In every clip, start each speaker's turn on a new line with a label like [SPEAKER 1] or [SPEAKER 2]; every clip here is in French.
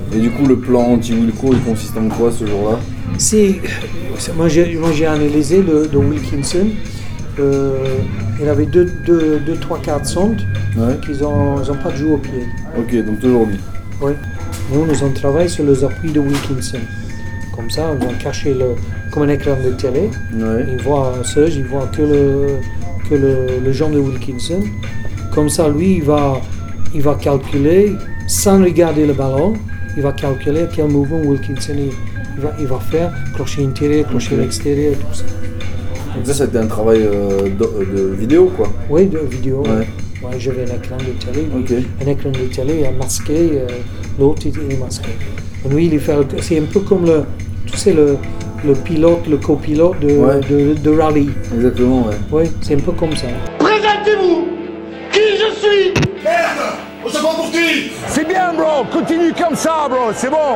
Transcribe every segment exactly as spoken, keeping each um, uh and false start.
[SPEAKER 1] Et du coup, le plan anti-Wilco, il consiste en quoi ce jour-là?
[SPEAKER 2] C'est, c'est- moi, j'ai, moi j'ai analysé le de Wilkinson. Euh, il avait deux, deux, deux trois cartes sondes
[SPEAKER 1] Ouais.
[SPEAKER 2] qu'ils n'ont ils ont pas de joué au pied.
[SPEAKER 1] Ok, donc toujours lui.
[SPEAKER 2] Oui. Nous, nous on travaille sur les appuis de Wilkinson. Comme ça, ils ont caché le, comme un écran de télé.
[SPEAKER 1] Ouais.
[SPEAKER 2] Ils voient Serge, ils voient que le, que le, le jambe de Wilkinson. Comme ça, lui, il va, il va calculer, sans regarder le ballon, il va calculer quel mouvement Wilkinson il, il, va, il va faire, crochet intérieur, crochet
[SPEAKER 1] Ok.
[SPEAKER 2] extérieur, tout ça.
[SPEAKER 1] Donc ça, c'était un travail euh, de, de vidéo, quoi.
[SPEAKER 2] Oui, de vidéo.
[SPEAKER 1] Ouais.
[SPEAKER 2] Ouais, j'avais un écran de télé. lui,
[SPEAKER 1] Ok.
[SPEAKER 2] Un écran de télé est masqué, euh, l'autre il il est masqué. Et lui, il fait, c'est un peu comme le, tu sais, le, le pilote, le copilote de,
[SPEAKER 1] Ouais.
[SPEAKER 2] de, de rallye.
[SPEAKER 1] Exactement, ouais.
[SPEAKER 2] Oui, c'est un peu comme ça.
[SPEAKER 3] Présentez-vous! Qui je suis?
[SPEAKER 4] Merde! On se prend pour qui?
[SPEAKER 5] C'est bien, bro. Continue comme ça, bro. C'est bon.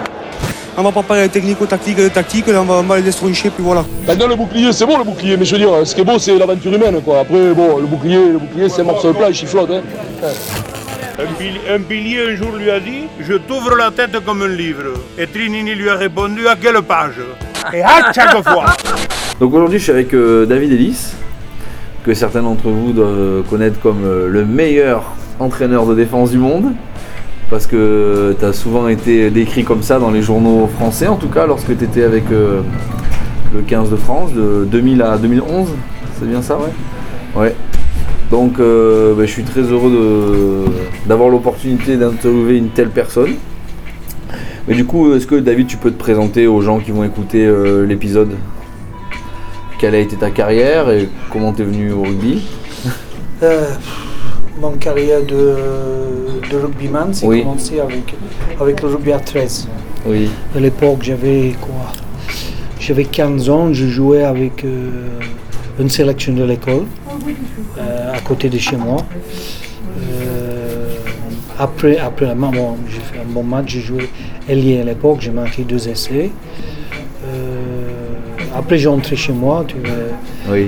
[SPEAKER 6] On va pas parler technico-tactique, de tactique, là on va, on va les déstroncher, puis voilà.
[SPEAKER 4] Maintenant le bouclier, c'est bon le bouclier, mais je veux dire, ce qui est beau c'est l'aventure humaine quoi. Après bon, le bouclier, le bouclier c'est un morceau de plage, il flotte hein.
[SPEAKER 7] Un, pili- un pilier un jour lui a dit « Je t'ouvre la tête comme un livre ». Et Trinini lui a répondu « À quelle page ?» Et à chaque fois.
[SPEAKER 1] Donc aujourd'hui, je suis avec euh, David Ellis, que certains d'entre vous doivent connaître comme euh, le meilleur entraîneur de défense du monde. Parce que tu as souvent été décrit comme ça dans les journaux français, en tout cas lorsque tu étais avec euh, le quinze de France, de deux mille à deux mille onze, c'est bien ça, ouais. Ouais. Donc euh, bah, je suis très heureux de, d'avoir l'opportunité d'interviewer une telle personne. Mais du coup, est-ce que David, tu peux te présenter aux gens qui vont écouter euh, l'épisode? Quelle a été ta carrière et comment tu es venu au rugby?
[SPEAKER 2] Euh, mon carrière de, de rugbyman, c'est
[SPEAKER 1] Oui.
[SPEAKER 2] commencé avec, avec le rugby à treize.
[SPEAKER 1] Oui.
[SPEAKER 2] À l'époque, j'avais quoi? J'avais quinze ans, je jouais avec euh, une sélection de l'école, euh, à côté de chez moi. Euh, après, après bon, j'ai fait un bon match, j'ai joué ailier à l'époque, j'ai marqué deux essais. Euh, après, j'ai rentré chez moi. Tu vois,
[SPEAKER 1] Oui.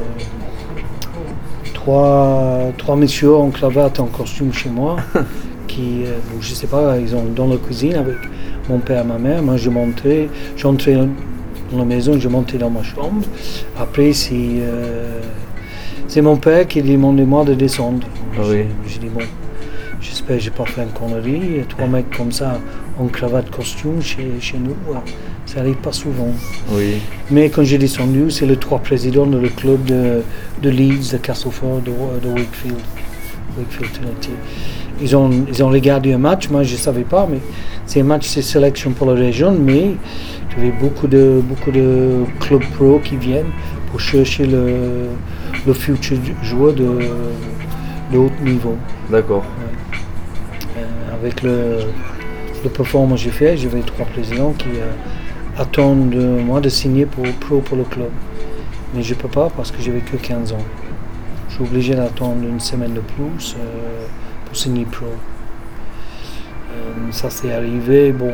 [SPEAKER 2] Trois, trois messieurs en cravate, en costume chez moi, qui, euh, bon, je sais pas, ils ont dans la cuisine avec mon père et ma mère. Moi, je montais, j'entrais dans la maison, je montais dans ma chambre. Après, c'est, euh, c'est mon père qui demandait moi de descendre.
[SPEAKER 1] Ah oui.
[SPEAKER 2] J'ai dit, bon, j'espère que je n'ai pas fait une connerie. Trois mecs comme ça, en cravate, costume, chez, chez nous, ça n'arrive pas souvent.
[SPEAKER 1] Oui.
[SPEAKER 2] Mais quand j'ai descendu, c'est les trois présidents de le club de, de Leeds, de Castleford, de, de Wakefield, Wakefield Trinity. Ils ont, ils ont regardé un match, moi je ne savais pas, mais c'est un match, c'est sélection pour la région, mais il y avait beaucoup de, beaucoup de clubs pro qui viennent pour chercher le, le futur joueur de, de haut niveau.
[SPEAKER 1] D'accord.
[SPEAKER 2] Ouais. Euh, avec le, le performance que j'ai fait, j'avais trois présidents qui euh, attendent de moi de signer pour pro pour le club. Mais je ne peux pas parce que j'avais que quinze ans. Je suis obligé d'attendre une semaine de plus euh, pour signer pro. Euh, ça s'est arrivé, bon,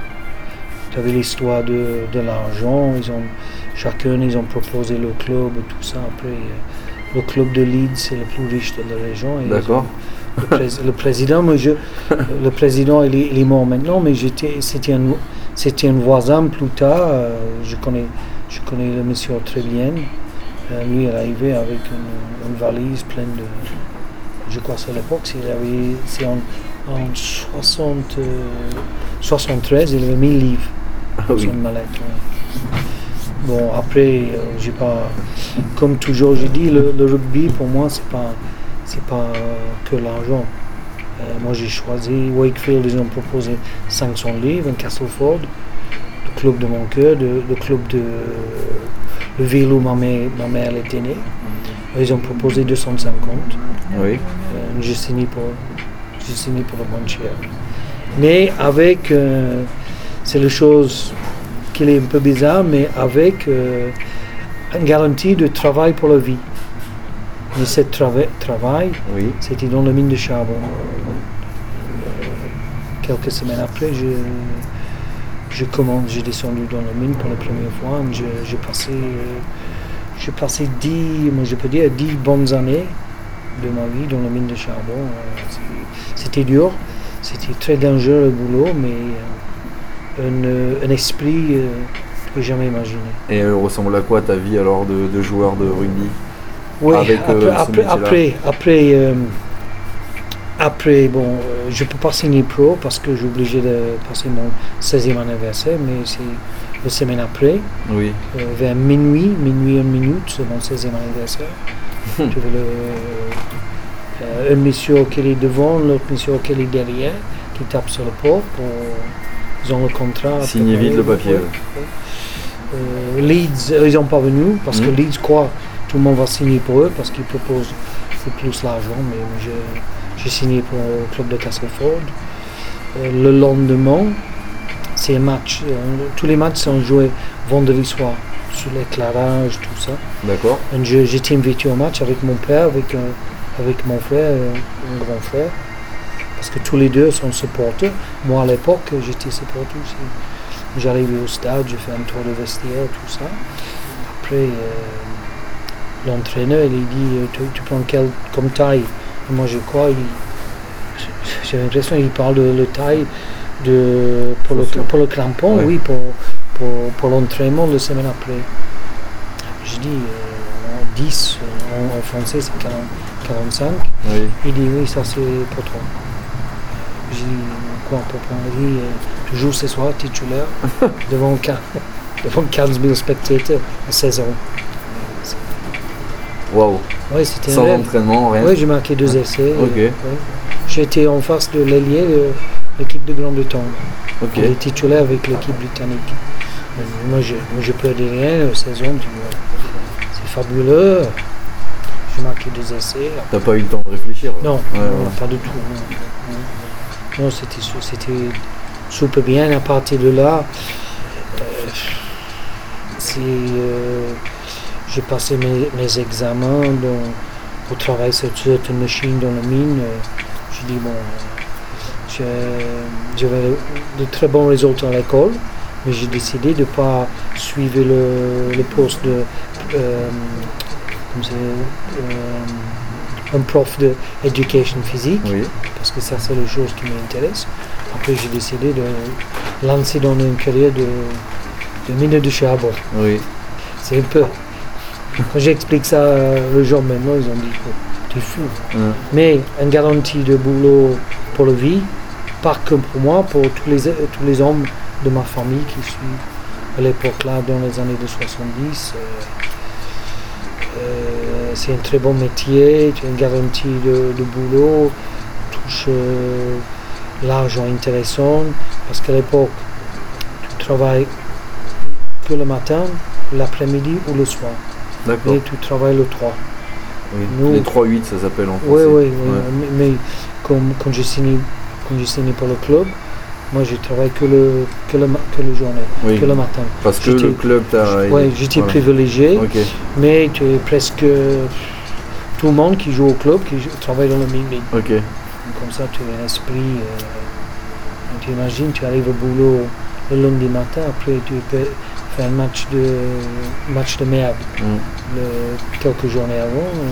[SPEAKER 2] tu avais l'histoire de, de l'argent, ils ont, chacun ils ont proposé le club et tout ça. Après, euh, le club de Leeds c'est le plus riche de la région. Et
[SPEAKER 1] D'accord.
[SPEAKER 2] Le, pré- le président, moi, je, le président il est, il est mort maintenant, mais j'étais, c'était, un, c'était un voisin plus tard. Euh, je, connais, je connais le monsieur très bien. Euh, lui, il est arrivé avec une, une valise pleine de. Je crois qu'à l'époque, c'est, il avait, c'est en, en soixante, euh, soixante-treize, il avait mille livres
[SPEAKER 1] Ah
[SPEAKER 2] dans
[SPEAKER 1] oui.
[SPEAKER 2] son mallette. Ouais. Bon, après, euh, j'ai pas. Comme toujours, j'ai dit, le, le rugby, pour moi, c'est pas. C'est pas que l'argent. Euh, moi j'ai choisi Wakefield, ils ont proposé cinq cents livres, un Castleford, le club de mon cœur, de, le club de le ville où ma mère, ma mère était née. Ils ont proposé deux cent cinquante.
[SPEAKER 1] Oui.
[SPEAKER 2] Euh, j'ai signé pour, j'ai signé pour le moins cher. Mais avec, euh, c'est la chose qui est un peu bizarre, mais avec euh, une garantie de travail pour la vie. Mais ce trava- travail,
[SPEAKER 1] Oui.
[SPEAKER 2] c'était dans la mine de charbon. Quelques semaines après, je, je commence, j'ai descendu dans la mine pour la première fois. Je, j'ai passé, euh, j'ai passé dix, moi je peux dire, dix bonnes années de ma vie dans la mine de charbon. Euh, c'est- C'était dur. c'était très dangereux le boulot, mais euh, un, un esprit euh, que jamais imaginé.
[SPEAKER 1] Et elle ressemble à quoi ta vie alors de, de joueur de rugby?
[SPEAKER 2] Oui,
[SPEAKER 1] avec,
[SPEAKER 2] après,
[SPEAKER 1] euh,
[SPEAKER 2] après, après, après, euh, après, bon, euh, je ne peux pas signer pro parce que j'ai obligé de passer mon seizième anniversaire, mais c'est la semaine après,
[SPEAKER 1] oui.
[SPEAKER 2] euh, vers minuit, minuit une minute, c'est mon seizième anniversaire. Tu veux le, euh, un monsieur qui est devant, l'autre monsieur qui est derrière, qui tape sur le porte, pour, ils ont le contrat.
[SPEAKER 1] Signer vite le papier.
[SPEAKER 2] Ouais, ouais. Euh, Leeds, ils n'ont pas venu parce mmh. que Leeds croit tout le monde va signer pour eux parce qu'ils proposent plus l'argent, mais j'ai, j'ai signé pour le club de Castleford. Euh, le lendemain, c'est un match, euh, tous les matchs sont joués vendredi soir, sur l'éclairage, tout ça.
[SPEAKER 1] D'accord.
[SPEAKER 2] Et je, j'étais invité au match avec mon père, avec, euh, avec mon frère, euh, mon grand frère, parce que tous les deux sont supporters. Moi à l'époque, j'étais supporter aussi. J'arrivais au stade, j'ai fait un tour de vestiaire, tout ça. Après, euh, l'entraîneur, il dit, tu, tu prends quelle comme taille? Et moi, je crois, il, j'ai l'impression qu'il parle de la taille de, pour, le, pour le crampon, ouais. Oui, pour, pour, pour l'entraînement la semaine après. Je dis, euh, dix, en, en français, c'est quarante, quarante-cinq. Oui. Il dit, oui, ça c'est pour toi. Je dis, quoi, pour prendre? Il dit, euh, tu joues ce soir titulaire devant, devant quinze mille spectateurs à seize ans.
[SPEAKER 1] Waouh!
[SPEAKER 2] Ouais, c'était
[SPEAKER 1] sans entraînement, rien?
[SPEAKER 2] Oui, j'ai marqué deux essais.
[SPEAKER 1] Okay.
[SPEAKER 2] Et, ouais. J'étais en face de l'ailier de l'équipe de Grande-Bretagne. Okay. Il est titulaire avec l'équipe britannique. Et moi, je ne perdais rien, la saison, c'est fabuleux. J'ai marqué deux essais.
[SPEAKER 1] T'as pas eu le temps de réfléchir?
[SPEAKER 2] Non,
[SPEAKER 1] ouais,
[SPEAKER 2] non,
[SPEAKER 1] ouais.
[SPEAKER 2] pas du tout. Non, non c'était, c'était super bien. À partir de là, euh, c'est, euh, j'ai passé mes, mes examens dans, pour travailler sur cette machine dans la mine. Je dis, bon, j'ai, j'avais de très bons résultats à l'école, mais j'ai décidé de ne pas suivre le, le poste de euh, comme c'est, euh, un prof d'éducation physique, oui. Parce que ça, c'est la chose qui m'intéresse. Après, j'ai décidé de lancer dans une carrière de, de mine de charbon. Oui. C'est un peu... Quand j'explique ça le jour maintenant, ils ont dit que tu es fou. Mmh. Mais une garantie de boulot pour la vie, pas que pour moi, pour tous les, tous les hommes de ma famille qui suivent à l'époque là, dans les années de soixante-dix. Euh, euh, c'est un très bon métier, tu as une garantie de, de boulot, touche euh, l'argent intéressant, parce qu'à l'époque, tu travailles que le matin, l'après-midi ou le soir.
[SPEAKER 1] D'accord.
[SPEAKER 2] Et tu travailles le trois.
[SPEAKER 1] Oui. Nous, les trois huit, ça s'appelle en français.
[SPEAKER 2] Oui, oui, oui. Ouais. Mais, mais comme, quand j'ai signé, quand j'ai signé pour le club, moi je travaille que le, que le, que le journée, oui. que le matin.
[SPEAKER 1] Parce que j'étais, le club t'a...
[SPEAKER 2] Oui, j'étais voilà. privilégié, okay. Mais tu es presque tout le monde qui joue au club, qui travaille dans le mini.
[SPEAKER 1] Okay.
[SPEAKER 2] Comme ça, tu as un esprit. Euh, tu imagines, tu arrives au boulot le lundi matin, après tu peux faire un match de, match de merde mm. le, quelques journées avant. Euh,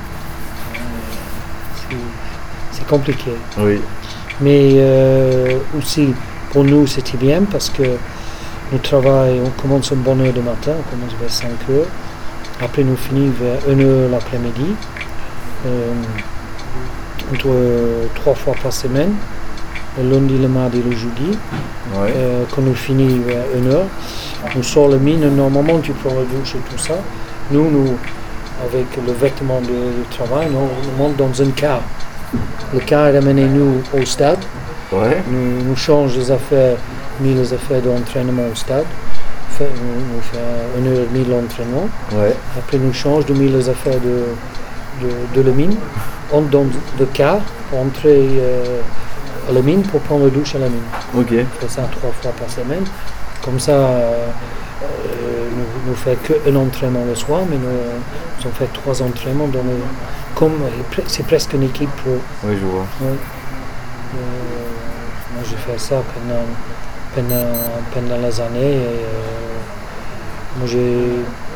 [SPEAKER 2] c'est, c'est compliqué.
[SPEAKER 1] Oui.
[SPEAKER 2] Mais euh, aussi, pour nous, c'était bien parce que nous travaillons, on commence à une bonne heure du matin, on commence vers cinq heures. Après, nous finissons vers une heure l'après-midi. Euh, entre euh, trois fois par semaine, le lundi, le mardi et le jeudi. Ouais. Euh, quand nous finissons vers une heure, nous sortons la mine. Normalement, tu prends la douche et tout ça. Nous, nous avec le vêtement de, de travail, nous, nous montons dans un car. Le car ramène nous au stade. Ouais. Nous, nous changeons les affaires, mis les affaires d'entraînement au stade. Fait, nous, nous faisons une heure et demie de l'entraînement. Ouais. Après, nous changeons de mis les affaires de, de, de la mine. On dans le car pour entrer euh, à la mine pour prendre la douche à la mine.
[SPEAKER 1] Ok.
[SPEAKER 2] On fait ça trois fois par semaine. Comme ça, euh, nous ne faisons qu'un entraînement le soir, mais nous, nous avons fait trois entraînements dans le. Comme c'est presque une équipe pro.
[SPEAKER 1] Oui, je vois.
[SPEAKER 2] Ouais. Euh, moi, j'ai fait ça pendant, pendant, pendant les années. Et, euh, moi,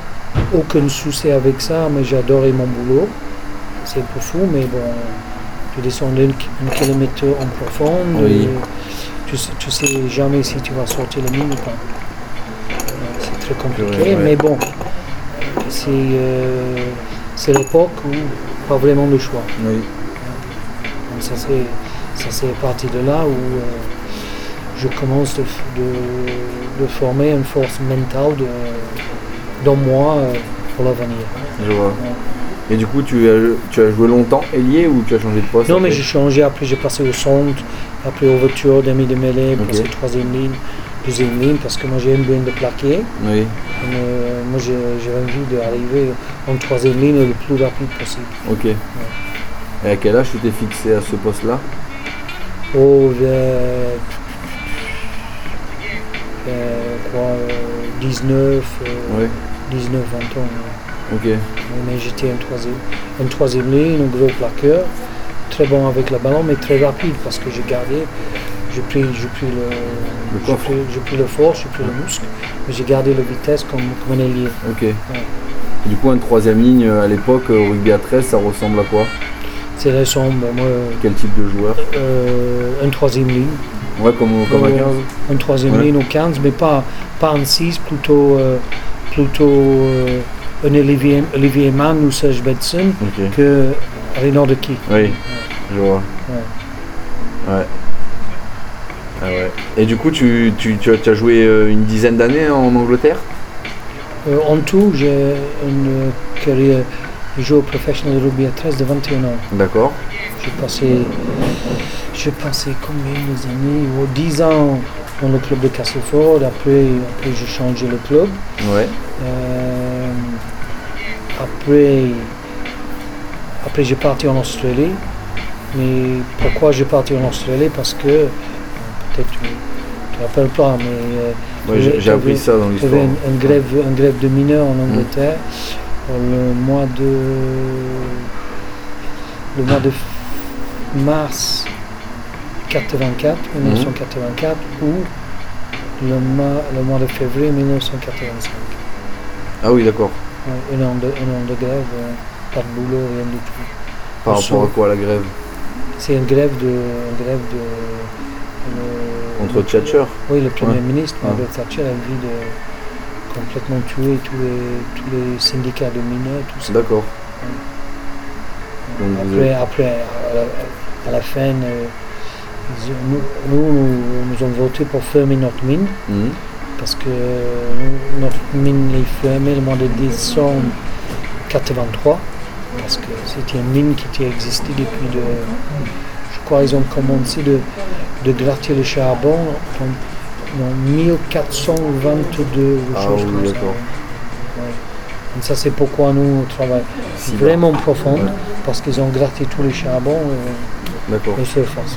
[SPEAKER 2] j'ai aucun souci avec ça, mais j'ai adoré mon boulot. C'est un peu fou, mais bon, tu descends d'un un kilomètre en profond.
[SPEAKER 1] Oui.
[SPEAKER 2] Tu sais, tu sais jamais si tu vas sortir la mine ou pas. Euh, c'est très compliqué,
[SPEAKER 1] Ouais, ouais.
[SPEAKER 2] mais bon, c'est, euh, c'est l'époque où pas vraiment de choix.
[SPEAKER 1] Oui.
[SPEAKER 2] Donc ça c'est, ça c'est parti de là où euh, je commence de, de, de former une force mentale de, dans moi euh, pour l'avenir.
[SPEAKER 1] Je vois. Et du coup, tu as, tu as joué longtemps ailier ou tu as changé de poste?
[SPEAKER 2] Non,
[SPEAKER 1] après
[SPEAKER 2] mais j'ai changé, après j'ai passé au centre, après ouverture, demi de mêlée,
[SPEAKER 1] Ok.
[SPEAKER 2] passé troisième ligne, deuxième ligne, parce que moi j'aime bien de plaquer.
[SPEAKER 1] Oui.
[SPEAKER 2] Euh, moi j'ai, j'ai envie d'arriver en troisième ligne le plus rapide possible.
[SPEAKER 1] Ok. Et à quel âge tu t'es fixé à ce poste-là?
[SPEAKER 2] Oh, vers, vers quoi, euh, dix-neuf, euh,
[SPEAKER 1] Oui.
[SPEAKER 2] dix-neuf, vingt ans. Ouais.
[SPEAKER 1] Ok.
[SPEAKER 2] Mais j'étais en troisième, en troisième ligne, un gros plaqueur, très bon avec le ballon, mais très rapide parce que j'ai gardé, j'ai pris, j'ai pris le,
[SPEAKER 1] Le
[SPEAKER 2] j'ai
[SPEAKER 1] coffre.
[SPEAKER 2] pris, j'ai pris le force, j'ai pris le muscle, mais j'ai gardé la vitesse comme, comme un ailier.
[SPEAKER 1] Ok. Du coup, une troisième ligne à l'époque, au rugby à treize, ça ressemble à quoi?
[SPEAKER 2] C'est ressemble, moi,
[SPEAKER 1] Quel type de joueur?
[SPEAKER 2] euh, une troisième ligne.
[SPEAKER 1] Ouais, comme, comme à
[SPEAKER 2] Euh,
[SPEAKER 1] quinze?
[SPEAKER 2] Une troisième
[SPEAKER 1] Ouais.
[SPEAKER 2] ligne au quinze, mais pas, pas en six, plutôt, euh, plutôt euh, un Olivier, Olivier Mann ou Serge Betson
[SPEAKER 1] Ok.
[SPEAKER 2] que Renaud de qui.
[SPEAKER 1] Oui, je vois.
[SPEAKER 2] Ouais.
[SPEAKER 1] Ouais. Ah ouais. Et du coup, tu, tu, tu, as, tu as joué euh, une dizaine d'années en Angleterre?
[SPEAKER 2] Euh, en tout, j'ai une carrière de joueur professionnel de rugby à treize de vingt et un ans.
[SPEAKER 1] D'accord.
[SPEAKER 2] J'ai passé, j'ai passé combien d'années? Oh, dix ans dans le club de Castleford. Après, après j'ai changé le club.
[SPEAKER 1] Ouais.
[SPEAKER 2] Euh, après, après j'ai parti en Australie. Mais pourquoi j'ai parti en Australie? Parce que, peut-être tu ne te rappelles pas, mais euh,
[SPEAKER 1] Ouais, j'ai, j'ai appris ça dans
[SPEAKER 2] il y
[SPEAKER 1] l'histoire.
[SPEAKER 2] avait une, une grève, une grève de mineurs en Angleterre le mois de le mois de mars quatre-vingt-quatre, mille neuf cent quatre-vingt-quatre ou le mois, le mois de février mille neuf cent quatre-vingt-cinq.
[SPEAKER 1] Ah oui, d'accord.
[SPEAKER 2] Ouais, un an de, un an de grève, euh, pas de boulot, rien du tout.
[SPEAKER 1] Par
[SPEAKER 2] On
[SPEAKER 1] rapport à
[SPEAKER 2] sort-
[SPEAKER 1] quoi, la grève?
[SPEAKER 2] C'est une grève de, une grève de le-
[SPEAKER 1] Contre Thatcher?
[SPEAKER 2] Oui, le Premier
[SPEAKER 1] Ouais.
[SPEAKER 2] ministre,
[SPEAKER 1] Ouais.
[SPEAKER 2] Margaret Thatcher, a envie de complètement tuer tous les, tous les syndicats de mineurs, tout ça.
[SPEAKER 1] D'accord. Donc vous
[SPEAKER 2] Après,
[SPEAKER 1] êtes-
[SPEAKER 2] après à, la, à la fin, euh, ils- nous, nous, nous, nous avons voté pour fermer notre mine,
[SPEAKER 1] Mhm.
[SPEAKER 2] parce que nous, notre mine est fermée le mois de décembre quatre-vingt-trois, parce que c'était une mine qui était existée depuis de... Je crois qu'ils ont commencé de, de gratter le charbon en, en mille quatre cent vingt-deux ou
[SPEAKER 1] Ah
[SPEAKER 2] chose
[SPEAKER 1] oui,
[SPEAKER 2] comme ça.
[SPEAKER 1] d'accord.
[SPEAKER 2] Ouais. Donc ça c'est pourquoi nous on travaille
[SPEAKER 1] Si
[SPEAKER 2] vraiment profond,
[SPEAKER 1] Ouais.
[SPEAKER 2] parce qu'ils ont gratté tous les charbons et
[SPEAKER 1] D'accord.
[SPEAKER 2] les surfaces.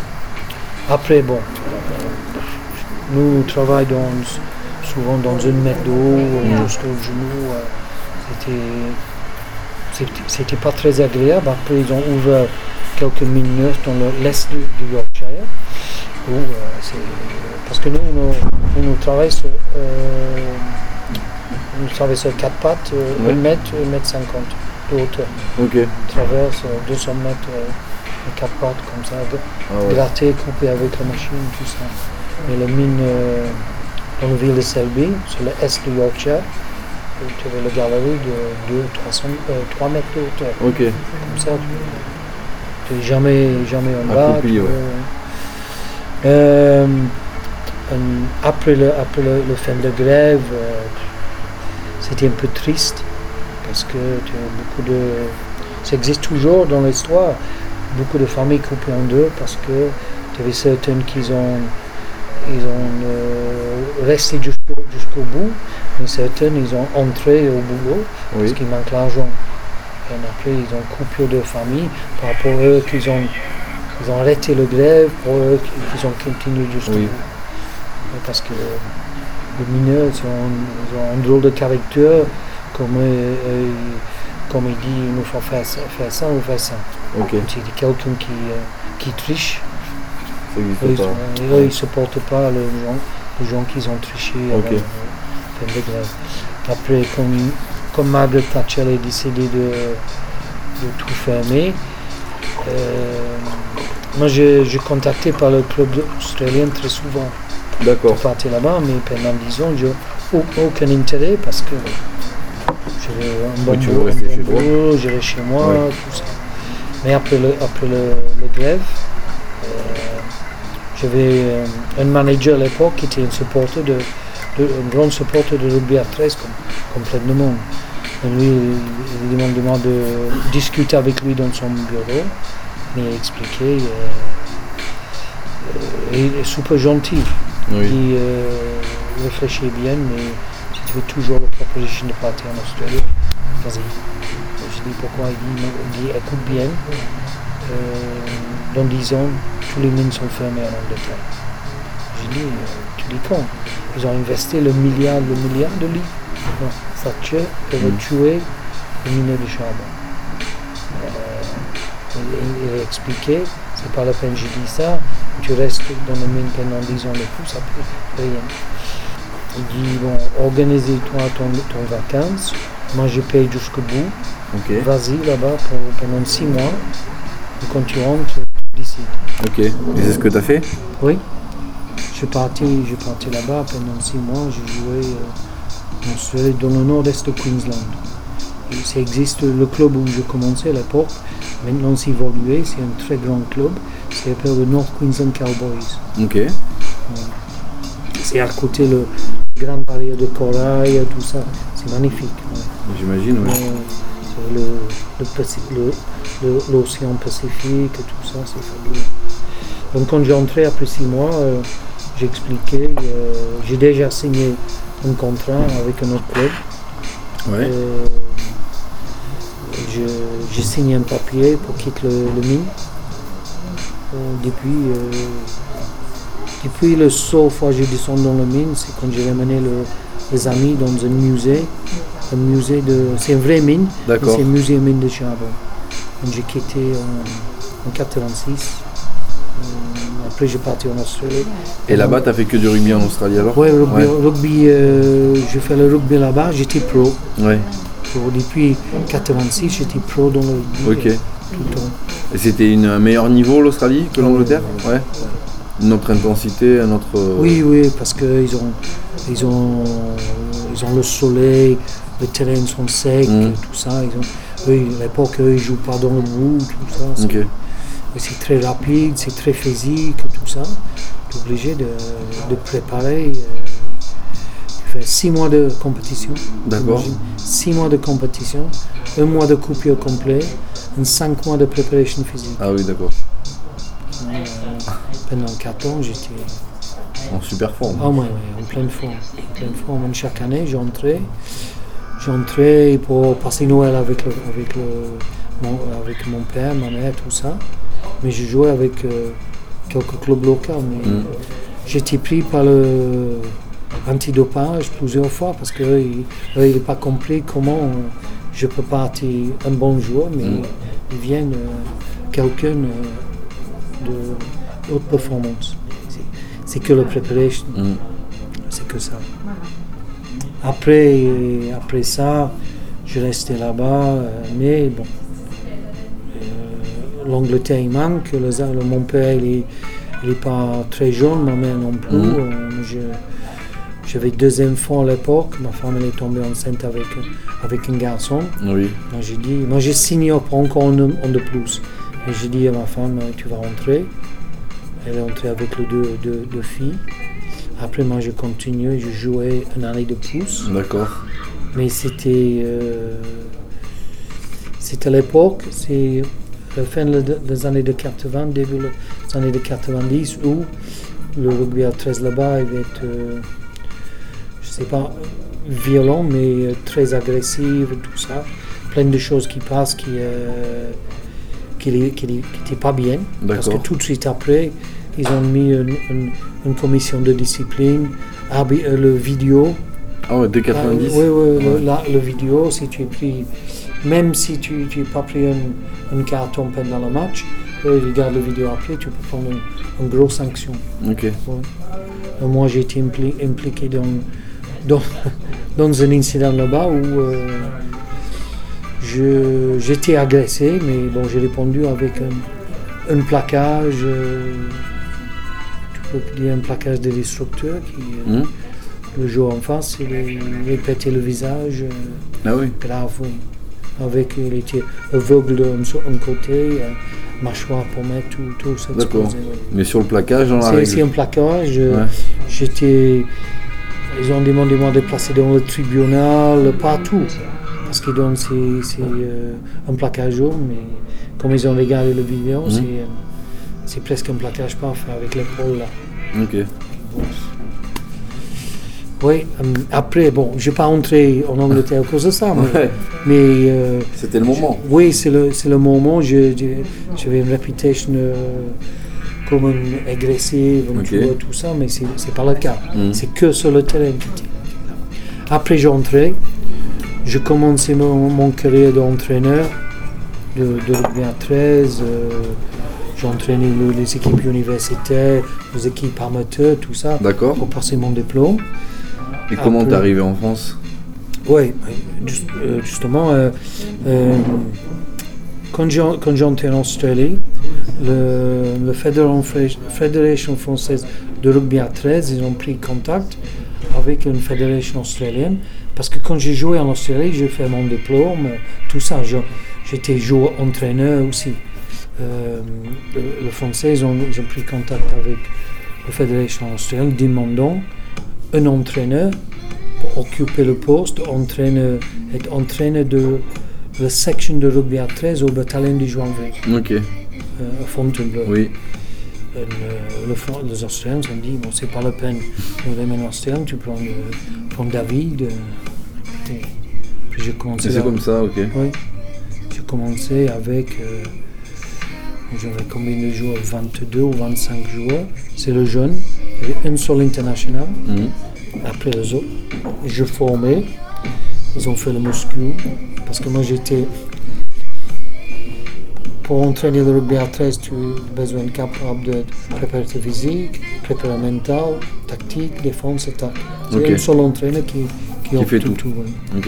[SPEAKER 2] Après bon, nous on travaille dans, souvent dans une mètre d'eau,
[SPEAKER 1] Mhm.
[SPEAKER 2] jusqu'au genou. euh, C'était, c'était, c'était pas très agréable. Après ils ont ouvert quelques mines neuves dans le- l'est du, du Yorkshire. Où, euh, c'est, parce que nous, nous, nous, nous travaillons sur, euh, nous travaillons sur quatre pattes, euh,
[SPEAKER 1] Ouais.
[SPEAKER 2] un mètre, un mètre cinquante de hauteur.
[SPEAKER 1] Ok.
[SPEAKER 2] On traverse euh, deux cents mètres euh, de quatre pattes comme ça, gra-
[SPEAKER 1] Ah ouais.
[SPEAKER 2] gratter, couper avec la machine, tout ça. Et la mine euh, dans la ville de Selby, sur l'est du Yorkshire, où tu avais la galerie de deux, trois cents, euh, trois mètres de hauteur.
[SPEAKER 1] Ok.
[SPEAKER 2] Comme ça, tu n'es jamais, jamais en bas.
[SPEAKER 1] Accroupi,
[SPEAKER 2] tu
[SPEAKER 1] ouais.
[SPEAKER 2] peux- Euh, un- après le, après le, le fin de grève, euh, c'était un peu triste parce que tu as beaucoup de. Ça existe toujours dans l'histoire, beaucoup de familles coupées en deux parce que tu avais certaines qui ont, ils ont euh, resté jusqu'au, jusqu'au bout, mais certaines ils ont entré au boulot parce
[SPEAKER 1] Oui.
[SPEAKER 2] qu'il manque l'argent. Et après ils ont coupé de famille par rapport à eux qu'ils ont, ils ont arrêté le grève pour eux qu'ils ont continué jusqu'au
[SPEAKER 1] Oui.
[SPEAKER 2] bout. Parce que les mineurs ils ont, ils ont un drôle de caractère, comme, euh, euh, comme il dit, il nous faut faire ça, faire ça ou faire ça.
[SPEAKER 1] Ok.
[SPEAKER 2] C'est quelqu'un qui, euh, qui triche.
[SPEAKER 1] Ça
[SPEAKER 2] Eux,
[SPEAKER 1] n'existe
[SPEAKER 2] ils
[SPEAKER 1] pas.
[SPEAKER 2] sont- eux, ils ne supportent pas les gens, les gens qui ont triché avant
[SPEAKER 1] Ok.
[SPEAKER 2] la fin de grève. Après, comme, comme Margaret Thatcher est décidée de, de tout fermer, Euh, moi, je suis contacté par le club australien très souvent
[SPEAKER 1] D'accord.
[SPEAKER 2] pour partir là-bas, mais pendant dix ans, je n'ai aucun intérêt parce que j'avais un bon
[SPEAKER 1] Oui, tu veux
[SPEAKER 2] boulot,
[SPEAKER 1] rester
[SPEAKER 2] un bon
[SPEAKER 1] chez toi.
[SPEAKER 2] boulot, j'irai chez moi,
[SPEAKER 1] Ouais.
[SPEAKER 2] tout ça. Mais après le, après le, le grève, euh, j'avais euh, un manager à l'époque qui était un supporter de, de, un grand supporter de rugby à treize comme, comme plein de monde. Et lui, il, il m'a demandé de discuter avec lui dans son bureau, il m'a expliqué. Euh, euh, il est super gentil.
[SPEAKER 1] Oui.
[SPEAKER 2] Il euh, réfléchit bien, mais si tu veux toujours la proposition de partir en Australie, vas-y. Je dis pourquoi, il dit, il dit écoute bien, euh, dans dix ans, tous les mines sont fermées en Angleterre. J'ai dit, euh, tu dis quand? Ils ont investi le milliard, le milliard de livres. Non, ça tue, peut
[SPEAKER 1] Mm.
[SPEAKER 2] tuer les mineurs de charbon. Euh, il, il a expliqué, c'est pas la peine que je dis ça, tu restes dans le mine pendant dix ans de plus, ça peut rien. Il dit, bon, organisez-toi ton, ton vacances, moi je paye jusqu'au bout,
[SPEAKER 1] Ok.
[SPEAKER 2] vas-y là-bas pour, pendant six mois, et quand tu rentres, tu décides.
[SPEAKER 1] Ok. Et c'est ce que tu as fait?
[SPEAKER 2] Oui, je suis parti, je suis parti là-bas pendant six mois, j'ai joué euh, en Australie, dans le nord-est de Queensland. Et ça existe, le club où je commençais à l'époque, maintenant c'est évolué, c'est un très grand club, ça s'appelle le North Queensland Cowboys.
[SPEAKER 1] Ok.
[SPEAKER 2] C'est à côté le grand barrière de corail, tout ça, c'est magnifique. Ouais.
[SPEAKER 1] J'imagine, oui.
[SPEAKER 2] Euh, le, le, Paci- le, le, l'océan Pacifique, tout ça, c'est fabuleux. Donc quand j'ai entré après six mois, euh, j'ai expliqué, euh, j'ai déjà signé un contrat avec un autre club.
[SPEAKER 1] Ouais.
[SPEAKER 2] Euh, je- j'ai signé un papier pour quitter le, le mine. Euh, depuis, euh, depuis le seule fois que je descends dans le mine, c'est quand j'ai amené le, les amis dans un musée. Un musée de, c'est une vraie mine, mais
[SPEAKER 1] D'accord.
[SPEAKER 2] c'est un musée mine de charbon. Donc j'ai quitté en, en quatre-vingt-six. Euh, après j'ai parti en Australie.
[SPEAKER 1] Et là-bas, tu as fait que du rugby en Australie alors?
[SPEAKER 2] Ouais, rugby,
[SPEAKER 1] Ouais.
[SPEAKER 2] rugby euh, j'ai fait le rugby là-bas, j'étais pro.
[SPEAKER 1] Ouais.
[SPEAKER 2] Pro. Depuis quatre-vingt-six, j'étais pro dans le rugby.
[SPEAKER 1] Ok.
[SPEAKER 2] euh, tout le temps.
[SPEAKER 1] Et c'était une- un meilleur niveau l'Australie que l'Angleterre? Ouais. Une autre intensité, un autre. euh,
[SPEAKER 2] Oui, oui, parce qu'ils ont, ils ont, ils ont le soleil, les terrains sont secs,
[SPEAKER 1] Mm.
[SPEAKER 2] tout ça. Ils ont, eux, à l'époque, eux, ils ne jouent pas dans le bout, tout ça. C'est,
[SPEAKER 1] Ok.
[SPEAKER 2] c'est très rapide, c'est très physique, tout ça. Tu es obligé de, de préparer. euh, tu fais six mois de compétition.
[SPEAKER 1] D'accord.
[SPEAKER 2] Imagine, Six mois de compétition, un mois de coupure complet, et cinq mois de préparation physique.
[SPEAKER 1] Ah oui, d'accord.
[SPEAKER 2] Euh, pendant quatre ans, j'étais.
[SPEAKER 1] En super forme.
[SPEAKER 2] Ah ouais, ouais, en pleine forme. En pleine forme. Chaque année, j'entrais. J'entrais pour passer Noël avec, le, avec, le, mon, avec mon père, ma mère, tout ça. Mais je jouais avec euh, quelques clubs locaux. Mais
[SPEAKER 1] Mm.
[SPEAKER 2] j'étais pris par le antidopage plusieurs fois parce qu'ils n'ont pas compris comment euh, je peux pas être un bon joueur, mais
[SPEAKER 1] Mm.
[SPEAKER 2] ils viennent euh, quelqu'un euh, de haute performance. C'est, c'est que la préparation.
[SPEAKER 1] Mm.
[SPEAKER 2] C'est que ça. Après, après ça, je restais là-bas, euh, mais bon. Euh, L'Angleterre, il manque. Le, le- mon père, il est, il est pas très jeune, ma mère non plus.
[SPEAKER 1] Mhm.
[SPEAKER 2] Euh, je- j'avais deux enfants à l'époque. Ma femme, elle est tombée enceinte avec, avec un garçon.
[SPEAKER 1] Oui.
[SPEAKER 2] Moi, j'ai dit, moi, j'ai signé pour encore un, un de plus. Et j'ai dit à ma femme, tu vas rentrer. Elle est entrée avec les deux, deux, deux filles. Après, moi, je continuais, je jouais une année de plus.
[SPEAKER 1] D'accord.
[SPEAKER 2] Mais c'était, euh, c'était à l'époque, c'est la fin de- des années de quatre-vingts, début des années de quatre-vingt-dix, où le rugby à treize là-bas il va être, euh, je sais pas, violent, mais euh, très agressif, et tout ça. Plein de choses qui passent qui euh, qui n'étaient pas bien. Parce que
[SPEAKER 1] D'accord.
[SPEAKER 2] tout de suite après, ils ont mis une, une- une commission de discipline, arbi- euh, le vidéo.
[SPEAKER 1] Ah ouais, dès quatre-vingt-dix.
[SPEAKER 2] Ah, oui, oui,
[SPEAKER 1] Ouais.
[SPEAKER 2] le, la- le vidéo, si tu es pris, même si tu n'as pas pris un, un carton pendant le match, eux, ils regardent la vidéo après, tu peux prendre une, une grosse sanction.
[SPEAKER 1] Ok.
[SPEAKER 2] Ouais. Et moi, j'ai été impli- impliqué dans, dans, dans un incident là-bas où euh, je- j'étais agressé, mais bon, j'ai répondu avec un, un plaquage, euh, tu peux dire un plaquage de destructeur qui, euh,
[SPEAKER 1] Mmh.
[SPEAKER 2] le joueur en face, il est pété le visage, euh,
[SPEAKER 1] Ah oui.
[SPEAKER 2] grave, oui. Avec, il était aveugle d'un un côté, euh, mâchoire pour mettre tout, tout ça.
[SPEAKER 1] D'accord.
[SPEAKER 2] explosé, oui.
[SPEAKER 1] Mais sur le plaquage, dans la
[SPEAKER 2] C'est,
[SPEAKER 1] règle.
[SPEAKER 2] c'est un plaquage. euh,
[SPEAKER 1] Ouais.
[SPEAKER 2] J'étais, ils ont demandé moi de placer dans le tribunal, partout. Parce que donc c'est, c'est euh, un plaquage jaune, mais comme ils ont regardé la vidéo,
[SPEAKER 1] Mhm.
[SPEAKER 2] c'est, euh, c'est presque un plaquage parfait avec l'épaule là.
[SPEAKER 1] Ok.
[SPEAKER 2] Oui, euh, après, bon, je ne vais pas entrer en Angleterre à cause de ça, mais,
[SPEAKER 1] Ouais.
[SPEAKER 2] mais, euh,
[SPEAKER 1] C'était le moment.
[SPEAKER 2] oui, c'est le, c'est le moment. Je, je, j'avais une réputation euh, comme un agressif, un
[SPEAKER 1] Ok.
[SPEAKER 2] tueur, tout ça, mais ce n'est pas le cas.
[SPEAKER 1] Mhm.
[SPEAKER 2] C'est que sur le terrain. qui était là. Après, j'entrais. Je commençais mon, mon carrière d'entraîneur de, de rugby à treize. Euh, j'entraînais le- les équipes universitaires, les équipes amateurs, tout ça,
[SPEAKER 1] D'accord.
[SPEAKER 2] pour passer mon diplôme.
[SPEAKER 1] Et comment
[SPEAKER 2] Après-
[SPEAKER 1] t'es arrivé en France?
[SPEAKER 2] Oui, juste- euh, justement, euh, euh, quand, j'ai- quand j'étais en Australie, le, le Fédération, Fédération française de rugby à treize, ils ont pris contact avec une fédération australienne, parce que quand j'ai joué en Australie, j'ai fait mon diplôme, tout ça, je- j'étais joueur entraîneur aussi. Euh, le, le Français, ils ont, ils ont pris contact avec la fédération australienne, demandant un entraîneur pour occuper le poste, entraîneur, être entraîneur de la section de rugby à treize au bataillon du Joinville,
[SPEAKER 1] Ok.
[SPEAKER 2] euh, à Fontainebleau.
[SPEAKER 1] Oui.
[SPEAKER 2] Et le- le Fran- les Australiens ont dit, bon, c'est pas la peine de les mettre en Australie, tu prends, euh, prends David. euh, et puis j'ai commencé.
[SPEAKER 1] Et c'est
[SPEAKER 2] là-
[SPEAKER 1] comme ça, ok.
[SPEAKER 2] Oui. J'ai commencé avec. Euh, j'avais combien de joueurs? vingt-deux ou vingt-cinq joueurs. C'est le jeune. Il y avait un seul international.
[SPEAKER 1] Mhm.
[SPEAKER 2] Après les autres, je formais, ils ont fait le muscu, parce que moi j'étais, pour entraîner le rugby à treize, tu as besoin d'être capable de préparer ta physique, préparer mental, tactique, défense, attaque. C'est
[SPEAKER 1] Ok.
[SPEAKER 2] un seul entraîneur qui, qui,
[SPEAKER 1] Qui
[SPEAKER 2] offre
[SPEAKER 1] fait tout.
[SPEAKER 2] oui.
[SPEAKER 1] Ok.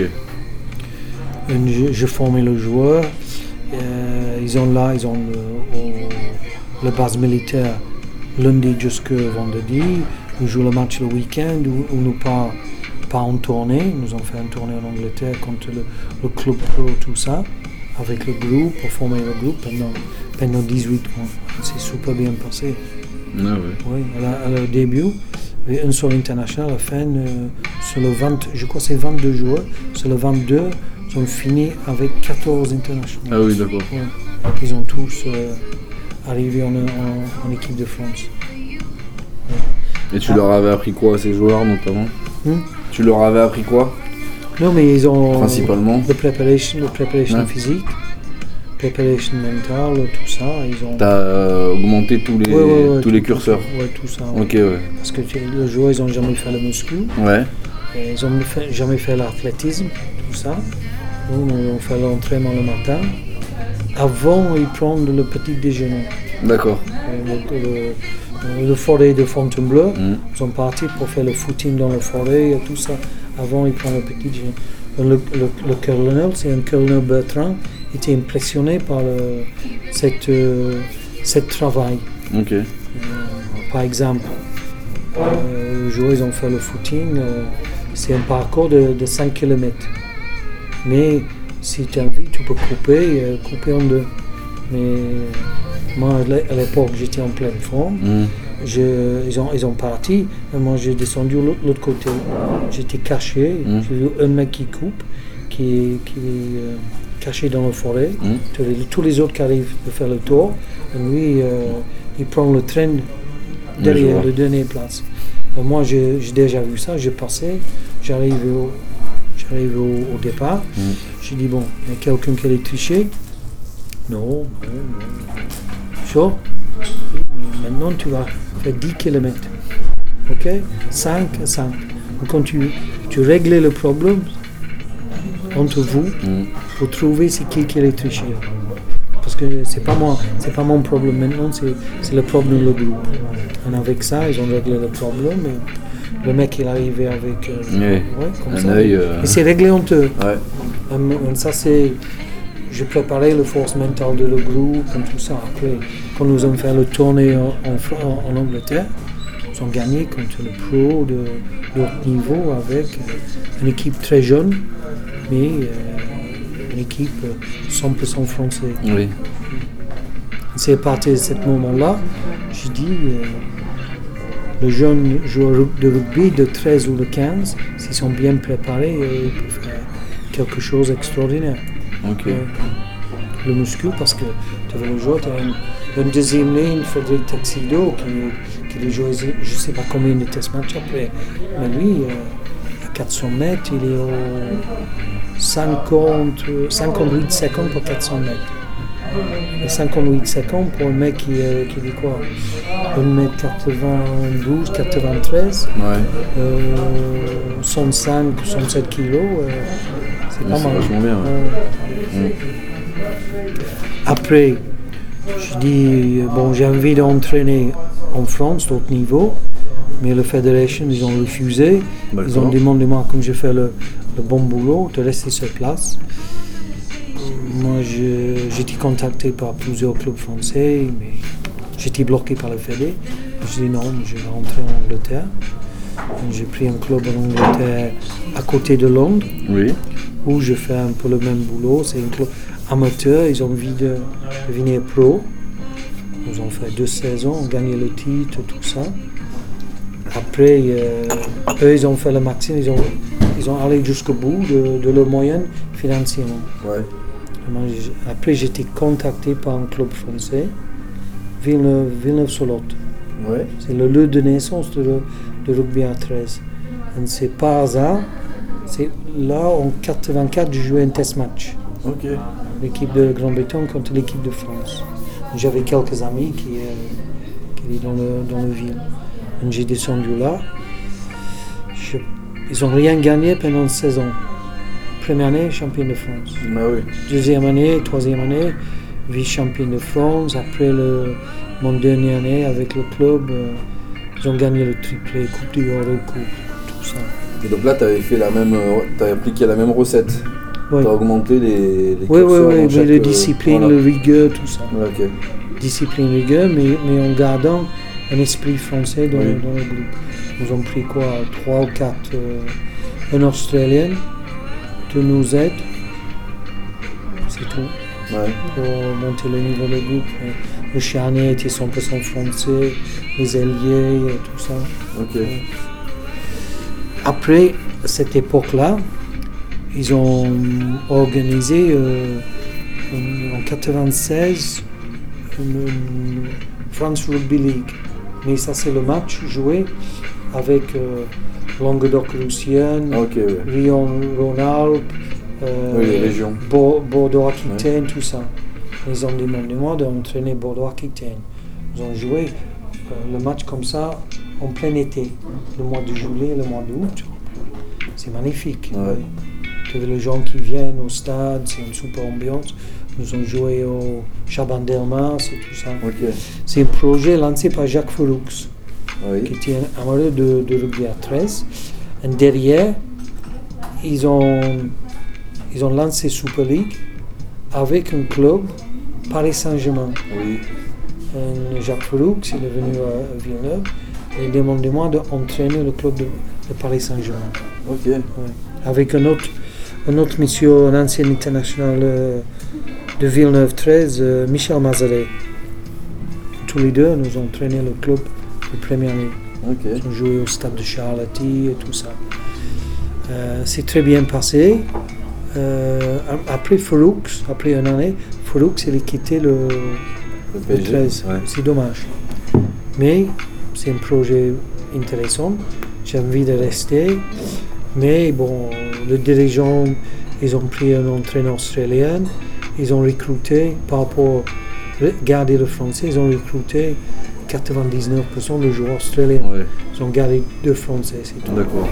[SPEAKER 2] Et je, je formais le joueur, euh, ils ont là, ils ont le, au- le base militaire lundi jusqu'au vendredi. Nous jouons le match le week-end où, où nous pas, pas en tournée. Nous avons fait une tournée en Angleterre contre le, le club pro, tout ça, avec le groupe, pour former le groupe pendant, pendant dix-huit mois. C'est super bien passé.
[SPEAKER 1] Ah ouais.
[SPEAKER 2] Oui, à, la- à le début, il y avait un seul international. À la fin, euh, sur le vingt, je crois que c'est vingt-deux joueurs. Sur le vingt-deux, ils ont fini avec quatorze internationaux.
[SPEAKER 1] Ah oui, d'accord.
[SPEAKER 2] Ouais. Ils ont tous euh, arrivé en, en- en équipe de France.
[SPEAKER 1] Et tu leur avais appris quoi à ces joueurs notamment?
[SPEAKER 2] Hmm?
[SPEAKER 1] Tu leur avais appris quoi
[SPEAKER 2] Non, mais ils ont
[SPEAKER 1] principalement?
[SPEAKER 2] le préparation, le préparation
[SPEAKER 1] Ouais.
[SPEAKER 2] physique, préparation mentale, tout ça. Ils ont
[SPEAKER 1] T'as euh, augmenté tous les,
[SPEAKER 2] Ouais, ouais, ouais,
[SPEAKER 1] tous les curseurs?
[SPEAKER 2] Ouais, tout ça. ouais.
[SPEAKER 1] Ok, ouais.
[SPEAKER 2] Parce que tu- les joueurs, ils n'ont jamais fait le muscu,
[SPEAKER 1] Ouais.
[SPEAKER 2] et ils n'ont jamais fait l'athlétisme, tout ça. Nous, on fait l'entraînement le matin. Avant, ils prennent le petit déjeuner.
[SPEAKER 1] D'accord.
[SPEAKER 2] Le, le- le forêt de Fontainebleau,
[SPEAKER 1] Mhm.
[SPEAKER 2] ils sont partis pour faire le footing dans la forêt et tout ça. Avant, ils prennent le petit déjeuner. Le, le, le colonel, c'est un colonel Bertrand, il était impressionné par le, cette, euh, cette travail.
[SPEAKER 1] Ok.
[SPEAKER 2] Euh, par exemple, euh, les joueurs, ils ont fait le footing, euh, c'est un parcours de, de cinq kilomètres. Mais si tu as envie, tu peux couper, euh, couper en deux. Mais moi, à l'époque, j'étais en pleine forme.
[SPEAKER 1] Mhm.
[SPEAKER 2] Je- ils, ont, ils ont parti, et moi j'ai descendu l'autre l'autre côté. J'étais caché,
[SPEAKER 1] Mm.
[SPEAKER 2] j'ai vu un mec qui coupe, qui, qui est euh, caché dans la forêt.
[SPEAKER 1] Mm.
[SPEAKER 2] Tu vois, tous les autres qui arrivent de faire le tour, et lui, euh, il prend le train
[SPEAKER 1] Je
[SPEAKER 2] derrière,
[SPEAKER 1] vois.
[SPEAKER 2] le dernier place. Et moi j'ai j'ai déjà vu ça, j'ai passé, j'arrive au, j'arrive au, au départ,
[SPEAKER 1] Mm.
[SPEAKER 2] j'ai dit bon, il y a quelqu'un qui allait tricher. Non, non, non. Chaud. Maintenant, tu vas faire dix kilomètres. Ok? cinq à cinq. Donc, quand tu, tu règles le problème entre vous
[SPEAKER 1] Mhm.
[SPEAKER 2] pour trouver c'est qui qui est triché. Parce que c'est pas moi, c'est pas mon problème maintenant, c'est, c'est le problème du groupe. Et avec ça, ils ont réglé le problème. Et le mec, il est arrivé avec euh,
[SPEAKER 1] Ouais.
[SPEAKER 2] ouais, comme
[SPEAKER 1] Un
[SPEAKER 2] ça.
[SPEAKER 1] œil, euh,
[SPEAKER 2] Et c'est réglé entre eux.
[SPEAKER 1] Ouais.
[SPEAKER 2] Euh, Ça, c'est. je préparais la force mentale de le groupe et tout ça. Après, quand nous avons fait le tournée en, en, en Angleterre, nous avons gagné contre le pro de, de haut niveau avec euh, une équipe très jeune, mais euh, une équipe cent pour cent française.
[SPEAKER 1] Oui.
[SPEAKER 2] C'est à partir de ce moment-là, je dis, euh, le jeune joueur de rugby de treize ou de quinze, s'ils sont bien préparés, euh, ils peuvent faire quelque chose d'extraordinaire.
[SPEAKER 1] Ok.
[SPEAKER 2] Euh, le muscu, parce que tu avais le joueur, tu as une, une deuxième ligne, Frédéric Taxido, qui, qui a joué je ne sais pas combien de test matchs après. Mais lui, euh, à quatre cents mètres, il est au cinquante, cinquante-huit secondes pour quatre cents mètres. Et cinquante-huit secondes pour un mec qui, euh, qui dit quoi, un mètre quatre-vingt-douze, quatre-vingt-treize,
[SPEAKER 1] Ouais.
[SPEAKER 2] euh, cent cinq, cent sept kilos, euh, c'est
[SPEAKER 1] Mais
[SPEAKER 2] pas
[SPEAKER 1] c'est
[SPEAKER 2] mal.
[SPEAKER 1] vachement bien, ouais.
[SPEAKER 2] Euh,
[SPEAKER 1] Mm.
[SPEAKER 2] Après, je dis, bon, j'ai envie d'entraîner en France, d'autres niveaux, mais la Fédération, ils ont refusé.
[SPEAKER 1] D'accord.
[SPEAKER 2] Ils ont demandé, moi, comme j'ai fait le, le bon boulot, de rester sur place. Moi, je, j'ai été contacté par plusieurs clubs français, mais j'étais bloqué par la Fédé. Je dis non, je vais rentrer en Angleterre. J'ai pris un club en Angleterre à côté de Londres,
[SPEAKER 1] Oui.
[SPEAKER 2] où je fais un peu le même boulot. C'est un club amateur, ils ont envie de devenir pro. Nous avons fait deux saisons, on a gagné le titre, tout ça. Après, euh, eux, ils ont fait le maximum, ils ont, ils ont allé jusqu'au bout de, de leurs moyens financièrement.
[SPEAKER 1] Ouais.
[SPEAKER 2] Moi, j'ai- après, j'ai été contacté par un club français, Villeneuve, Villeneuve-sur-Lot.
[SPEAKER 1] Ouais.
[SPEAKER 2] C'est le lieu de naissance de, de rugby à treize. Et c'est par hasard, c'est là en quatre-vingt-quatre, j'ai joué un test match.
[SPEAKER 1] Ok.
[SPEAKER 2] L'équipe de Grande-Bretagne contre l'équipe de France. J'avais quelques amis qui, euh, qui étaient dans le, dans le ville. Et j'ai descendu là. Je- ils n'ont rien gagné pendant une saison. Première année, champion de France.
[SPEAKER 1] Bah oui.
[SPEAKER 2] Deuxième année, troisième année, vice-champion de France. Après le, mon dernière année avec le club, euh, ils ont gagné le triplé, Coupe du Eurocoupe, tout ça.
[SPEAKER 1] Et donc là, tu avais fait la même, euh, t'avais appliqué la même recette.
[SPEAKER 2] Ouais.
[SPEAKER 1] Tu as augmenté les, les
[SPEAKER 2] Oui, oui,
[SPEAKER 1] curseurs
[SPEAKER 2] oui,
[SPEAKER 1] dans
[SPEAKER 2] mais
[SPEAKER 1] chaque,
[SPEAKER 2] la
[SPEAKER 1] euh,
[SPEAKER 2] discipline,
[SPEAKER 1] voilà.
[SPEAKER 2] le rigueur, tout ça.
[SPEAKER 1] Ouais, ok.
[SPEAKER 2] Discipline rigueur, mais, mais en gardant un esprit français dans,
[SPEAKER 1] Oui.
[SPEAKER 2] dans le groupe. Nous avons pris quoi, trois ou quatre, euh, un Australien, de nous aide, c'est tout,
[SPEAKER 1] Ouais.
[SPEAKER 2] pour monter le niveau du groupe. Le charnier était cent pour cent français, les ailiers, et tout ça.
[SPEAKER 1] Ok.
[SPEAKER 2] Après cette époque-là, ils ont organisé euh, en quatre-vingt-seize une, une France Rugby League. Mais ça, c'est le match joué avec euh, Languedoc-Roussillon,
[SPEAKER 1] Ah, ok, ouais.
[SPEAKER 2] Lyon-Rhône-Alpes, euh,
[SPEAKER 1] Oui, les régions.
[SPEAKER 2] Bo- Bordeaux-Aquitaine, tout ça. Ils ont demandé moi d'entraîner Bordeaux-Aquitaine. Ils ont joué euh, le match comme ça en plein été, le mois de juillet, le mois d'août. C'est magnifique.
[SPEAKER 1] Ouais.
[SPEAKER 2] Tu as les gens qui viennent au stade, c'est une super ambiance. Nous avons joué au Chabandelmas et tout ça.
[SPEAKER 1] Ok.
[SPEAKER 2] C'est un projet lancé par Jacques Fouroux, qui
[SPEAKER 1] Oui.
[SPEAKER 2] était un amoureux de, de rugby à treize. Et derrière, ils ont, ils ont lancé Super League avec un club, Paris Saint-Germain.
[SPEAKER 1] Oui.
[SPEAKER 2] Et Jacques Fouroux, il est venu à Villeneuve et il demandait moi d'entraîner le club de, de Paris Saint-Germain.
[SPEAKER 1] Ok.
[SPEAKER 2] Ouais. Avec un autre, un autre monsieur, un ancien international euh, de Villeneuve treize, euh, Michel Mazaret. Tous les deux, nous avons entraîné le club de première année.
[SPEAKER 1] Ok.
[SPEAKER 2] Ils ont joué au stade de Charlety et tout ça. Euh, c'est très bien passé. Euh, après Fouroux, après une année, Fouroux, il a quitté le,
[SPEAKER 1] Le
[SPEAKER 2] le
[SPEAKER 1] P S G.
[SPEAKER 2] treize.
[SPEAKER 1] Ouais.
[SPEAKER 2] C'est dommage. Mais c'est un projet intéressant. J'ai envie de rester. Mais bon, les dirigeants, ils ont pris un entraîneur australien. Ils ont recruté, par rapport à garder le français, ils ont recruté quatre-vingt-dix-neuf pour cent de joueurs australiens.
[SPEAKER 1] Ouais.
[SPEAKER 2] Ils ont gardé deux français, c'est tout.
[SPEAKER 1] D'accord.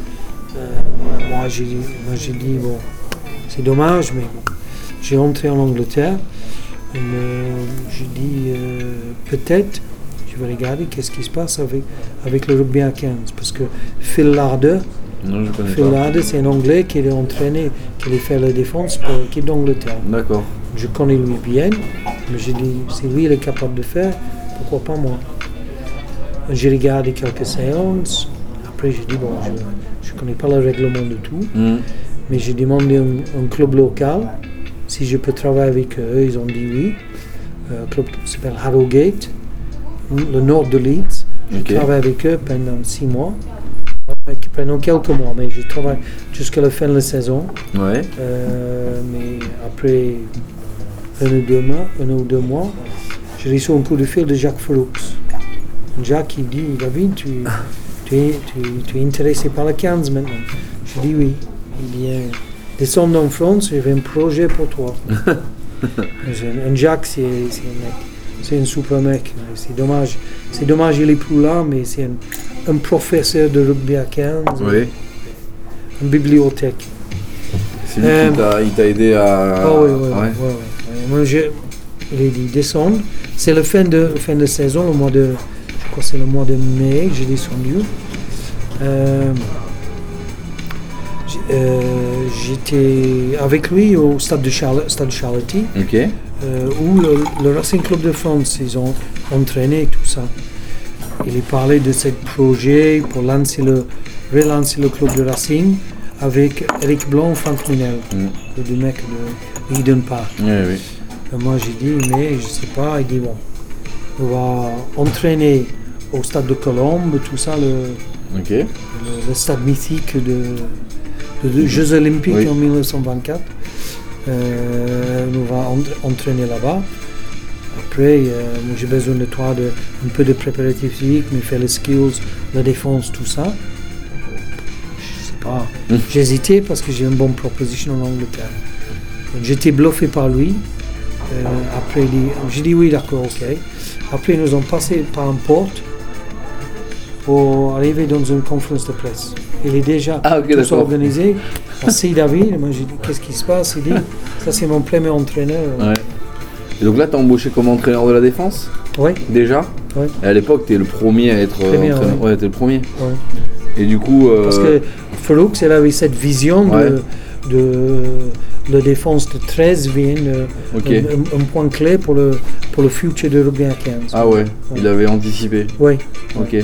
[SPEAKER 2] Euh, moi, j'ai dit, moi, j'ai dit, bon, c'est dommage, mais bon. J'ai rentré en Angleterre. Et me- j'ai dit, euh, peut-être, je vais regarder qu'est-ce qui se passe avec, avec le rugby à quinze. Parce que Phil Larder,
[SPEAKER 1] Non, je connais
[SPEAKER 2] Phil
[SPEAKER 1] pas.
[SPEAKER 2] Lade, c'est un Anglais qui est entraîné, qui allait faire la défense pour l'équipe d'Angleterre.
[SPEAKER 1] D'accord.
[SPEAKER 2] Je connais lui bien, mais j'ai dit, si lui il est capable de faire, pourquoi pas moi? J'ai regardé quelques séances, après j'ai dit, bon, je ne connais pas le règlement de tout,
[SPEAKER 1] Mm.
[SPEAKER 2] mais j'ai demandé à un, un club local si je peux travailler avec eux, ils ont dit oui. Un club qui s'appelle Harrogate, le nord de Leeds. Je
[SPEAKER 1] Ok.
[SPEAKER 2] travaille avec eux pendant six mois, pendant quelques mois, mais je travaille jusqu'à la fin de la saison.
[SPEAKER 1] Ouais.
[SPEAKER 2] Euh, mais après un ou deux mois, un ou deux mois, j'ai reçu un coup de fil de Jacques Furoux. Jacques, il dit, David, tu, tu, es, tu, tu es intéressé par la quinze maintenant? Je dis oui. Il dit, euh, descends en France, j'ai un projet pour toi. Un Jacques, c'est, c'est un mec, c'est un super mec. C'est dommage, c'est dommage, il est plus là, mais c'est un, un professeur de rugby à quinze,
[SPEAKER 1] Oui.
[SPEAKER 2] une bibliothèque.
[SPEAKER 1] C'est lui
[SPEAKER 2] Euh,
[SPEAKER 1] qui t'a, il t'a aidé à.
[SPEAKER 2] Ah oui, oui, oui.
[SPEAKER 1] Ouais.
[SPEAKER 2] ouais, ouais, ouais. Moi, je, il a dit descendre. C'est la fin de, fin de saison, le mois de, je crois que c'est le mois de mai, j'ai descendu. Euh, j'ai- euh, j'étais avec lui au stade de, Charle, stade de Charletti,
[SPEAKER 1] Ok.
[SPEAKER 2] euh, où le, le Racing Club de France, ils ont entraîné tout ça. Il a parlé de ce projet pour lancer le, relancer le club de Racing avec Eric Blanc et Franck Minel,
[SPEAKER 1] Mm.
[SPEAKER 2] les deux mecs de Eden Park.
[SPEAKER 1] Oui, oui.
[SPEAKER 2] Et moi j'ai dit, mais je sais pas, il dit bon, on va entraîner au stade de Colombes, tout ça, le,
[SPEAKER 1] Ok.
[SPEAKER 2] le, le stade mythique de, de, de Jeux Olympiques
[SPEAKER 1] Oui.
[SPEAKER 2] en mille neuf cent vingt-quatre. Euh, on va en- entraîner là-bas. Après, euh, moi, j'ai besoin de toi, de, un peu de préparatif physique, mais faire les skills, la défense, tout ça. Je sais pas.
[SPEAKER 1] Mm.
[SPEAKER 2] J'ai hésité parce que j'ai une bonne proposition en Angleterre. Donc, j'étais bluffé par lui. Euh, après, il dit- j'ai dit oui, d'accord, ok. Après, nous avons passé par une porte pour arriver dans une conférence de presse. Il est déjà
[SPEAKER 1] Ah, ok,
[SPEAKER 2] tout
[SPEAKER 1] d'accord.
[SPEAKER 2] organisé. Merci David. Moi, j'ai dit, qu'est-ce qui se passe? Il dit, ça c'est mon premier entraîneur.
[SPEAKER 1] Ouais. Et donc là, t'as embauché comme entraîneur de la défense
[SPEAKER 2] Oui,
[SPEAKER 1] déjà.
[SPEAKER 2] Ouais.
[SPEAKER 1] Et à l'époque, t'es le premier à être euh,
[SPEAKER 2] Premier,
[SPEAKER 1] entraîneur.
[SPEAKER 2] ouais.
[SPEAKER 1] Ouais, t'es le premier.
[SPEAKER 2] ouais.
[SPEAKER 1] Et du coup. euh,
[SPEAKER 2] Parce que Furoux, il avait cette vision
[SPEAKER 1] Ouais.
[SPEAKER 2] de, de la défense de treize vient euh,
[SPEAKER 1] Ok.
[SPEAKER 2] un, un- un point clé pour le, pour le futur de rugby à quinze.
[SPEAKER 1] Ah ouais, il avait anticipé.
[SPEAKER 2] Oui,
[SPEAKER 1] Ok.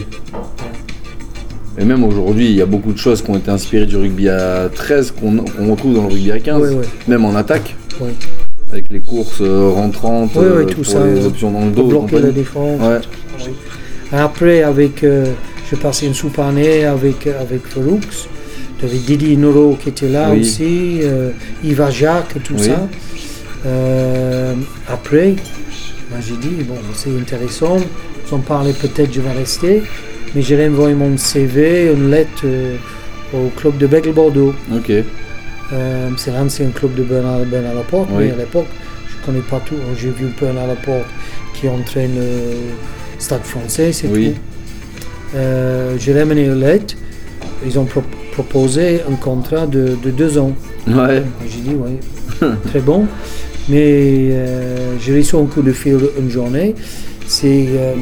[SPEAKER 1] Et même aujourd'hui, il y a beaucoup de choses qui ont été inspirées du rugby à treize qu'on qu'on retrouve dans le rugby à quinze,
[SPEAKER 2] Ouais, ouais.
[SPEAKER 1] même en attaque,
[SPEAKER 2] oui.
[SPEAKER 1] avec les courses euh, rentrantes,
[SPEAKER 2] Ouais, ouais,
[SPEAKER 1] euh,
[SPEAKER 2] tout
[SPEAKER 1] pour
[SPEAKER 2] ça,
[SPEAKER 1] les
[SPEAKER 2] ouais.
[SPEAKER 1] options dans le
[SPEAKER 2] Pour
[SPEAKER 1] dos. et
[SPEAKER 2] bloquer la
[SPEAKER 1] compagnie.
[SPEAKER 2] défense.
[SPEAKER 1] Ouais.
[SPEAKER 2] Oui. Après, avec, euh, j'ai passé une super année avec, avec Furoux. Il y avait Didier Noro qui était là
[SPEAKER 1] Oui.
[SPEAKER 2] aussi, euh, Yves Jacques, tout
[SPEAKER 1] Oui.
[SPEAKER 2] ça. Euh, après, moi, j'ai dit, bon, c'est intéressant, j'en parlais peut-être, je vais rester, mais j'ai envoyé mon C V, une lettre euh, au club de Bègle Bordeaux.
[SPEAKER 1] Ok.
[SPEAKER 2] Euh, c'est l'ancien club de Bernard, Bernard Laporte,
[SPEAKER 1] Oui.
[SPEAKER 2] mais à l'époque, je ne connais pas tout. J'ai vu Bernard Laporte qui entraîne le Stade français, c'est
[SPEAKER 1] Oui.
[SPEAKER 2] tout. Euh, j'ai ramené une lettre, ils ont pro- proposé un contrat de, de deux ans.
[SPEAKER 1] Ouais.
[SPEAKER 2] J'ai dit oui, très bon. Mais euh, j'ai reçu un coup de fil une journée. C'est euh,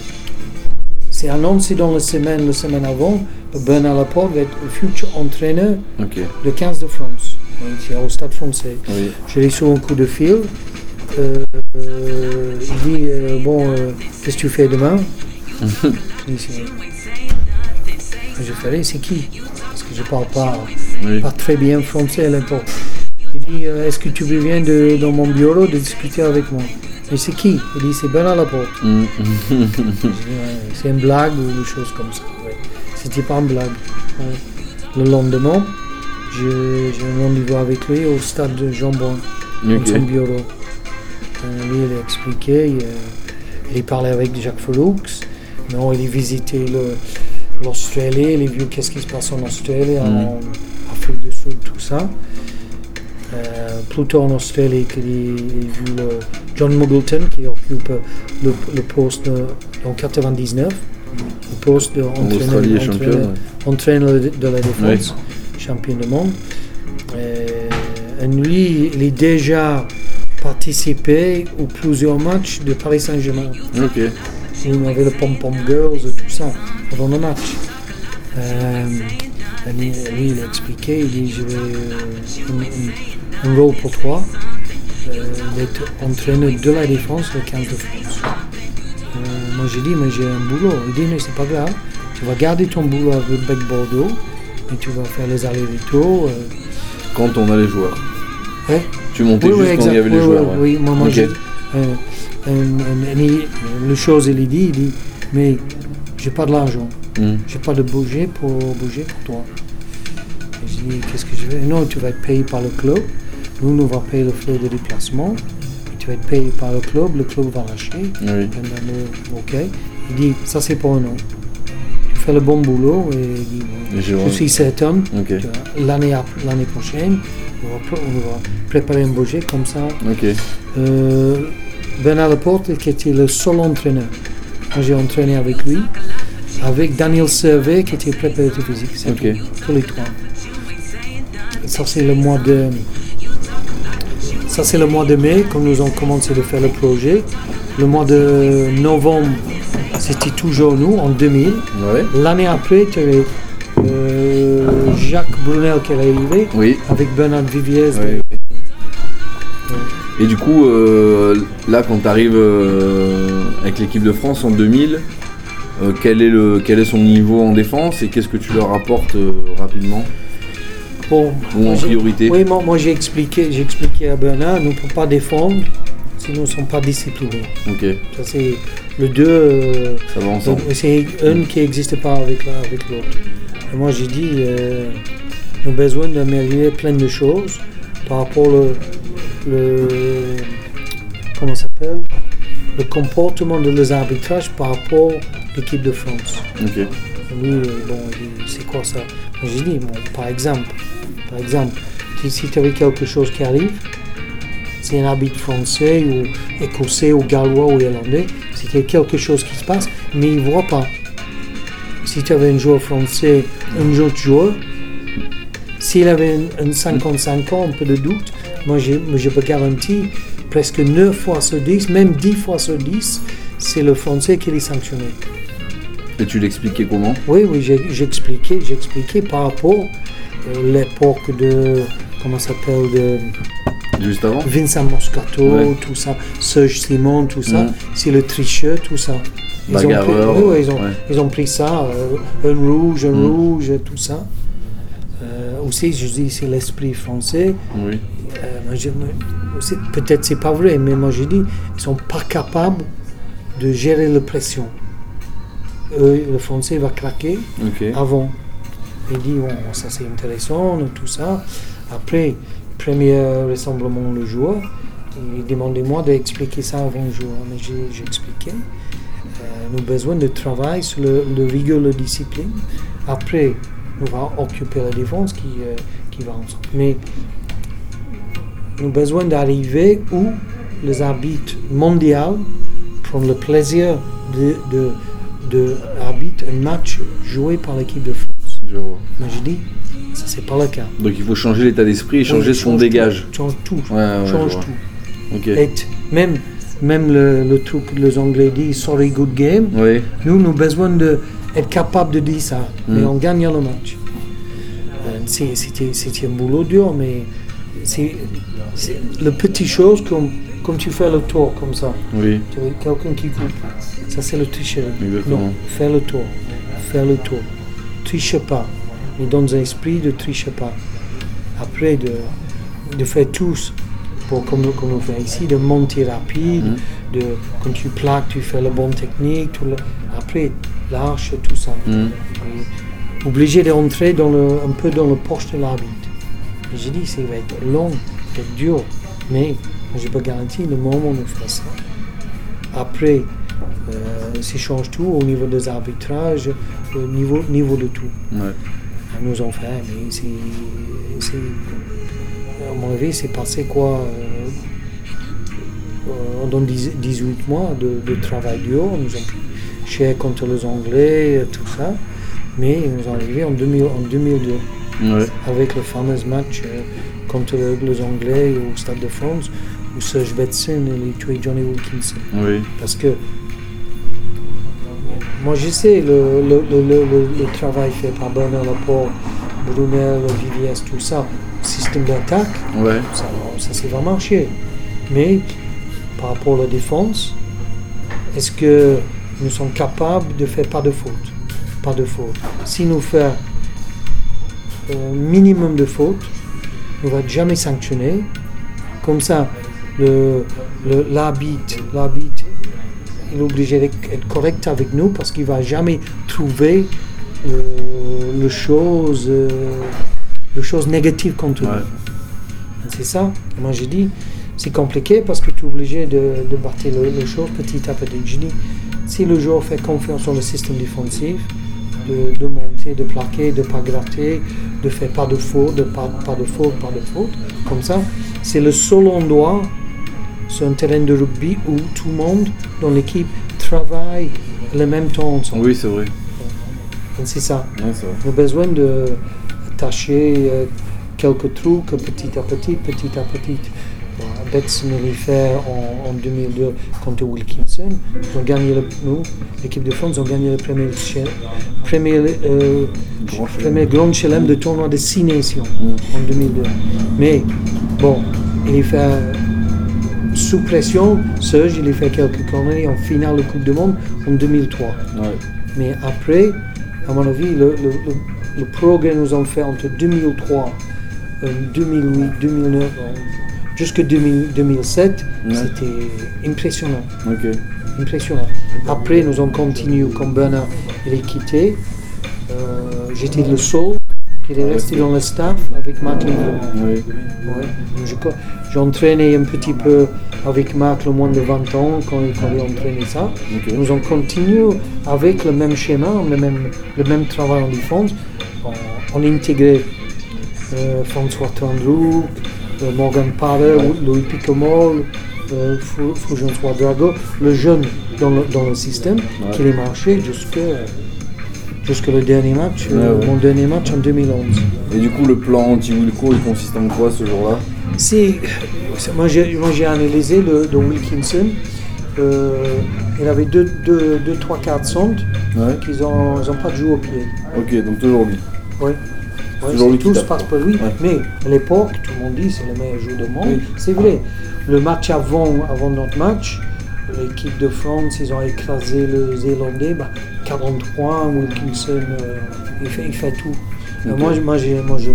[SPEAKER 2] c'est annoncé dans la semaine, la semaine avant, Bernard Laporte va être le futur entraîneur
[SPEAKER 1] Ok.
[SPEAKER 2] de quinze de France. Donc, c'est au Stade français.
[SPEAKER 1] Oui.
[SPEAKER 2] J'ai reçu un coup de fil. Euh, euh, il dit euh, bon, euh, qu'est-ce que tu fais demain? J'ai dit, c'est- J'ai fait, c'est qui? Parce que je ne parle pas,
[SPEAKER 1] Oui.
[SPEAKER 2] pas très bien français à l'époque. Il dit, euh, est-ce que tu viens de, dans mon bureau de discuter avec moi? Mais c'est qui? Il dit, c'est Bernard Laporte.
[SPEAKER 1] Mm.
[SPEAKER 2] J'ai dit, ouais, c'est une blague ou des choses comme ça. Ouais. C'était pas une blague. Ouais. Le lendemain, je- j'ai un rendez-vous avec lui au stade de Jean-Bouin, dans
[SPEAKER 1] Ok.
[SPEAKER 2] son bureau. Euh, lui, il a expliqué, il, euh, il parlait avec Jacques Furoux. Non, il a visité le- l'Australie, il a vu qu'est-ce qui se passe en Australie, en Afrique du Sud, tout ça. Euh, plutôt en Australie, qu'il a, il a vu le John Muggleton qui occupe le, le poste de, en quatre-vingt-dix-neuf, le poste
[SPEAKER 1] Australie est championne,
[SPEAKER 2] d'entraîneur
[SPEAKER 1] ouais.
[SPEAKER 2] entraîneur de la défense, champion du monde. Et, et lui, il a déjà participé aux plusieurs matchs de Paris Saint-Germain.
[SPEAKER 1] Ok.
[SPEAKER 2] Où on avait le Pom Pom Girls et tout ça, avant le match. Euh, lui, lui, il a expliqué, il dit, je vais euh, un, un, un rôle pour toi, euh, d'être entraîneur de la défense de quinze de France. Euh, moi j'ai dit, mais j'ai un boulot. Il dit, mais c'est pas grave, tu vas garder ton boulot avec Bec Bordeaux, et tu vas faire les allers-retours. Euh.
[SPEAKER 1] Quand on a les joueurs.
[SPEAKER 2] Ouais.
[SPEAKER 1] Tu montais
[SPEAKER 2] oui,
[SPEAKER 1] juste
[SPEAKER 2] oui,
[SPEAKER 1] quand il y avait les
[SPEAKER 2] oui,
[SPEAKER 1] joueurs.
[SPEAKER 2] Oui,
[SPEAKER 1] ouais.
[SPEAKER 2] oui, moi, moi
[SPEAKER 1] Okay.
[SPEAKER 2] j'ai. Euh, euh, euh, le chose, il dit, il dit, mais j'ai pas de l'argent, mm. j'ai pas de budget pour bouger pour toi. Et je dis, qu'est-ce que je vais? Non, tu vas être payé par le club. Nous, nous va payer le frais de déplacement. Et tu vas être payé par le club. Le club va lâcher.
[SPEAKER 1] Oui.
[SPEAKER 2] Ok. Il dit, ça c'est pour un an. Tu fais le bon boulot et il dit, bon, je vois. suis certain
[SPEAKER 1] okay.
[SPEAKER 2] que l'année, l'année prochaine, on va, on va préparer un budget comme ça.
[SPEAKER 1] Okay.
[SPEAKER 2] Euh, Bernard Laporte, qui était le seul entraîneur. Moi, j'ai entraîné avec lui, avec Daniel Servet, qui était préparateur physique. C'est
[SPEAKER 1] okay.
[SPEAKER 2] tout, tous les trois. Ça, c'est le mois de... Ça, c'est le mois de mai, quand nous avons commencé à faire le projet. Le mois de novembre, c'était toujours nous, en deux mille.
[SPEAKER 1] Ouais.
[SPEAKER 2] L'année après, tu avais euh, Jacques Brunel qui est arrivé,
[SPEAKER 1] oui.
[SPEAKER 2] avec Bernard Viviers.
[SPEAKER 1] Oui,
[SPEAKER 2] de...
[SPEAKER 1] oui. Et du coup, euh, là, quand tu arrives euh, avec l'équipe de France en deux mille, euh, quel, est le, quel est son niveau en défense et qu'est-ce que tu leur apportes euh, rapidement?
[SPEAKER 2] Bon,
[SPEAKER 1] ou en priorité?
[SPEAKER 2] Oui, moi, moi j'ai expliqué, j'ai expliqué à Bernard, nous ne pouvons pas défendre, sinon nous ne sommes pas disciplinés.
[SPEAKER 1] Okay.
[SPEAKER 2] Ça, c'est le deux. Euh,
[SPEAKER 1] ça va ensemble.
[SPEAKER 2] C'est un mmh. qui n'existe pas avec, avec l'autre. Et moi j'ai dit, euh, nous avons besoin d'améliorer plein de choses par rapport au le, comment ça s'appelle, le comportement de les arbitrages par rapport à l'équipe de France.
[SPEAKER 1] Okay.
[SPEAKER 2] Lui, bon, c'est quoi ça? J'ai dit, bon, par exemple, par exemple, si tu avais quelque chose qui arrive, c'est un arbitre français ou écossais ou gallois ou irlandais, c'était quelque chose qui se passe, mais il ne voit pas. Si tu avais un joueur français, un autre joueur, s'il avait un, un cinquante-cinq ans, un peu de doute, moi je, je peux garantir presque neuf fois sur dix, même dix fois sur dix, c'est le français qui est sanctionné.
[SPEAKER 1] Et tu l'expliquais comment?
[SPEAKER 2] Oui, oui, j'ai, j'expliquais, j'expliquais par rapport à euh, l'époque de, comment ça s'appelle, de
[SPEAKER 1] Juste avant
[SPEAKER 2] Vincent Moscato, ouais. Tout ça, Serge Simon, tout ça, mmh. c'est le tricheur, tout ça. Ils
[SPEAKER 1] Bagarreur.
[SPEAKER 2] Ont pris, oui, oui, ils, ont,
[SPEAKER 1] ouais.
[SPEAKER 2] ils ont pris ça, euh, un rouge, un mmh. rouge, tout ça. Euh, aussi, je dis, c'est l'esprit français.
[SPEAKER 1] Oui.
[SPEAKER 2] Euh, moi, je, c'est, peut-être c'est pas vrai, mais moi je dis, ils sont pas capables de gérer la pression. Eux, le français va craquer
[SPEAKER 1] okay.
[SPEAKER 2] avant. Il dit, bon, ça c'est intéressant, tout ça. Après, premier rassemblement le joueur, il demandait moi d'expliquer ça avant le joueur, mais j'ai, j'ai expliqué. Euh, nous avons besoin de travail sur le, le rigueur, la discipline. Après, nous allons occuper la défense qui, euh, qui va ensemble. Mais nous avons besoin d'arriver où les arbitres mondiaux prennent le plaisir de, de, de arbitrer un match joué par l'équipe de France.
[SPEAKER 1] Je vois.
[SPEAKER 2] Mais je dis, ça c'est pas le cas.
[SPEAKER 1] Donc il faut changer l'état d'esprit et changer
[SPEAKER 2] oui,
[SPEAKER 1] son
[SPEAKER 2] change
[SPEAKER 1] dégage.
[SPEAKER 2] Tout, change tout.
[SPEAKER 1] Ouais, ouais,
[SPEAKER 2] change tout.
[SPEAKER 1] Okay.
[SPEAKER 2] Et même même le, le truc que les Anglais disent, sorry, good game.
[SPEAKER 1] Oui.
[SPEAKER 2] Nous, nous avons besoin d'être capables de dire ça, mm. mais on gagne le match. Euh, c'est, c'était, c'était un boulot dur, mais c'est, c'est le petit chose comme, comme tu fais le tour comme ça.
[SPEAKER 1] Oui.
[SPEAKER 2] Tu vois, quelqu'un qui coupe. Ça, c'est le tricherie.
[SPEAKER 1] Exactement.
[SPEAKER 2] Non, faire le tour. Faire le tour. Triche pas. Mais dans un esprit de triche pas. Après, de, de faire tous, pour, comme, comme on fait ici, de monter rapide, mm. de, quand tu plaques, tu fais la bonne technique. Tout le, après, l'arche, tout ça. Mm. Obligé d'entrer dans le, un peu dans le poche de l'arbitre. Et j'ai dit, ça va être long, ça va être dur, mais je peux garantir le moment où on fait ça. Après, euh, ça change tout au niveau des arbitrages, au niveau, niveau de tout.
[SPEAKER 1] Ouais.
[SPEAKER 2] Nous en fait, mais c'est, c'est, à mon avis, c'est passé quoi euh, euh, dans dix-huit mois de, de travail dur. Nous avons pris cher contre les Anglais, tout ça, mais nous sommes arrivés en, deux mille, en deux mille deux
[SPEAKER 1] ouais.
[SPEAKER 2] avec le fameux match euh, contre le, les Anglais au Stade de France où Serge Betsen a tué Johnny Wilkinson.
[SPEAKER 1] Oui.
[SPEAKER 2] Parce que moi je sais le, le, le, le, le travail fait par Bernard Laporte, Brunel, V V S, tout ça, système d'attaque,
[SPEAKER 1] Ouais.
[SPEAKER 2] ça, ça c'est va marcher. Mais par rapport à la défense, est-ce que nous sommes capables de faire pas de faute? Pas de faute. Si nous faisons un minimum de fautes, nous ne va jamais sanctionner. Comme ça, le, le, l'arbitre, l'arbitre, il est obligé d'être correct avec nous parce qu'il ne va jamais trouver euh, le chose, euh, le chose négative contre nous.
[SPEAKER 1] Ouais.
[SPEAKER 2] C'est ça. Moi, j'ai dit, c'est compliqué parce que tu es obligé de, de battre le, le chose petit à petit. Je dis, si le joueur fait confiance dans le système défensif, de, de monter, de plaquer, de ne pas gratter, de faire pas de faute, de pas, pas de faute, pas de faute, comme ça, c'est le seul endroit sur un terrain de rugby où tout le monde dans l'équipe travaille le même temps ensemble.
[SPEAKER 1] Oui, c'est vrai.
[SPEAKER 2] Et c'est ça.
[SPEAKER 1] Ouais, c'est vrai.
[SPEAKER 2] On a besoin de tâcher euh, quelques trucs petit à petit, petit à petit. Bon, Betson l'a fait en, en deux mille deux contre Wilkinson. Ils ont gagné le, nous, l'équipe de France, ont gagné le premier, premier, euh,
[SPEAKER 1] Grand
[SPEAKER 2] premier grand chelem de tournoi de six nations
[SPEAKER 1] Mm.
[SPEAKER 2] en deux mille deux. Mais bon, il a fait sous pression. Serge, il a fait quelques conneries en finale de Coupe du Monde en deux mille trois.
[SPEAKER 1] Ouais.
[SPEAKER 2] Mais après, à mon avis, le, le, le, le progrès que nous avons fait entre deux mille trois, euh, deux mille huit, deux mille neuf, euh, jusqu'à deux mille, deux mille sept,
[SPEAKER 1] Ouais.
[SPEAKER 2] c'était impressionnant.
[SPEAKER 1] Ok.
[SPEAKER 2] Impressionnant. Après, nous avons continué, comme Bernard, il est quitté. Euh, j'étais le seul qui est resté dans le staff avec Marc Livre.
[SPEAKER 1] Oui.
[SPEAKER 2] Ouais. Je- J'ai entraîné un petit peu avec Marc le moins de vingt ans quand, quand il a entraîné ça.
[SPEAKER 1] Ok.
[SPEAKER 2] Nous avons continué avec le même schéma, le même, le même travail en défense. On, on a intégré euh, François Tandrou, euh, Morgan Parler,
[SPEAKER 1] Ouais.
[SPEAKER 2] Louis Picamol, euh, Fulgence Ouedraogo, le jeune dans le, dans le système,
[SPEAKER 1] Ouais.
[SPEAKER 2] qui a marché jusqu'à jusqu'à le dernier match,
[SPEAKER 1] Ouais,
[SPEAKER 2] euh,
[SPEAKER 1] ouais.
[SPEAKER 2] mon dernier match en deux mille onze.
[SPEAKER 1] Et du coup, le plan anti-Wilco, il consiste en quoi ce jour-là?
[SPEAKER 2] C'est, c'est- moi, j'ai, moi j'ai analysé le de Wilkinson. Euh, il avait deux, deux, deux trois quarts de centre
[SPEAKER 1] Ouais.
[SPEAKER 2] qu'ils n'ont ils ont pas de joué au pied.
[SPEAKER 1] Ok, donc toujours lui.
[SPEAKER 2] Oui.
[SPEAKER 1] C'est toujours lui qui
[SPEAKER 2] tout se
[SPEAKER 1] tape,
[SPEAKER 2] passe
[SPEAKER 1] quoi.
[SPEAKER 2] par lui.
[SPEAKER 1] Ouais.
[SPEAKER 2] Mais à l'époque, tout le monde dit c'est le meilleur joueur du monde.
[SPEAKER 1] Oui.
[SPEAKER 2] C'est vrai. Le match avant, avant notre match, l'équipe de France, ils ont écrasé les Zélandais. Bah, quarante-trois, Wilkinson, euh, il, fait, il fait tout. Euh,
[SPEAKER 1] Ok.
[SPEAKER 2] moi, je- moi, j'ai, moi, je, euh,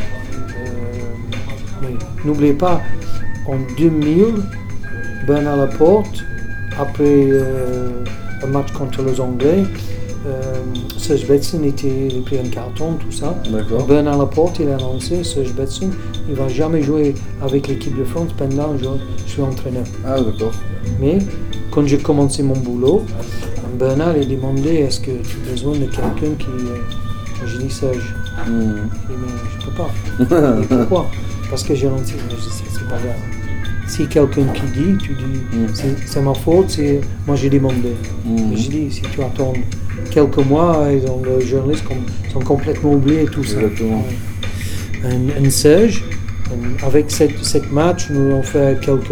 [SPEAKER 2] oui. N'oubliez pas, en deux mille, Bernard Laporte, après euh, un match contre les Anglais, euh, Serge Betson était, il a pris un carton, tout ça.
[SPEAKER 1] D'accord.
[SPEAKER 2] Bernard Laporte, il a annoncé, Serge Betson, il ne va jamais jouer avec l'équipe de France pendant que je, je suis entraîneur.
[SPEAKER 1] Ah, d'accord.
[SPEAKER 2] Mais quand j'ai commencé mon boulot, Bernard a demandé est-ce que tu as besoin de quelqu'un qui. euh, J'ai dit Serge.
[SPEAKER 1] Hmm.
[SPEAKER 2] Il dit, mais je peux pas. Et pourquoi? Parce que j'ai lancé, mais je sais, c'est pas grave. Si quelqu'un qui dit, tu dis,
[SPEAKER 1] Mm.
[SPEAKER 2] c'est, c'est ma faute, c'est moi j'ai demandé.
[SPEAKER 1] Mm.
[SPEAKER 2] Et j'ai dit, si tu attends quelques mois, ils ont, les journalistes com- sont complètement oubliés tout ça.
[SPEAKER 1] Exactement.
[SPEAKER 2] Ouais. Un, un Serge, un- avec cette, cette match, nous avons fait quelques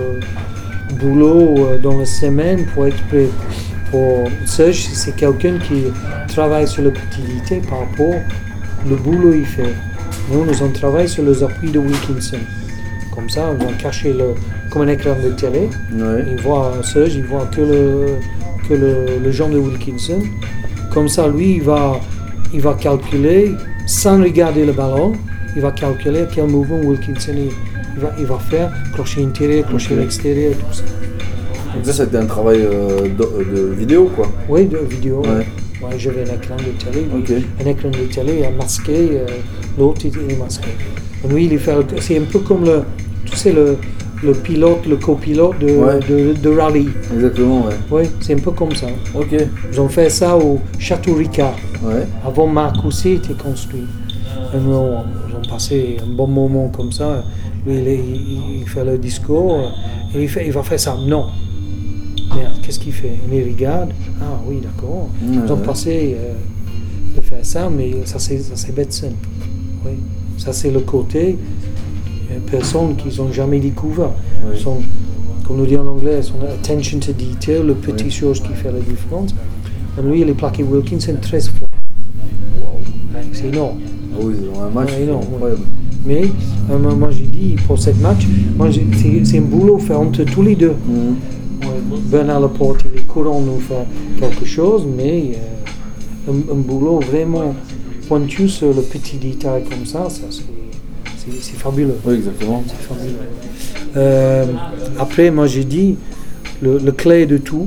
[SPEAKER 2] boulots euh, dans la semaine pour être prêt. Pour Serge, c'est quelqu'un qui travaille sur la petitité par rapport au boulot qu'il fait. Nous, nous avons travaillé sur les appuis de Wilkinson. Comme ça, ils ont caché le, comme un écran de télé.
[SPEAKER 1] Ouais.
[SPEAKER 2] Il voit Serge, il voit que le, que le, le genre de Wilkinson. Comme ça, lui, il va, il va calculer, sans regarder le ballon, il va calculer quel mouvement Wilkinson il, il va, il va faire, crochet intérieur, crochet
[SPEAKER 1] Ok.
[SPEAKER 2] extérieur, tout ça.
[SPEAKER 1] Donc ça, c'était un travail euh, de, de vidéo, quoi.
[SPEAKER 2] Oui, de vidéo.
[SPEAKER 1] Ouais.
[SPEAKER 2] Ouais, j'avais un écran de télé. lui,
[SPEAKER 1] Ok.
[SPEAKER 2] Un écran de télé est masqué, euh, l'autre il il est masqué. Et lui, il fait, le- c'est un peu comme le, tu sais, le, le pilote, le copilote de,
[SPEAKER 1] Ouais.
[SPEAKER 2] de, de rallye.
[SPEAKER 1] Exactement, ouais.
[SPEAKER 2] Oui, c'est un peu comme ça.
[SPEAKER 1] Ok.
[SPEAKER 2] Ils ont fait ça au Château Ricard.
[SPEAKER 1] Ouais.
[SPEAKER 2] Avant Marcoussis était construit. Et nous, on- ils ont passé un bon moment comme ça. Lui, il, est- il- il fait le discours et il, fait, il va faire ça. Non. Merde, qu'est-ce qu'il fait? Il regarde. Ah oui, d'accord. Ils ont
[SPEAKER 1] Ouais.
[SPEAKER 2] passé euh, de faire ça, mais ça c'est, ça, c'est Betson. Oui. Ça c'est le côté euh, personnes qu'ils n'ont jamais découvert.
[SPEAKER 1] Oui.
[SPEAKER 2] Son, comme nous dit en anglais, son attention to detail, le petit
[SPEAKER 1] Oui.
[SPEAKER 2] chose qui fait la différence. lui, il est plaqué Wilkinson treize fois. Ouais, c'est énorme.
[SPEAKER 1] Ah oui, c'est un match
[SPEAKER 2] Ouais, énorme,
[SPEAKER 1] incroyable.
[SPEAKER 2] Mais euh, moi j'ai dit pour ce match, moi, j'ai, c'est, c'est un boulot fait entre tous les deux.
[SPEAKER 1] Mmh.
[SPEAKER 2] Ouais, Bernard Laporte, il est courant nous faire quelque chose, mais euh, un, un boulot vraiment pointu sur le petit détail comme ça, ça c'est, c'est, c'est fabuleux.
[SPEAKER 1] Oui, exactement.
[SPEAKER 2] C'est fabuleux. Euh, après, moi j'ai dit, le, le clé de tout,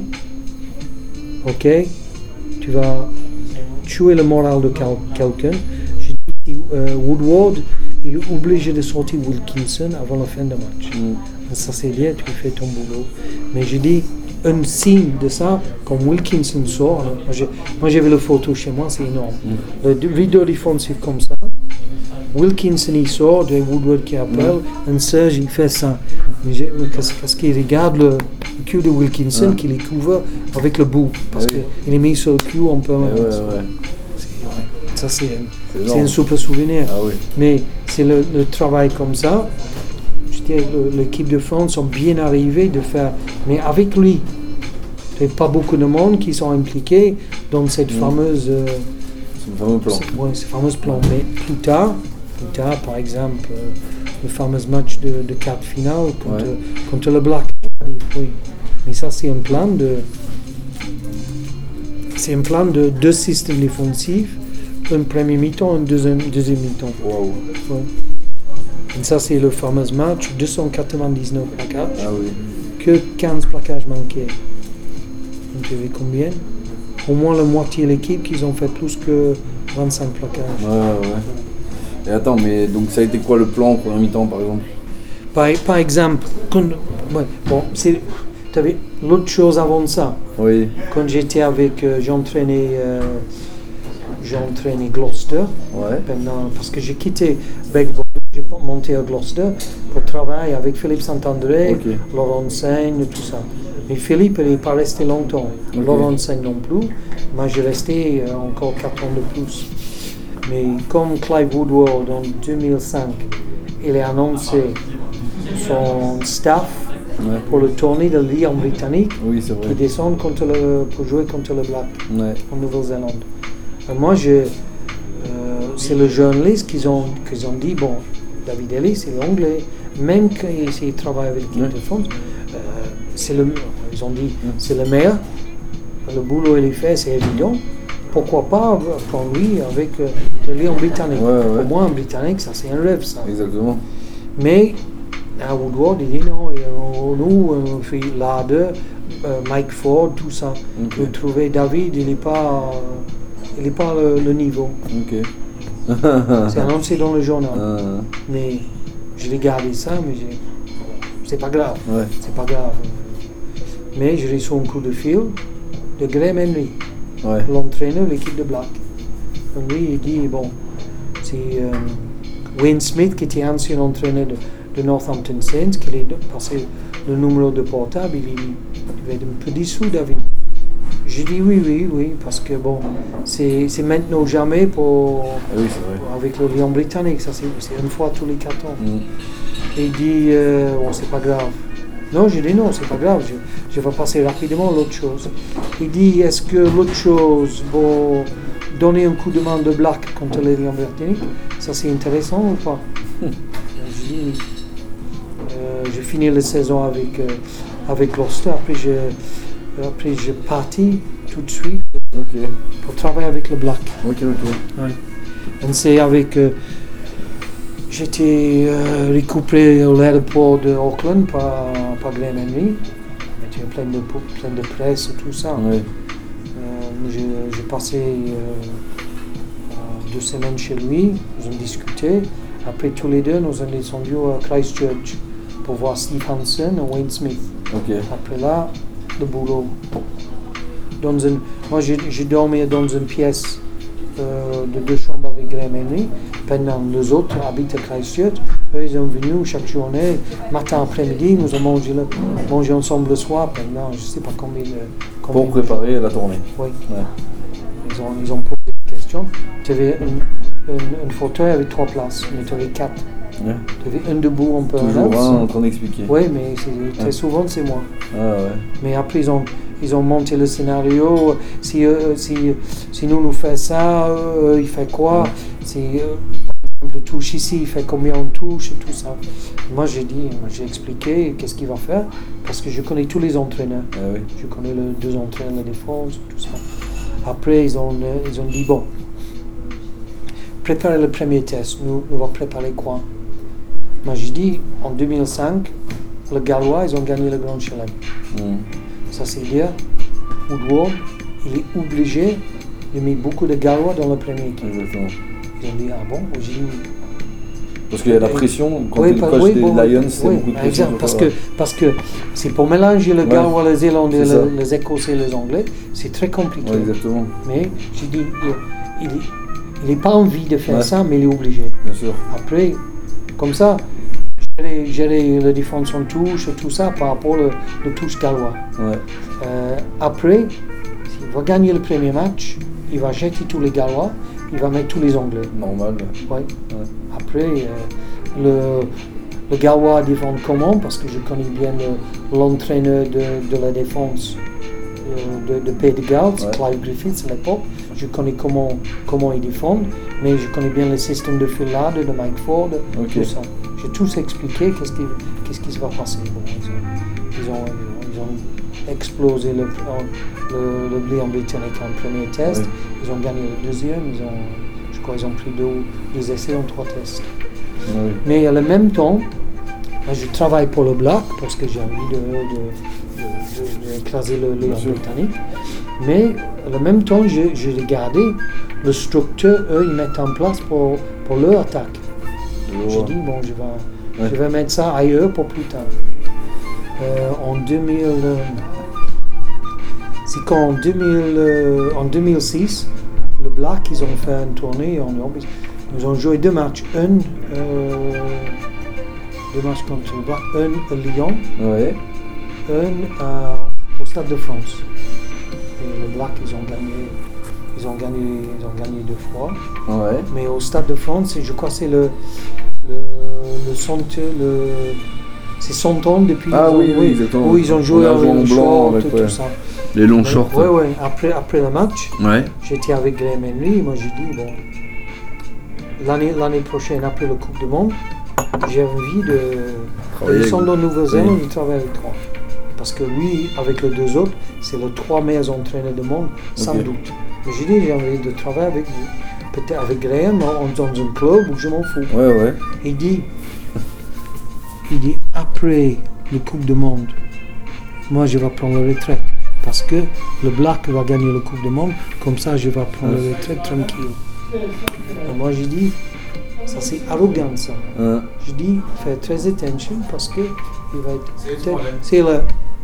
[SPEAKER 2] ok, tu vas tuer le moral de quel, quelqu'un. J'ai dit, euh, Woodward, il est obligé de sortir Wilkinson avant la fin du match. Mm. Ça c'est bien, tu fais ton boulot. Mais j'ai dit, un signe de ça, quand Wilkinson sort, moi, j'ai, moi j'ai vu la photo chez moi, c'est énorme. Mm. Le vidéo défensif comme ça, Wilkinson il sort, de Woodward qui appelle, mm. un Serge il fait ça. Mais j'ai, parce, parce qu'il regarde le, le cul de Wilkinson, mm. qu'il est couvert avec le bout, parce oui. qu'il est mis sur le cul en permanence. Ouais, ouais. Ça c'est, c'est, c'est un super souvenir. Ah, oui. Mais c'est le, le travail comme ça. Je dis, le, l'équipe de France sont bien arrivés de faire, mais avec lui. Il n'y a pas beaucoup de monde qui sont impliqués dans cette mmh. fameuse, euh,
[SPEAKER 1] ce fameux plan.
[SPEAKER 2] Ce, ouais, ce fameux plan. Mais plus tard, plus tard, par exemple, euh, le fameux match de, de quart finale contre, ouais. contre le Black. Oui. Mais ça c'est un plan de, c'est un plan de deux systèmes défensifs. Un premier mi-temps, un deuxième, deuxième mi-temps.
[SPEAKER 1] Wow.
[SPEAKER 2] Ouais. Et ça, c'est le fameux match, deux cent quatre-vingt-dix-neuf plaquages,
[SPEAKER 1] ah oui.
[SPEAKER 2] que quinze plaquages manqués. Donc, tu sais combien? Au moins la moitié de l'équipe qui ont fait plus que vingt-cinq plaquages.
[SPEAKER 1] Ouais, ouais. Et attends, mais donc ça a été quoi le plan pour un mi-temps, par exemple?
[SPEAKER 2] Par, par exemple, quand, ouais, bon, c'est, tu avais l'autre chose avant ça.
[SPEAKER 1] Oui.
[SPEAKER 2] Quand j'étais avec, euh, j'entraînais... Euh, J'ai entraîné Gloucester,
[SPEAKER 1] ouais.
[SPEAKER 2] pendant, parce que j'ai quitté Begborg, j'ai monté à Gloucester pour travailler avec Philippe Saint-André, okay. Laurent Seigne, tout ça. Mais Philippe n'est pas resté longtemps, okay. Laurent Seigne non plus, moi j'ai resté euh, encore quatre ans de plus. Mais comme Clive Woodward en deux mille cinq, il a annoncé son staff ouais. pour le tournée de Lyon britannique,
[SPEAKER 1] oui, c'est vrai.
[SPEAKER 2] qui descend contre le, pour jouer contre le Black
[SPEAKER 1] ouais.
[SPEAKER 2] en Nouvelle-Zélande. Moi, je, euh, c'est le journaliste qui ont, qui ont dit, bon, David Ellis, il est anglais, même qu'il travaille avec l'équipe ouais. de France, euh, c'est le, ils ont dit, ouais. c'est le meilleur, le boulot il est fait, c'est évident, pourquoi pas prendre lui avec euh, le Lion britannique.
[SPEAKER 1] Ouais, ouais.
[SPEAKER 2] Pour moi, un britannique, ça c'est un rêve, ça.
[SPEAKER 1] Exactement.
[SPEAKER 2] Mais, à Woodward, il dit non, et, euh, nous, on fait Lader, euh, Mike Ford, tout ça. Okay. Vous trouvez David, il n'est pas... Euh, il n'est pas le, le niveau.
[SPEAKER 1] Okay.
[SPEAKER 2] C'est annoncé dans le journal.
[SPEAKER 1] Uh.
[SPEAKER 2] Mais je vais garder ça, mais j'ai... c'est pas grave.
[SPEAKER 1] Ouais.
[SPEAKER 2] C'est pas grave. Mais j'ai reçu un coup de fil de Graham Henry,
[SPEAKER 1] ouais.
[SPEAKER 2] l'entraîneur de l'équipe de Black. Donc lui, il dit, bon, c'est euh, Wayne Smith qui était ancien entraîneur de, de Northampton Saints, qui est passé le numéro de portable, il dit, il va être un peu dissous, David. J'ai dit oui, oui, oui, parce que bon, c'est, c'est maintenant ou jamais pour,
[SPEAKER 1] ah oui, c'est vrai.
[SPEAKER 2] pour avec le Lion britannique, ça c'est, c'est une fois tous les quatre ans. Mm. Et il dit, euh, bon, c'est pas grave. Non, j'ai dit non, c'est pas grave, je, je vais passer rapidement à l'autre chose. Il dit, est-ce que l'autre chose, bon, donner un coup de main de Black contre le Lion britannique, ça c'est intéressant ou pas? J'ai dit, euh, j'ai fini la saison avec, euh, avec Gloucester, après je... Après, j'ai parti tout de suite
[SPEAKER 1] okay.
[SPEAKER 2] pour travailler avec le Black.
[SPEAKER 1] Ok, ok.
[SPEAKER 2] Ouais. Et c'est avec... Euh, j'étais euh, récupéré à l'aéroport de Auckland par, par Graham Henry. Il y avait plein de, plein de presse et tout ça.
[SPEAKER 1] Ouais.
[SPEAKER 2] Euh, j'ai, j'ai passé euh, deux semaines chez lui, nous avons discuté. Après, tous les deux, nous sommes descendus à Christchurch pour voir Steve Hansen et Wayne Smith.
[SPEAKER 1] Okay.
[SPEAKER 2] Après là, le boulot. Dans une, moi, j'ai, j'ai dormi dans une pièce euh, de deux chambres avec Graham Henry. Pendant les autres habitent à Christchurch. Eux, ils sont venus chaque journée, matin, après-midi. Nous avons mangé, le, mangé ensemble le soir pendant je ne sais pas combien de
[SPEAKER 1] Pour préparer la tournée.
[SPEAKER 2] Oui.
[SPEAKER 1] Ouais.
[SPEAKER 2] Ils, ont, ils ont posé des questions. Tu avais un fauteuil avec trois places, mais tu avais quatre.
[SPEAKER 1] Ouais.
[SPEAKER 2] Tu avais un debout en permanence.
[SPEAKER 1] Toujours un en train d'expliquer.
[SPEAKER 2] Oui, mais c'est, très ouais. souvent c'est moi.
[SPEAKER 1] Ah, ouais.
[SPEAKER 2] Mais après ils ont, ils ont monté le scénario. Si, euh, si, si nous nous fait ça, euh, il fait quoi? Si, euh, par exemple, le touche ici, il fait combien on touche et tout ça. Moi, j'ai dit, j'ai expliqué qu'est-ce qu'il va faire parce que je connais tous les entraîneurs.
[SPEAKER 1] Ah oui.
[SPEAKER 2] Je connais les deux entraîneurs de défense, tout ça. Après, ils ont, euh, ils ont dit bon, préparer le premier test. Nous, nous allons préparer quoi? Moi, j'ai dit en deux mille cinq, le Gallois, ils ont gagné le Grand Chelem. Mm. Ça, c'est dire, Woodward, il est obligé de mettre beaucoup de Gallois dans le premier équipe.
[SPEAKER 1] Exactement.
[SPEAKER 2] Ils ont dit, ah bon? J'ai dit,
[SPEAKER 1] parce qu'il y a la pression, quand
[SPEAKER 2] oui,
[SPEAKER 1] tu es le coach
[SPEAKER 2] oui,
[SPEAKER 1] des
[SPEAKER 2] bon,
[SPEAKER 1] Lions,
[SPEAKER 2] oui,
[SPEAKER 1] c'est beaucoup de pression.
[SPEAKER 2] Exact, parce, que, parce que c'est pour mélanger le
[SPEAKER 1] ouais,
[SPEAKER 2] Gallois, les Zélandais,
[SPEAKER 1] le,
[SPEAKER 2] les Écossais, les Anglais, c'est très compliqué.
[SPEAKER 1] Ouais, exactement.
[SPEAKER 2] Mais j'ai dit, il n'a pas envie de faire ouais. ça, mais il est obligé.
[SPEAKER 1] Bien sûr.
[SPEAKER 2] Après, comme ça, gérer, gérer la défense en touche, tout ça, par rapport au le touche gallois. Ouais. Euh, après, s'il va gagner le premier match, il va jeter tous les Gallois, il va mettre tous les Anglais.
[SPEAKER 1] Normal.
[SPEAKER 2] Ouais. Ouais. Après, euh, le, le Gallois défend comment? Parce que je connais bien le, l'entraîneur de, de la défense euh, de, de Pays de Galles, ouais. Clive Griffiths à l'époque. Je connais comment, comment ils défendent, mais je connais bien le système de filade de Mike Ford, okay. Tout ça. J'ai tous expliqué qu'est-ce qui, qu'est-ce qui se va passer. Bon, ils, ont, ils, ont, ils ont explosé le, le, le blé en britannique en premier test. Oui. Ils ont gagné le deuxième. Ils ont, je crois qu'ils ont pris deux, deux essais en trois tests. Oui. Mais à le même temps, je travaille pour le Black parce que j'ai envie de, de, de, de, d'écraser le lait en britannique. Mais à le même temps, j'ai, j'ai regardé le structure eux ils mettent en place pour, pour leur attaque. Oh. J'ai dit bon, je vais, ouais. je vais mettre ça ailleurs pour plus tard. Euh, en deux mille, euh, c'est qu'en deux mille, euh, en deux mille six, le Black ils ont fait une tournée en Europe. Ils ont joué deux matchs, un euh, deux matchs contre le Black, un à Lyon, ouais. un euh, au Stade de France. Et le Black ils ont gagné. Ils ont gagné, ils ont gagné deux fois. Ouais. Mais au Stade de France, je crois que c'est le, le, le, cent, le c'est cent ans depuis
[SPEAKER 1] ah,
[SPEAKER 2] ils ont,
[SPEAKER 1] oui, oui,
[SPEAKER 2] oui, où ils ont joué avec le short,
[SPEAKER 1] avec,
[SPEAKER 2] tout
[SPEAKER 1] ouais.
[SPEAKER 2] ça.
[SPEAKER 1] Les longs shorts.
[SPEAKER 2] Oui, oui. Après, après le match,
[SPEAKER 1] ouais.
[SPEAKER 2] j'étais avec Graham Henry. Moi, j'ai dit, bon, l'année, l'année prochaine, après le Coupe du Monde, j'ai envie de... Ils sont dans Nouvelle-Zélande, ils travaillent avec toi. Parce que lui, avec les deux autres, c'est les trois meilleurs entraîneurs du monde, okay. Sans doute. Mais j'ai dit, j'ai envie de travailler avec vous. Peut-être avec Graham, dans un club où je m'en fous.
[SPEAKER 1] Ouais, ouais.
[SPEAKER 2] Il dit, il dit, après le Coupe du Monde, moi je vais prendre la retraite. Parce que le Black va gagner le Coupe du Monde, comme ça je vais prendre ouais. la retraite tranquille. Et moi j'ai dit, ça c'est arrogant ça. Ouais. Je dis, fais très attention parce que il va être. Peut-être, c'est le.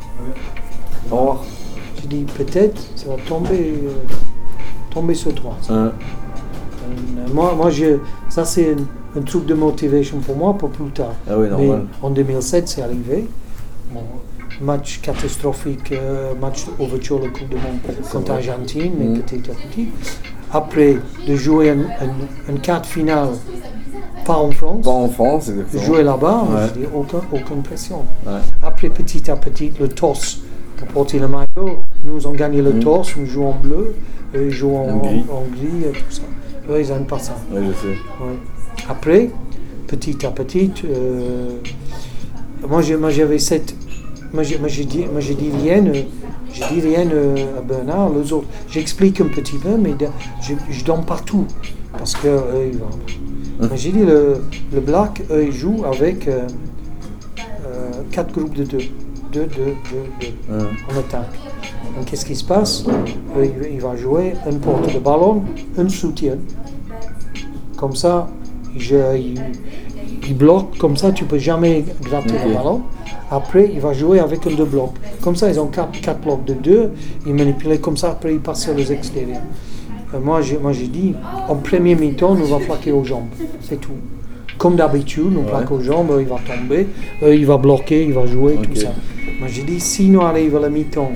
[SPEAKER 2] Au revoir. Je dis, peut-être, ça va tomber, euh, tomber sur toi. Ouais. Euh, moi, moi je, ça c'est un, un truc de motivation pour moi pour plus tard.
[SPEAKER 1] Ah oui, normal.
[SPEAKER 2] Mais en deux mille sept, c'est arrivé. Bon, match catastrophique, euh, match ouverture le Coupe du Monde contre l'Argentine, mais mmh. petit à petit. Après, de jouer un, un, un quart finale, pas en France.
[SPEAKER 1] Pas en France, exactement.
[SPEAKER 2] Jouer là-bas, ouais. Je dis, aucun, aucune pression. Ouais. Après, petit à petit, le toss pour porter le maillot. Nous avons gagné le mmh. toss, nous jouons en bleu, eux ils jouent en, en, gris. en, en gris et tout ça. Eux, ils n'aiment pas ça.
[SPEAKER 1] Oui, je sais.
[SPEAKER 2] Ouais. Après, petit à petit, euh, moi, j'ai, moi j'avais cette. Moi j'ai, moi j'ai dit, moi j'ai dit rien, euh, j'ai dit rien euh, à Bernard, les autres. J'explique un petit peu, mais de, je, je donne pas tout parce que euh, ils vont. Hein? J'ai dit le, le Black, eux, ils jouent avec euh, euh, quatre groupes de deux, deux, deux, deux, deux hein? En attaque. Donc qu'est-ce qui se passe? euh, il, il va jouer un porte de ballon, un soutien. Comme ça, il, il, il bloque. Comme ça, tu peux jamais gratter okay. le ballon. Après, il va jouer avec un deux blocs. Comme ça, ils ont quatre, quatre blocs de deux. Ils manipulent comme ça. Après, ils passent sur les extérieurs. Euh, moi, j'ai, moi, j'ai dit, en premier mi-temps, nous va plaquer aux jambes. C'est tout. Comme d'habitude, nous ouais. plaquons aux jambes. Il va tomber. Euh, il va bloquer. Il va jouer. Okay. Tout ça. Moi, j'ai dit, si nous arrivons à la mi-temps,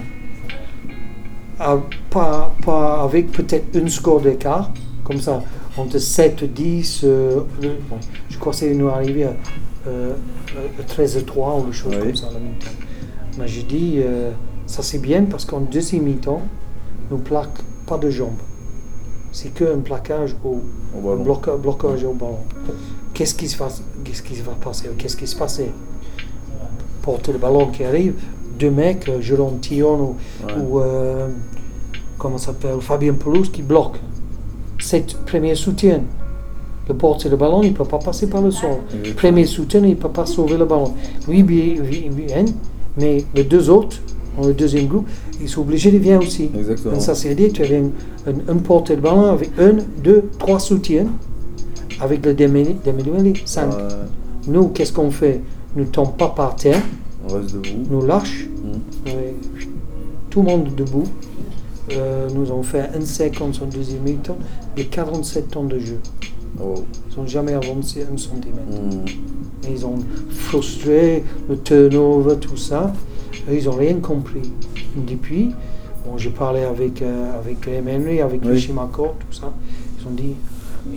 [SPEAKER 2] à, pas, pas avec peut-être un score d'écart, comme ça, entre sept et dix, euh, bon, je crois que c'est nous arriver à Euh, treize à trois ou des choses oui. comme ça à la mi-temps. Mais j'ai dit, euh, Ça c'est bien parce qu'en deuxième mi-temps, nous plaque pas de jambes. C'est qu'un plaquage au,
[SPEAKER 1] Au ballon.
[SPEAKER 2] un bloca- blocage au ballon. Qu'est-ce qui se passe? Qu'est-ce qui va passer? Qu'est-ce qui se passait? Porte le ballon qui arrive, deux mecs, euh, Jérôme Tillon ou,
[SPEAKER 1] Ouais.
[SPEAKER 2] ou euh, comment ça s'appelle, Fabien Pelouse qui bloque. C'est premier soutien. Le porte le ballon, il ne peut pas passer par le sol.
[SPEAKER 1] Exactement.
[SPEAKER 2] Premier soutien, il ne peut pas sauver le ballon. Lui, bien, bien, mais les deux autres, dans le deuxième groupe, ils sont obligés de venir aussi.
[SPEAKER 1] Exactement.
[SPEAKER 2] Donc ça, c'est dire tu avais un, un, un porteur de ballon avec un, deux, trois soutiens, avec le démêlé, démêlé, cinq.
[SPEAKER 1] Ouais,
[SPEAKER 2] Nous, qu'est-ce qu'on fait? Nous ne tombons pas par terre,
[SPEAKER 1] on reste debout.
[SPEAKER 2] nous lâche,
[SPEAKER 1] Mm.
[SPEAKER 2] ouais, tout le monde debout. Euh, nous avons fait un cinquante en deuxième mi-temps et quarante-sept temps de jeu.
[SPEAKER 1] Oh.
[SPEAKER 2] Ils n'ont jamais avancé un centimètre.
[SPEAKER 1] Mm.
[SPEAKER 2] Et ils ont frustré le turnover, tout ça. Et ils n'ont rien compris. Depuis, bon, j'ai parlé avec, euh, avec Graham Henry, avec
[SPEAKER 1] Oui.
[SPEAKER 2] Ishimako, tout ça. Ils ont dit, mais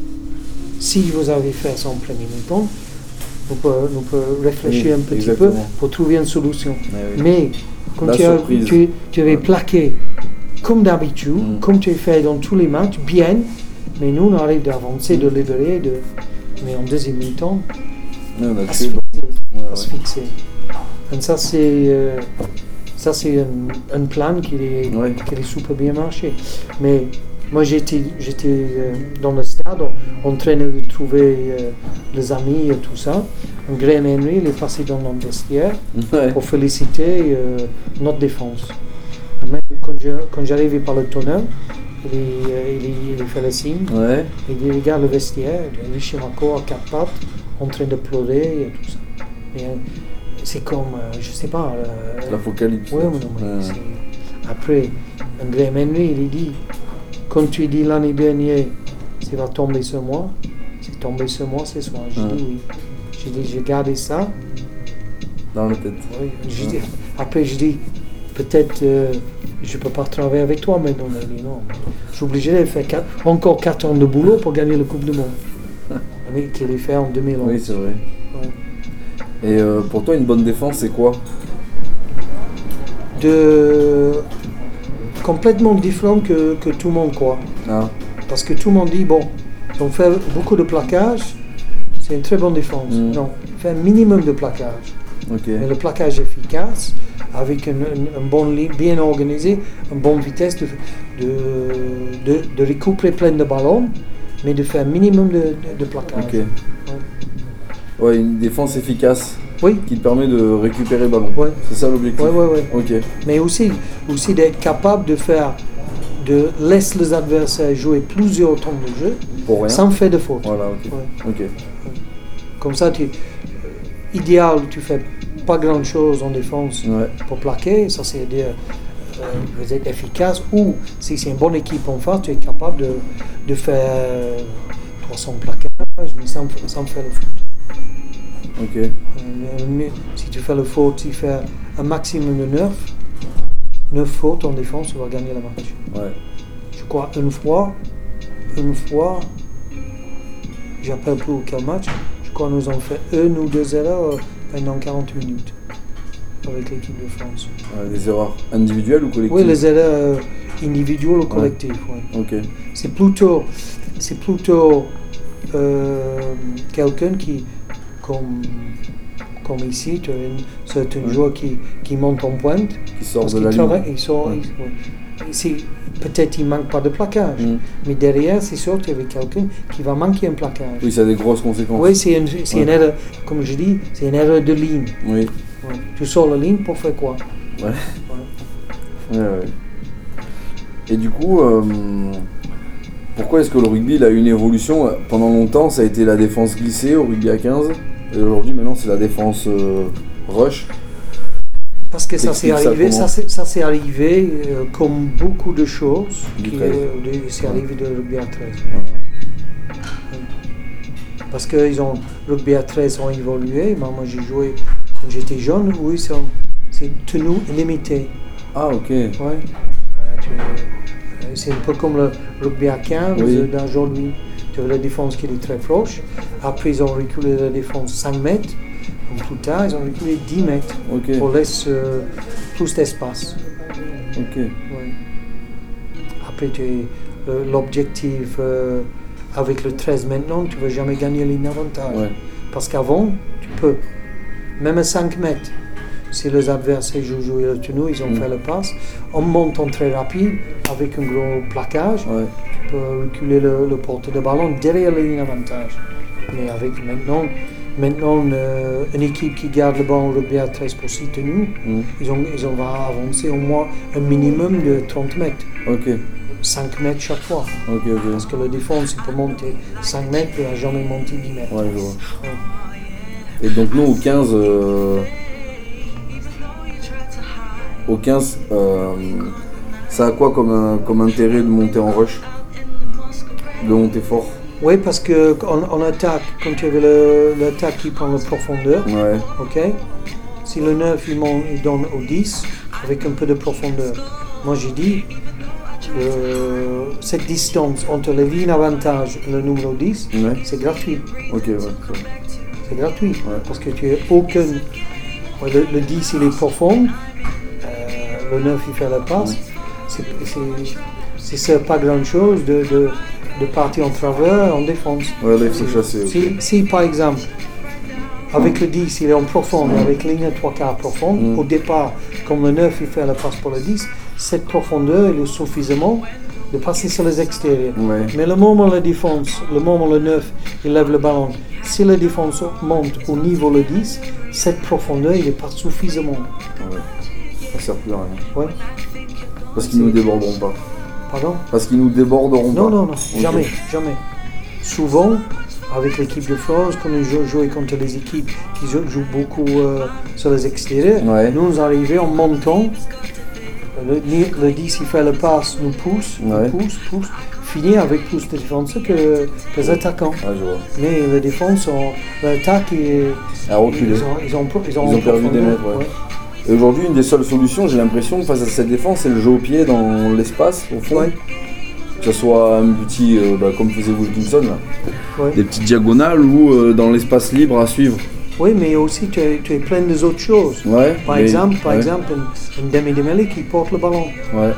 [SPEAKER 2] si vous avez fait ça en premier mi-temps, vous pouvez, nous pouvons réfléchir
[SPEAKER 1] Oui,
[SPEAKER 2] un petit
[SPEAKER 1] exactement.
[SPEAKER 2] peu pour trouver une solution.
[SPEAKER 1] Ouais, oui.
[SPEAKER 2] Mais quand
[SPEAKER 1] La
[SPEAKER 2] tu, as,
[SPEAKER 1] surprise.
[SPEAKER 2] tu, tu avais
[SPEAKER 1] Ouais.
[SPEAKER 2] plaqué comme d'habitude,
[SPEAKER 1] Mm.
[SPEAKER 2] comme tu as fait dans tous les matchs, bien, mais nous on arrive d'avancer, de libérer, de... mais en deuxième mi-temps,
[SPEAKER 1] Ouais, on a tué.
[SPEAKER 2] asphyxié,
[SPEAKER 1] Ouais, ouais.
[SPEAKER 2] asphyxié. Et ça c'est euh, ça c'est un, un plan qui est,
[SPEAKER 1] Ouais.
[SPEAKER 2] qui est super bien marché. Mais moi j'étais j'étais euh, dans le stade en train de trouver euh, les amis et tout ça. Un Graham Henry il est passé dans notre vestiaire
[SPEAKER 1] Ouais.
[SPEAKER 2] pour féliciter euh, notre défense. Même quand je, quand j'arrivais par le tunnel, il, est, euh, il, est- il fait le signe.
[SPEAKER 1] Ouais.
[SPEAKER 2] Et il regarde le vestiaire, Ishimako à quatre pattes, en train de pleurer et tout ça. Mais, euh, c'est comme, euh, je sais pas. euh,
[SPEAKER 1] L'apocalypse.
[SPEAKER 2] ouais, mais non, mais
[SPEAKER 1] Ouais.
[SPEAKER 2] c'est- Après, un Graham Henry, il dit, quand tu dis l'année dernière, ça va tomber sur moi, c'est tombé sur moi ce soir. J'ai
[SPEAKER 1] Ouais.
[SPEAKER 2] dit oui. J'ai dit, j'ai gardé ça.
[SPEAKER 1] Dans la tête.
[SPEAKER 2] Oui, je dis- après, je dis, peut-être euh, je ne peux pas travailler avec toi maintenant. Il dit non. Je suis obligé de faire quatre- encore quatre ans de boulot pour gagner la Coupe du Monde. Mais qu'il est fait en deux mille onze.
[SPEAKER 1] Oui, c'est vrai.
[SPEAKER 2] Ouais.
[SPEAKER 1] Et euh, pour toi, une bonne défense, c'est quoi?
[SPEAKER 2] De... Complètement différent que, que tout le monde croit.
[SPEAKER 1] Ah,
[SPEAKER 2] Parce que tout le monde dit, bon, on fait beaucoup de plaquage, c'est une très bonne défense.
[SPEAKER 1] Mm.
[SPEAKER 2] Non, fait un minimum de plaquage.
[SPEAKER 1] ok.
[SPEAKER 2] Mais le plaquage efficace, avec une, une, une bonne ligne bien organisée, une bonne vitesse de, de, de, de récupérer plein de ballons, mais de faire un minimum de, de, de plaquage.
[SPEAKER 1] Ok. Ouais, une défense efficace
[SPEAKER 2] Oui,
[SPEAKER 1] qui te permet de récupérer le ballon.
[SPEAKER 2] Ouais.
[SPEAKER 1] C'est ça l'objectif.
[SPEAKER 2] ouais, ouais, ouais.
[SPEAKER 1] Ok.
[SPEAKER 2] Mais aussi, aussi d'être capable de faire, de laisser les adversaires jouer plusieurs temps de jeu
[SPEAKER 1] Pour rien.
[SPEAKER 2] sans faire de faute.
[SPEAKER 1] Voilà, ok.
[SPEAKER 2] Ouais.
[SPEAKER 1] Ok.
[SPEAKER 2] Comme ça, tu, idéal, tu fais pas grand chose en défense
[SPEAKER 1] Ouais.
[SPEAKER 2] pour plaquer, ça c'est dire euh, vous êtes efficace, ou si c'est une bonne équipe en face, tu es capable de, de faire trois cents plaquages, mais sans, sans faire le foot.
[SPEAKER 1] Ok.
[SPEAKER 2] Euh, mais si tu fais le foot, tu fais un maximum de neuf, neuf fautes en défense, tu vas gagner le match.
[SPEAKER 1] Ouais.
[SPEAKER 2] Je crois une fois, une fois, j'appelle plus quel match, je crois que nous avons fait une ou deux erreurs pendant quarante minutes avec l'équipe de France.
[SPEAKER 1] Ouais, des erreurs individuelles ou collectives?
[SPEAKER 2] Oui, les erreurs euh, individuelles ou collectives. Ouais.
[SPEAKER 1] Ok.
[SPEAKER 2] C'est plutôt, c'est plutôt euh, quelqu'un qui, comme, comme ici, tu as une certain
[SPEAKER 1] Ouais.
[SPEAKER 2] joueur qui, qui monte en pointe.
[SPEAKER 1] Qui sort
[SPEAKER 2] Parce
[SPEAKER 1] de
[SPEAKER 2] qu'il
[SPEAKER 1] la
[SPEAKER 2] travaille,
[SPEAKER 1] ligne.
[SPEAKER 2] il sort,
[SPEAKER 1] Ouais.
[SPEAKER 2] il- ouais. C'est- peut-être il manque pas de plaquage,
[SPEAKER 1] Mm.
[SPEAKER 2] mais derrière, c'est sûr qu'il y avait quelqu'un qui va manquer un plaquage.
[SPEAKER 1] Oui, ça a des grosses conséquences.
[SPEAKER 2] Oui, c'est une, c'est
[SPEAKER 1] Ouais.
[SPEAKER 2] une erreur, comme je dis, c'est une erreur de ligne.
[SPEAKER 1] Oui.
[SPEAKER 2] Ouais. Tu sors la ligne pour faire quoi?
[SPEAKER 1] Ouais.
[SPEAKER 2] Ouais.
[SPEAKER 1] Ouais, ouais. Et du coup, euh, pourquoi est-ce que le rugby il a eu une évolution? Pendant longtemps, ça a été la défense glissée au rugby à quinze. Et aujourd'hui, maintenant, c'est la défense euh, rush.
[SPEAKER 2] Parce que ça s'est
[SPEAKER 1] T'expliques ça
[SPEAKER 2] arrivé,
[SPEAKER 1] comment?
[SPEAKER 2] ça s'est ça s'est arrivé euh, comme beaucoup de choses,
[SPEAKER 1] Du
[SPEAKER 2] qui
[SPEAKER 1] treize.
[SPEAKER 2] euh, de- c'est arrivé de rugby à treize.
[SPEAKER 1] Ouais.
[SPEAKER 2] Parce que ils ont, rugby à treize ont évolué. Moi, moi, j'ai joué quand j'étais jeune, oui, c'est c'est tenue limitée.
[SPEAKER 1] Ah, ok.
[SPEAKER 2] Ouais. Euh, tu- euh, c'est un peu comme le rugby à quinze
[SPEAKER 1] Oui.
[SPEAKER 2] euh, d'aujourd'hui. Tu as la défense qui est très proche. Après, ils ont reculé la défense cinq mètres. Comme plus tard, ils ont reculé dix mètres
[SPEAKER 1] Ok.
[SPEAKER 2] pour laisser euh, plus d'espace.
[SPEAKER 1] Ok.
[SPEAKER 2] Ouais. Après, tu es, euh, l'objectif euh, avec le treize maintenant, tu ne vas jamais gagner l'avantage.
[SPEAKER 1] Ouais.
[SPEAKER 2] Parce qu'avant, tu peux. Même à cinq mètres, si les adversaires jouent, jouent le tournoi, ils ont
[SPEAKER 1] Mm.
[SPEAKER 2] fait le passe. En montant très rapide, avec un gros plaquage,
[SPEAKER 1] Ouais.
[SPEAKER 2] tu peux reculer le, le porteur de ballon derrière l'avantage. Mais avec maintenant, maintenant euh, une équipe qui garde le ballon au rugby à treize pour six tenues,
[SPEAKER 1] Mm.
[SPEAKER 2] ils, ont, ils ont va avancer au moins un minimum de trente mètres.
[SPEAKER 1] Ok.
[SPEAKER 2] cinq mètres chaque fois.
[SPEAKER 1] Ok, ok.
[SPEAKER 2] Parce que la défense, il peut monter cinq mètres, il ne va jamais monter dix mètres.
[SPEAKER 1] Ouais, je vois.
[SPEAKER 2] Ouais.
[SPEAKER 1] Et donc nous au quinze, euh, au quinze, euh, ça a quoi comme, euh, comme intérêt de monter en rush, de monter fort?
[SPEAKER 2] Oui, parce qu'en en attaque, quand tu avais le- l'attaque qui prend la profondeur,
[SPEAKER 1] Ouais.
[SPEAKER 2] ok, si le neuf il, monte, il donne au dix avec un peu de profondeur. Moi j'ai dit, euh, cette distance entre les lignes avantage et le numéro dix,
[SPEAKER 1] Ouais.
[SPEAKER 2] c'est gratuit.
[SPEAKER 1] Ok, ouais. ça.
[SPEAKER 2] C'est gratuit.
[SPEAKER 1] Ouais.
[SPEAKER 2] Parce que tu n'as aucun. Ouais, le, le dix il est profond, euh, le neuf il fait la passe.
[SPEAKER 1] Ouais.
[SPEAKER 2] C'est, c'est, c'est ça, pas grand chose de, de, de partir en travers en défense.
[SPEAKER 1] Ouais, là il faut chasser. ok.
[SPEAKER 2] Si, si par exemple, avec le dix il est en profond,
[SPEAKER 1] Mm.
[SPEAKER 2] avec ligne à trois quarts profonde,
[SPEAKER 1] Mm.
[SPEAKER 2] au départ, comme le neuf il fait la passe pour le dix, cette profondeur elle est suffisamment de passer sur les extérieurs.
[SPEAKER 1] Ouais.
[SPEAKER 2] Mais le moment la défense, le moment le neuf, il lève le ballon, si la défense monte au niveau le dix, cette profondeur, il n'est pas suffisamment.
[SPEAKER 1] Ouais. Ça sert plus à rien.
[SPEAKER 2] Ouais.
[SPEAKER 1] Parce qu'ils nous déborderont pas.
[SPEAKER 2] Pardon?
[SPEAKER 1] Parce qu'ils nous déborderont
[SPEAKER 2] Non,
[SPEAKER 1] pas.
[SPEAKER 2] non, non,
[SPEAKER 1] Ok.
[SPEAKER 2] jamais, jamais. Souvent, avec l'équipe de France, quand nous jou- jouons contre des équipes qui jou- jouent beaucoup euh, sur les extérieurs,
[SPEAKER 1] Ouais.
[SPEAKER 2] nous, nous arrivons en montant. Le, le dix, il fait le passe, nous pousse,
[SPEAKER 1] Ouais.
[SPEAKER 2] nous pousse, pousse, finit avec plus de défenseurs que, que les attaquants.
[SPEAKER 1] Ouais, je vois.
[SPEAKER 2] Mais la défense, on- l'attaque, ils,
[SPEAKER 1] À reculer.
[SPEAKER 2] ils, ont, ils, ont, ils, ont,
[SPEAKER 1] Ils ont perdu des
[SPEAKER 2] profondeur,
[SPEAKER 1] mètres, ouais. Et aujourd'hui, une des seules solutions, j'ai l'impression, face à cette défense, c'est le jeu au pied dans l'espace, au fond.
[SPEAKER 2] Ouais.
[SPEAKER 1] Que ce soit un petit, euh, bah, comme faisait Wilkinson, là.
[SPEAKER 2] Ouais.
[SPEAKER 1] Des petites diagonales ou euh, dans l'espace libre à suivre.
[SPEAKER 2] Oui, mais aussi tu es, tu es plein des autres choses.
[SPEAKER 1] Ouais.
[SPEAKER 2] Par
[SPEAKER 1] mais-
[SPEAKER 2] exemple, par
[SPEAKER 1] ouais,
[SPEAKER 2] exemple, un, un demi-démêlé qui porte le ballon.
[SPEAKER 1] Ouais.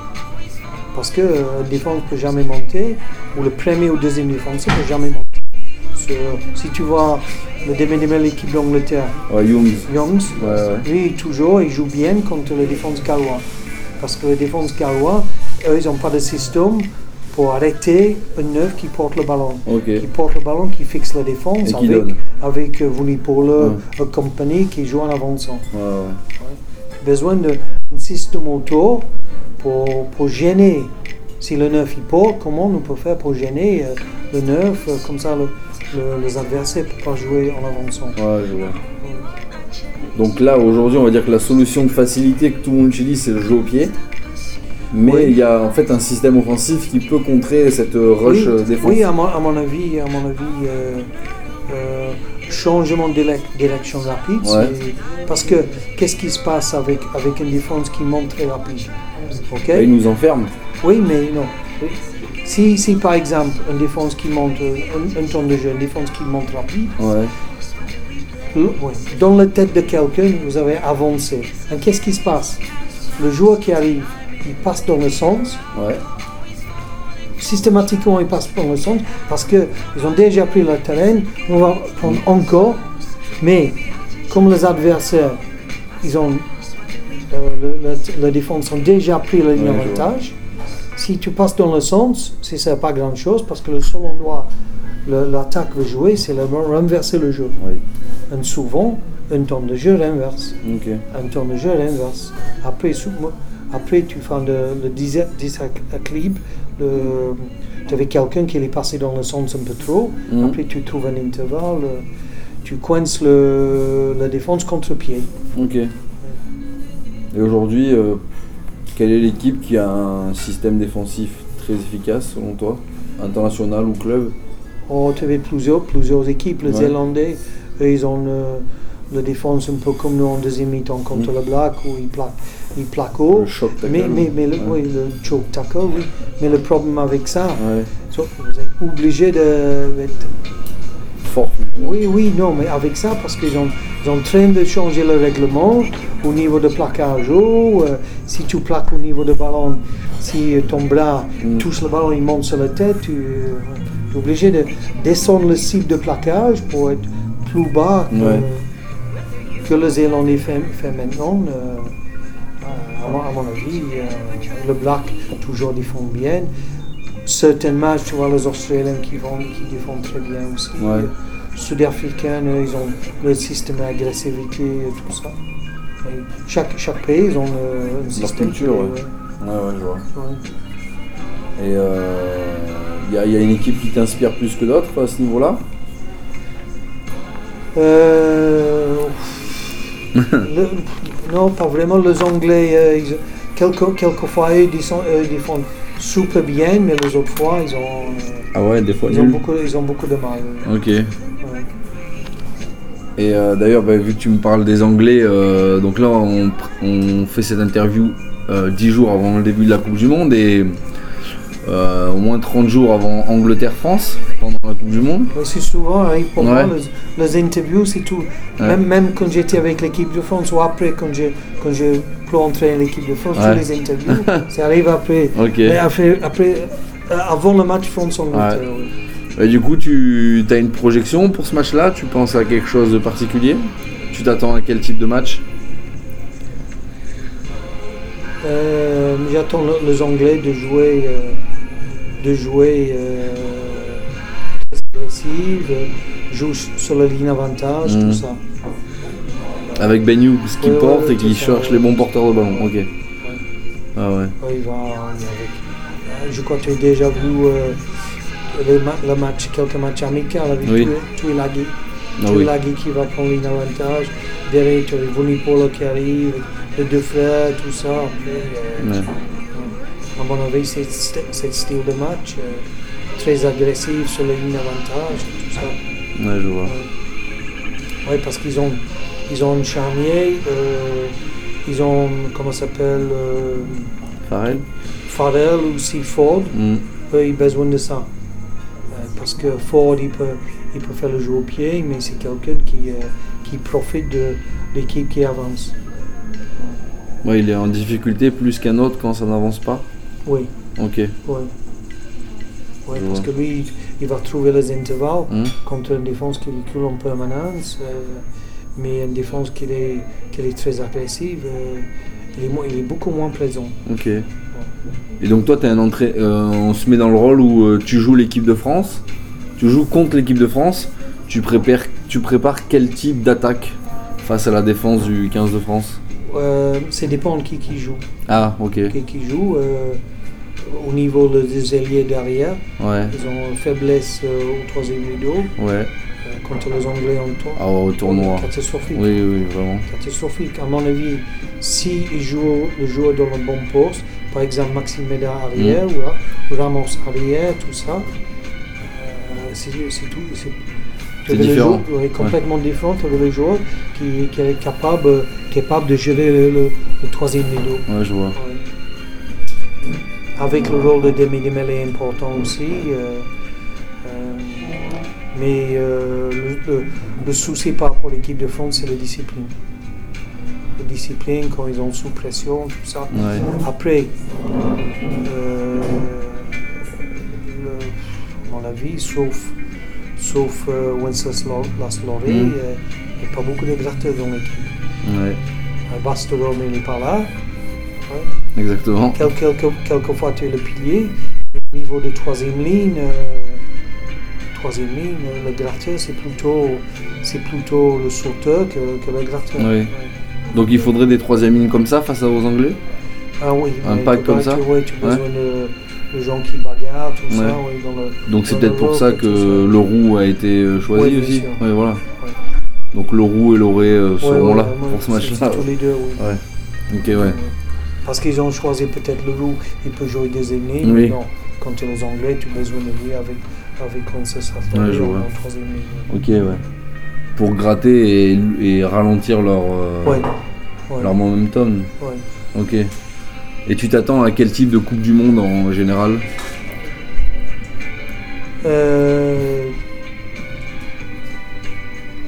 [SPEAKER 2] Parce que euh, la défense ne peut jamais monter, ou le premier ou deuxième défenseur ne peut jamais monter. Sur- si tu vois le demi-démêlé de l'équipe d'Angleterre,
[SPEAKER 1] Ouais, Youngs.
[SPEAKER 2] Youngs,
[SPEAKER 1] Ouais, ouais.
[SPEAKER 2] lui toujours il joue bien contre la défense galloise. Parce que la défense galloise, eux, ils n'ont pas de système pour arrêter un neuf qui porte le ballon.
[SPEAKER 1] Ok.
[SPEAKER 2] Qui porte le ballon, qui fixe la défense
[SPEAKER 1] Et qui
[SPEAKER 2] avec,
[SPEAKER 1] donne.
[SPEAKER 2] avec euh, Vunipola,
[SPEAKER 1] Ouais.
[SPEAKER 2] une compagnie qui joue en avançant.
[SPEAKER 1] Ouais, ouais.
[SPEAKER 2] Besoin d'un système autour pour, pour gêner. Si le neuf il porte, comment on peut faire pour gêner euh, le neuf, euh, comme ça le, le- les adversaires ne peuvent pas jouer en avançant.
[SPEAKER 1] Ouais, je vois. Donc là, aujourd'hui, on va dire que la solution de facilité que tout le monde utilise, c'est le jeu au pied. Mais
[SPEAKER 2] Oui.
[SPEAKER 1] il y a en fait un système offensif qui peut contrer cette euh, rush
[SPEAKER 2] oui,
[SPEAKER 1] euh, défense.
[SPEAKER 2] oui, à mon, à mon avis, à mon avis euh, euh, changement de direc- direction rapide.
[SPEAKER 1] Ouais.
[SPEAKER 2] c'est- Parce que qu'est-ce qui se passe avec, avec une défense qui monte très rapide? Ok?
[SPEAKER 1] Là, il nous enferme.
[SPEAKER 2] Oui, mais non. Oui. Si, si par exemple, une défense qui monte, un, un temps de jeu, une défense qui monte rapide,
[SPEAKER 1] Ouais.
[SPEAKER 2] le- oui, dans la tête de quelqu'un, vous avez avancé. Et qu'est-ce qui se passe? Le joueur qui arrive, il passe dans le sens,
[SPEAKER 1] Ouais.
[SPEAKER 2] systématiquement il passe dans le sens, parce qu'ils ont déjà pris le terrain, on va prendre encore, mais comme les adversaires, ils ont, euh, le- le- la défense ont déjà pris le
[SPEAKER 1] Ouais, je
[SPEAKER 2] avantage, si tu passes dans le sens, c'est ça pas grand chose, parce que le seul endroit le- l'attaque veut jouer, c'est le renverser le jeu.
[SPEAKER 1] Oui.
[SPEAKER 2] Et souvent, un temps de jeu renverse.
[SPEAKER 1] Ok.
[SPEAKER 2] Un temps de jeu renverse. Après, sou- après tu fais le, le déséquilibre. Tu avais quelqu'un qui est passé dans le sens un peu trop.
[SPEAKER 1] Mhm.
[SPEAKER 2] Après, tu trouves un intervalle. euh, Tu coinces le, la défense contre-pied.
[SPEAKER 1] Ok. Et aujourd'hui, euh, quelle est l'équipe qui a un système défensif très efficace selon toi, international ou club?
[SPEAKER 2] Oh, tu avais plusieurs, plusieurs équipes. Les
[SPEAKER 1] Ouais.
[SPEAKER 2] Zélandais, eux, ils ont le, la défense un peu comme nous en deuxième mi-temps contre
[SPEAKER 1] Mhm.
[SPEAKER 2] le Black où ils plaquent, ils plaquent haut.
[SPEAKER 1] Le choc tackle.
[SPEAKER 2] Mais, mais, mais le,
[SPEAKER 1] Ouais.
[SPEAKER 2] oui, le choke tackle, oui. Mais le problème avec ça,
[SPEAKER 1] Ouais.
[SPEAKER 2] so, vous êtes obligé de être
[SPEAKER 1] fort.
[SPEAKER 2] Oui, oui, non, mais avec ça, parce qu'ils ont, ils sont en train de changer le règlement au niveau de plaquage haut. Euh, si tu plaques au niveau de ballon, si ton bras mm. touche le ballon, il monte sur la tête, tu es obligé de descendre le cible de plaquage pour être plus bas que, ouais. que le Zélandais fait, fait maintenant. Euh, à, mon, à mon avis, euh, le Black toujours défend bien. Certains matchs, tu vois, les Australiens qui, vont, qui défendent très bien aussi.
[SPEAKER 1] Ouais.
[SPEAKER 2] Les Sud-Africains, ils ont le système d'agressivité et tout ça. Et chaque, chaque pays, ils ont le, un système.
[SPEAKER 1] Culture, ouais. Ouais, ouais, je vois. Ouais. Et il euh, y, y a une équipe qui t'inspire plus que d'autres à ce niveau-là?
[SPEAKER 2] euh, le, Non, pas vraiment. Les Anglais, euh, ils, quelques, quelquefois, ils défendent super bien, mais les autres fois, ils ont, euh,
[SPEAKER 1] ah ouais, des fois
[SPEAKER 2] ils, ont beaucoup, ils ont beaucoup de mal.
[SPEAKER 1] Ok. Ouais. Et euh, d'ailleurs, bah, vu que tu me parles des Anglais, euh, donc là, on, on fait cette interview euh, dix jours avant le début de la Coupe du Monde et euh, au moins trente jours avant Angleterre-France, pendant la Coupe du Monde.
[SPEAKER 2] Ouais, c'est souvent, hein, pour
[SPEAKER 1] ouais.
[SPEAKER 2] moi, les, les interviews, c'est tout. Ouais. Même, même quand j'étais avec l'équipe de France ou après, quand je, quand je peux entrer l'équipe de France, ouais. tous les interviews, ça arrive après.
[SPEAKER 1] Okay.
[SPEAKER 2] Mais après, après euh, avant le match France-Angleterre. Ouais. Oui.
[SPEAKER 1] Et du coup, tu as une projection pour ce match-là? Tu penses à quelque chose de particulier? Tu t'attends à quel type de match?
[SPEAKER 2] euh, J'attends le, les Anglais de jouer, euh, de jouer euh, très agressif, euh, jouer sur la ligne avantage, mmh. tout ça.
[SPEAKER 1] Avec Ben Hughes qui ouais, porte
[SPEAKER 2] ouais,
[SPEAKER 1] et qui cherche ça, les bons porteurs de ballon. Ok. Ouais. Ah ouais.
[SPEAKER 2] ouais il va, avec, je crois que tu as déjà vu euh, le, le match, quelques matchs amicaux avec oui. Tuilagi. Ah Tuilagi oui. qui va prendre une avantage. Derrière, tu as Vunipola qui arrive, les deux frères, tout ça. Après, euh, ouais. À mon avis, c'est ce style de match, euh, très agressif sur les lignes avantage, tout ça.
[SPEAKER 1] Ouais, je vois.
[SPEAKER 2] Ouais, ouais parce qu'ils ont. Ils ont un charnier, euh, ils ont, comment ça s'appelle euh,
[SPEAKER 1] Farrell
[SPEAKER 2] Farrell ou aussi Ford, mm. eux ils ont besoin de ça. Euh, parce que Ford il peut, il peut faire le jeu au pied, mais c'est quelqu'un qui, euh, qui profite de l'équipe qui avance.
[SPEAKER 1] Ouais. Ouais, il est en difficulté plus qu'un autre quand ça n'avance pas?
[SPEAKER 2] Oui.
[SPEAKER 1] Ok.
[SPEAKER 2] Ouais. Ouais, parce vois. que lui, il va trouver les intervalles mm. contre une défense qui recule en permanence. Euh, mais une défense qui est, qui est très agressive, euh, il, est, il est beaucoup moins présent.
[SPEAKER 1] Ok. Ouais. Et donc toi, t'es un entrée, euh, on se met dans le rôle où euh, tu joues l'équipe de France, tu joues contre l'équipe de France, tu prépares, tu prépares quel type d'attaque face à la défense du quinze de France?
[SPEAKER 2] euh, Ça dépend de qui qui joue.
[SPEAKER 1] Ah, ok.
[SPEAKER 2] Qui, qui joue. Euh, au niveau des ailiers derrière,
[SPEAKER 1] ouais.
[SPEAKER 2] ils ont une faiblesse euh, au troisième rideau.
[SPEAKER 1] Ouais.
[SPEAKER 2] Contre les Anglais en tour.
[SPEAKER 1] Ah, au tournoi.
[SPEAKER 2] Catastrophique.
[SPEAKER 1] Oui, oui, vraiment.
[SPEAKER 2] Catastrophique. À mon avis, si il joue le joueur dans le bon poste, par exemple Maxime Méda arrière mmh. ou Ramos arrière, tout ça, euh, c'est, c'est tout. C'est,
[SPEAKER 1] c'est différent.
[SPEAKER 2] Joueur, ouais, complètement ouais. différent. Tu as le joueur qui, qui est capable, capable de gérer le, le, le troisième rideau.
[SPEAKER 1] Ouais, je vois.
[SPEAKER 2] Ouais. Avec le rôle de demi-mêlée important aussi. Euh, euh, Mais euh, le, le, le souci par rapport à l'équipe de France, c'est la discipline. La discipline, quand ils ont sous pression, tout ça.
[SPEAKER 1] Ouais.
[SPEAKER 2] Après, euh, le, à mon avis, sauf, sauf euh, Wenceslas-Lauré, il n'y a pas beaucoup de gratteurs dans l'équipe.
[SPEAKER 1] Ouais.
[SPEAKER 2] Basterome n'est pas là.
[SPEAKER 1] Ouais. Exactement.
[SPEAKER 2] Quel, quelques, quelquefois, tu es le pilier. Au niveau de troisième ligne, euh, troisième ligne, le gratteur, c'est plutôt, c'est plutôt le sauteur que, que le gratteur.
[SPEAKER 1] Oui. Ouais. Donc il faudrait des troisième lignes comme ça face aux Anglais?
[SPEAKER 2] Ah oui.
[SPEAKER 1] Un pack comme ça?
[SPEAKER 2] Oui, tu as besoin ouais. de, de gens qui bagarrent, tout ouais. ça. Oui, dans le,
[SPEAKER 1] donc c'est peut-être pour ça que le roux a été choisi oui, aussi. Oui, voilà.
[SPEAKER 2] Ouais.
[SPEAKER 1] Donc le roux et l'oré euh, seront
[SPEAKER 2] ouais,
[SPEAKER 1] là
[SPEAKER 2] ouais,
[SPEAKER 1] pour ce match-là.
[SPEAKER 2] Tous les deux, oui.
[SPEAKER 1] Ouais. Ok, ouais.
[SPEAKER 2] Parce qu'ils ont choisi peut-être le roux, il peut jouer deuxième ligne, oui. mais non. Quand tu es les Anglais, tu as besoin de lui avec, avec Wenceslas-Lauré en troisième ligne.
[SPEAKER 1] Ok, ouais. Pour gratter et, et ralentir leur, euh,
[SPEAKER 2] ouais. Ouais.
[SPEAKER 1] leur momentum.
[SPEAKER 2] Ouais.
[SPEAKER 1] Ok. Et tu t'attends à quel type de Coupe du Monde en général?
[SPEAKER 2] euh,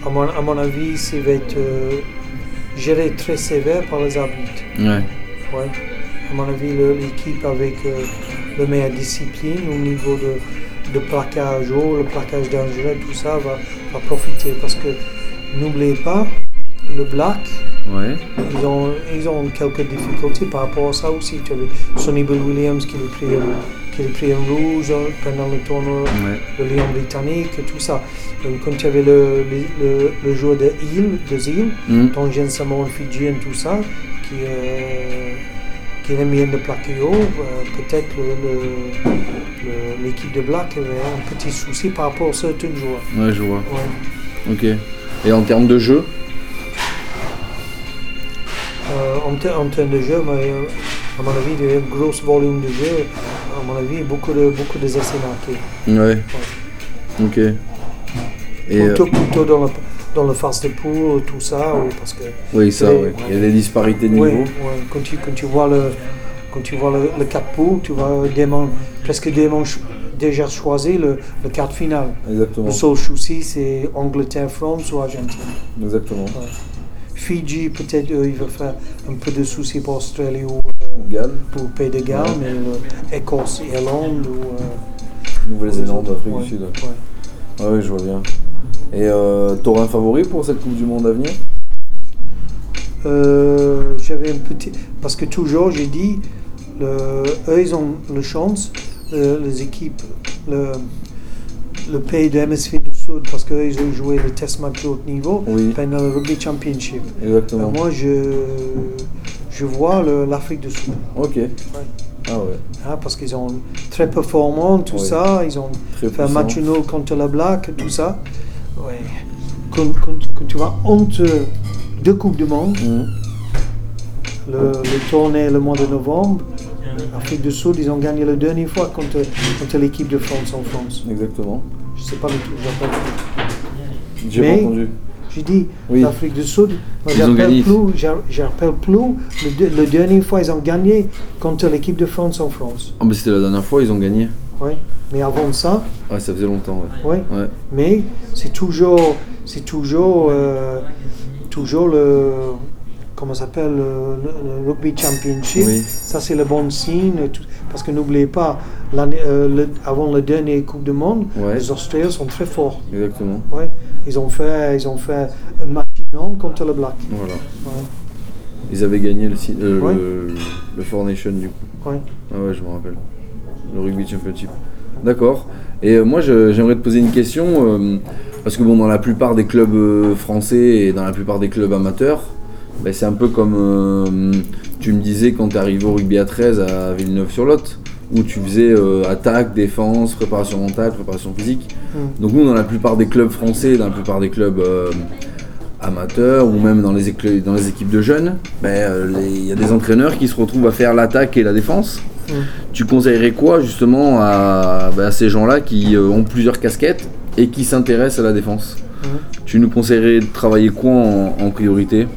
[SPEAKER 2] à mon, à mon avis, ça va être euh, géré très sévère par les arbitres.
[SPEAKER 1] Ouais.
[SPEAKER 2] Ouais. À mon avis, le, l'équipe avec euh, la meilleure discipline au niveau de, de plaquage haut, le plaquage dangereux, tout ça va, va profiter. Parce que n'oubliez pas, le black,
[SPEAKER 1] Ouais.
[SPEAKER 2] ils ont, ils ont quelques difficultés par rapport à ça aussi. Tu as vu Sonny Bill Williams qui a pris, qui a pris un rouge pendant le tournoi,
[SPEAKER 1] Ouais.
[SPEAKER 2] le Lion britannique, tout ça. Donc, quand tu avais le, le, le, le joueur de île, de île,
[SPEAKER 1] Mm.
[SPEAKER 2] Tongen Samoan, Fidjien, tout ça, qui, euh, qui aime bien de plaquer haut, euh, peut-être le, le, le, l'équipe de Black avait un petit souci par rapport à certains joueurs.
[SPEAKER 1] Ouais, je vois.
[SPEAKER 2] Ouais.
[SPEAKER 1] Ok. Et en termes de jeu?
[SPEAKER 2] Euh, en, ter- en termes de jeu, mais, euh, à mon avis, il y a un gros volume de jeu. À mon avis, beaucoup de beaucoup d'essais marqués.
[SPEAKER 1] Ouais. Ok. Et
[SPEAKER 2] Plutôt,
[SPEAKER 1] euh,
[SPEAKER 2] plutôt dans le dans le phase de poule, tout ça, oui, parce que.
[SPEAKER 1] oui, ça,
[SPEAKER 2] Ouais,
[SPEAKER 1] ouais. Il y a des disparités de
[SPEAKER 2] Ouais,
[SPEAKER 1] niveau.
[SPEAKER 2] ouais. Quand tu quand tu vois le quand tu vois le, le quatre poules, tu vois démon, presque démon ch- déjà choisi le, le quart final.
[SPEAKER 1] Exactement.
[SPEAKER 2] Le seul souci, c'est Angleterre, France ou Argentine.
[SPEAKER 1] Exactement.
[SPEAKER 2] Fidji, peut-être euh, il va faire un peu de soucis pour Australie ou
[SPEAKER 1] Ou Galles,
[SPEAKER 2] pour Pays de Galles,
[SPEAKER 1] Ouais.
[SPEAKER 2] mais euh, Écosse, Irlande ou. euh,
[SPEAKER 1] Nouvelle-Zélande, Afrique
[SPEAKER 2] ouais,
[SPEAKER 1] du Sud.
[SPEAKER 2] ouais.
[SPEAKER 1] Ouais, ouais, je vois bien. Et euh, t'aurais un favori pour cette Coupe du Monde à venir?
[SPEAKER 2] Euh, j'avais un petit. Parce que toujours, j'ai dit, le, eux, ils ont la chance, le- les équipes, le, le pays de l'hémisphère du Sud, parce qu'eux, ils ont joué le test match de haut niveau
[SPEAKER 1] Oui.
[SPEAKER 2] pendant le Rugby Championship.
[SPEAKER 1] Exactement.
[SPEAKER 2] Euh, moi, je, je vois le- l'Afrique du Sud.
[SPEAKER 1] Ok. Ah ouais.
[SPEAKER 2] Hein, parce qu'ils sont très performants, tout
[SPEAKER 1] Oui.
[SPEAKER 2] ça. Ils ont
[SPEAKER 1] Très
[SPEAKER 2] fait un
[SPEAKER 1] puissant.
[SPEAKER 2] match nul contre la Black, tout ça. Ouais. Quand, quand, quand tu vois entre deux Coupes du Monde,
[SPEAKER 1] Mhm.
[SPEAKER 2] le, le tournée le mois de novembre, l'Afrique du Sud, ils ont gagné la dernière fois contre, contre l'équipe de France en France.
[SPEAKER 1] Exactement.
[SPEAKER 2] Je ne sais pas du tout, j'ai pas
[SPEAKER 1] J'ai
[SPEAKER 2] Mais-
[SPEAKER 1] pas entendu.
[SPEAKER 2] J'ai dit
[SPEAKER 1] Oui.
[SPEAKER 2] l'Afrique du Sud, moi,
[SPEAKER 1] Ils ont
[SPEAKER 2] j'appelle
[SPEAKER 1] gagné.
[SPEAKER 2] plus, j'a- j'appelle plus le, deux- le dernier fois ils ont gagné contre l'équipe de France en France.
[SPEAKER 1] Ah, mais c'était la dernière fois, ils ont gagné.
[SPEAKER 2] Oui. Mais avant ça,
[SPEAKER 1] Ouais, ça faisait longtemps, ouais.
[SPEAKER 2] oui.
[SPEAKER 1] Ouais.
[SPEAKER 2] Mais c'est toujours, c'est toujours, euh, toujours le, comment ça s'appelle, le, le- le Rugby Championship.
[SPEAKER 1] Oui.
[SPEAKER 2] Ça c'est le bon signe, tout- parce que n'oubliez pas, l'année, euh, le- avant la dernière Coupe du Monde,
[SPEAKER 1] Ouais.
[SPEAKER 2] les Australiens sont très forts.
[SPEAKER 1] Exactement.
[SPEAKER 2] Ouais. Ils ont fait, ils ont fait un match énorme contre le Black.
[SPEAKER 1] Voilà.
[SPEAKER 2] Ouais.
[SPEAKER 1] Ils avaient gagné le, si- euh,
[SPEAKER 2] Ouais.
[SPEAKER 1] le, le Four Nations du coup.
[SPEAKER 2] Ouais.
[SPEAKER 1] Ah ouais, je me rappelle. Le Rugby Championship. D'accord. Et euh, moi, je- j'aimerais te poser une question. euh, parce que bon, dans la plupart des clubs euh, français et dans la plupart des clubs amateurs, ben, c'est un peu comme euh, tu me disais quand tu es arrivé au rugby à treize à Villeneuve-sur-Lot, où tu faisais euh, attaque, défense, préparation mentale, préparation physique.
[SPEAKER 2] Mm.
[SPEAKER 1] Donc nous, dans la plupart des clubs français, dans la plupart des clubs euh, amateurs ou même dans les, écl- dans les équipes de jeunes, ben, euh, les- il y a des entraîneurs qui se retrouvent à faire l'attaque et la défense.
[SPEAKER 2] Mm.
[SPEAKER 1] Tu conseillerais quoi justement à, ben, à ces gens-là qui euh, ont plusieurs casquettes et qui s'intéressent à la défense?
[SPEAKER 2] Mm.
[SPEAKER 1] Tu nous conseillerais de travailler quoi en, en priorité?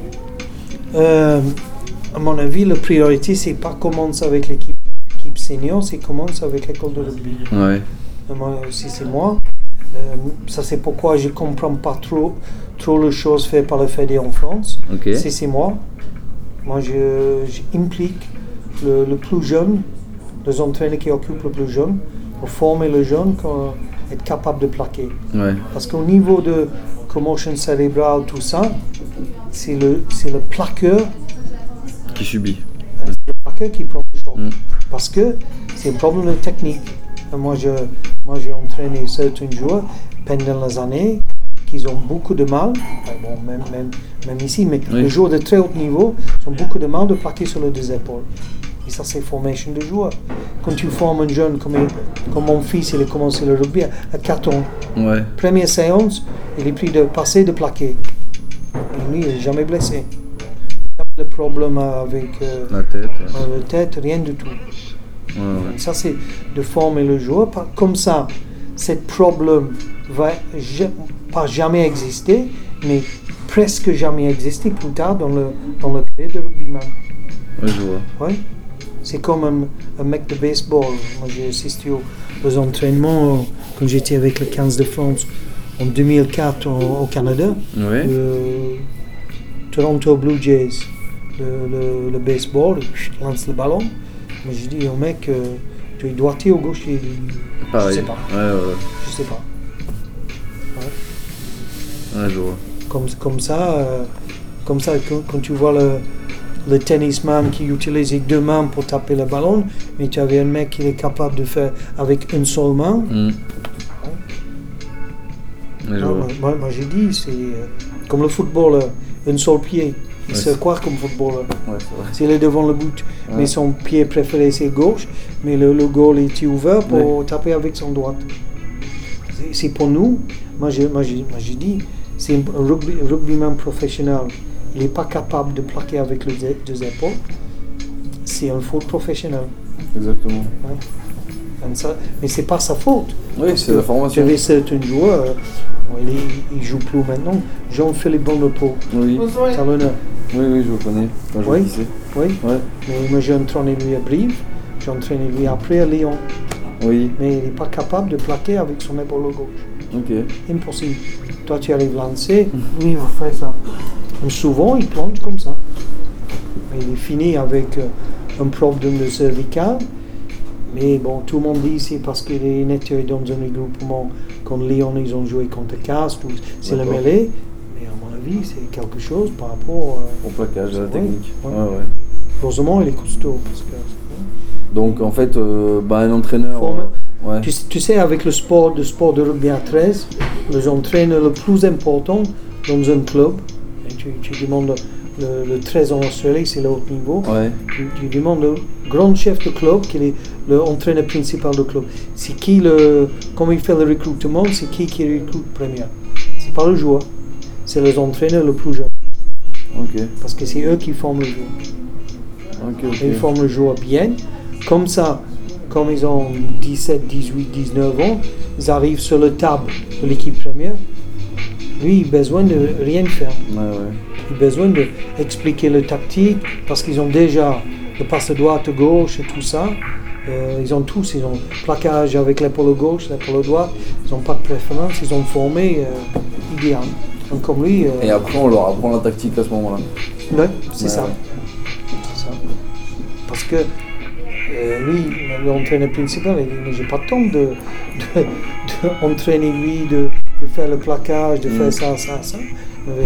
[SPEAKER 2] Euh, à mon avis, la priorité, c'est pas commencer avec l'équipe, l'équipe senior, c'est commencer avec l'école de rugby.
[SPEAKER 1] Ouais,
[SPEAKER 2] Euh, moi, si c'est moi, euh, ça c'est pourquoi je comprends pas trop, trop les choses faites par le Fédé en France.
[SPEAKER 1] ok.
[SPEAKER 2] Si c'est moi, moi je, j'implique le, le plus jeune, les entraîneurs qui occupent le plus jeune, pour former le jeune, pour être capable de plaquer.
[SPEAKER 1] Ouais,
[SPEAKER 2] Parce qu'au niveau de commotion cérébrale, tout ça, c'est le, c'est le plaqueur,
[SPEAKER 1] qui subit.
[SPEAKER 2] c'est le plaqueur qui prend le choc.
[SPEAKER 1] Mm.
[SPEAKER 2] Parce que c'est un problème de technique. Et Moi, je, moi, j'ai entraîné certains joueurs pendant les années qui ont beaucoup de mal, enfin, bon, même, même, même ici, mais
[SPEAKER 1] Oui.
[SPEAKER 2] les joueurs de très haut niveau ont beaucoup de mal de plaquer sur les deux épaules. Et ça, c'est formation de joueurs. Quand tu formes un jeune comme, il- comme mon fils, il a commencé le rugby à, à quatre ans.
[SPEAKER 1] Ouais,
[SPEAKER 2] Première séance, il est pris de passer, de plaquer. Et lui, il n'est jamais blessé. Pas de problème avec euh,
[SPEAKER 1] la tête. Ouais.
[SPEAKER 2] la tête, rien du tout.
[SPEAKER 1] Ouais, ouais.
[SPEAKER 2] Ça, c'est de former le joueur. Par- Comme ça, ce problème va ja- pas jamais exister, mais presque jamais exister plus tard dans le, dans le carrière de rugbyman.
[SPEAKER 1] Ouais, je vois.
[SPEAKER 2] Ouais. C'est comme un, un mec de baseball. Moi, j'ai assisté aux, aux entraînements euh, quand j'étais avec le quinze de France en deux mille quatre au, au Canada,
[SPEAKER 1] Ouais.
[SPEAKER 2] le Toronto Blue Jays, le, le, le baseball, il lance le ballon. Mais je dis au mec, euh, tu es droitier ou gaucher?
[SPEAKER 1] Pareil.
[SPEAKER 2] Je sais pas.
[SPEAKER 1] Ouais, ouais.
[SPEAKER 2] Je sais pas. Ouais.
[SPEAKER 1] Ouais, je vois.
[SPEAKER 2] Comme, comme ça, euh, comme ça quand, quand tu vois le, le tennisman qui utilise deux mains pour taper le ballon, mais tu avais un mec qui est capable de faire avec une seule main.
[SPEAKER 1] Mm. Ouais, je
[SPEAKER 2] Non,
[SPEAKER 1] vois.
[SPEAKER 2] moi, moi j'ai dit, c'est euh, comme le football, un seul pied. Il
[SPEAKER 1] Ouais,
[SPEAKER 2] sait
[SPEAKER 1] c'est-
[SPEAKER 2] quoi comme footballeur?
[SPEAKER 1] Ouais, c'est vrai.
[SPEAKER 2] S'il est devant le but,
[SPEAKER 1] Ouais.
[SPEAKER 2] mais son pied préféré c'est gauche, mais le, le goal est ouvert pour taper avec son droite. C'est, c'est pour nous, moi j'ai, moi, j'ai, moi, j'ai dit, c'est un rugby, rugbyman professionnel. Il n'est pas capable de plaquer avec les deux, deux épaules. C'est un faute professionnel.
[SPEAKER 1] Exactement.
[SPEAKER 2] Ouais. Comme ça, mais c'est pas sa faute.
[SPEAKER 1] Oui,
[SPEAKER 2] Parce
[SPEAKER 1] c'est
[SPEAKER 2] que
[SPEAKER 1] la formation.
[SPEAKER 2] J'avais certains joueurs, euh, bon, il, ne joue plus maintenant. Jean-Philippe Bonrepos,
[SPEAKER 1] Oui.
[SPEAKER 2] talonneur.
[SPEAKER 1] Oui, oui, je le connais. Enfin, je vois
[SPEAKER 2] Oui.
[SPEAKER 1] qui c'est.
[SPEAKER 2] Oui,
[SPEAKER 1] Ouais.
[SPEAKER 2] mais moi j'ai entraîné lui à Brive, j'ai entraîné lui après à Lyon.
[SPEAKER 1] Oui.
[SPEAKER 2] Mais il n'est pas capable de plaquer avec son épaule gauche.
[SPEAKER 1] Ok.
[SPEAKER 2] Impossible. Toi tu arrives à lancer, lui il va faire ça. Et souvent il plonge comme ça. Mais il est fini avec euh, un problème de cervical. Mais bon, tout le monde dit c'est parce qu'il est nettoyé dans un regroupement. Quand Lyon ils ont joué contre Castres, ou c'est la
[SPEAKER 1] D'accord.
[SPEAKER 2] mêlée. Mais à mon avis c'est quelque chose par rapport. Euh,
[SPEAKER 1] Au plaquage, à la
[SPEAKER 2] Oui.
[SPEAKER 1] technique.
[SPEAKER 2] Ouais.
[SPEAKER 1] Ouais, ouais.
[SPEAKER 2] heureusement il est costaud. Parce que,
[SPEAKER 1] Donc, en fait, euh, bah, un entraîneur.
[SPEAKER 2] Forme-
[SPEAKER 1] euh, ouais.
[SPEAKER 2] Tu, tu sais, avec le sport, le sport de rugby à treize, les entraîneurs le plus important dans un club, et tu, tu demandes le, le treize en Australie, c'est le haut niveau,
[SPEAKER 1] Ouais.
[SPEAKER 2] tu, tu demandes le grand chef de club, qui est l'entraîneur principal du club. C'est qui le, comment il fait le recrutement, c'est qui qui recrute premier. C'est pas le joueur, c'est les entraîneurs le plus jeunes,
[SPEAKER 1] Ok.
[SPEAKER 2] parce que c'est eux qui forment le joueur.
[SPEAKER 1] Ok, ok.
[SPEAKER 2] Et ils forment le joueur bien. Comme ça, comme ils ont dix-sept, dix-huit, dix-neuf ans, ils arrivent sur la table de l'équipe première. Lui, il a besoin de rien faire.
[SPEAKER 1] Ouais, ouais.
[SPEAKER 2] Il a besoin d'expliquer le tactique parce qu'ils ont déjà le passe droite, gauche et tout ça. Euh, ils ont tous, ils ont plaquage avec l'épaule gauche, l'épaule droite. Ils n'ont pas de préférence, ils ont formé euh, idéal. Donc comme lui, euh,
[SPEAKER 1] Et après, on leur apprend la tactique à ce moment-là.
[SPEAKER 2] ouais, c'est
[SPEAKER 1] Ouais,
[SPEAKER 2] ça.
[SPEAKER 1] ouais.
[SPEAKER 2] C'est ça. Parce que euh, lui, l'entraîneur principal, il dit mais j'ai pas le temps de, de, de entraîner lui, de, de faire le plaquage, de
[SPEAKER 1] Mm.
[SPEAKER 2] faire ça, ça, ça. Euh,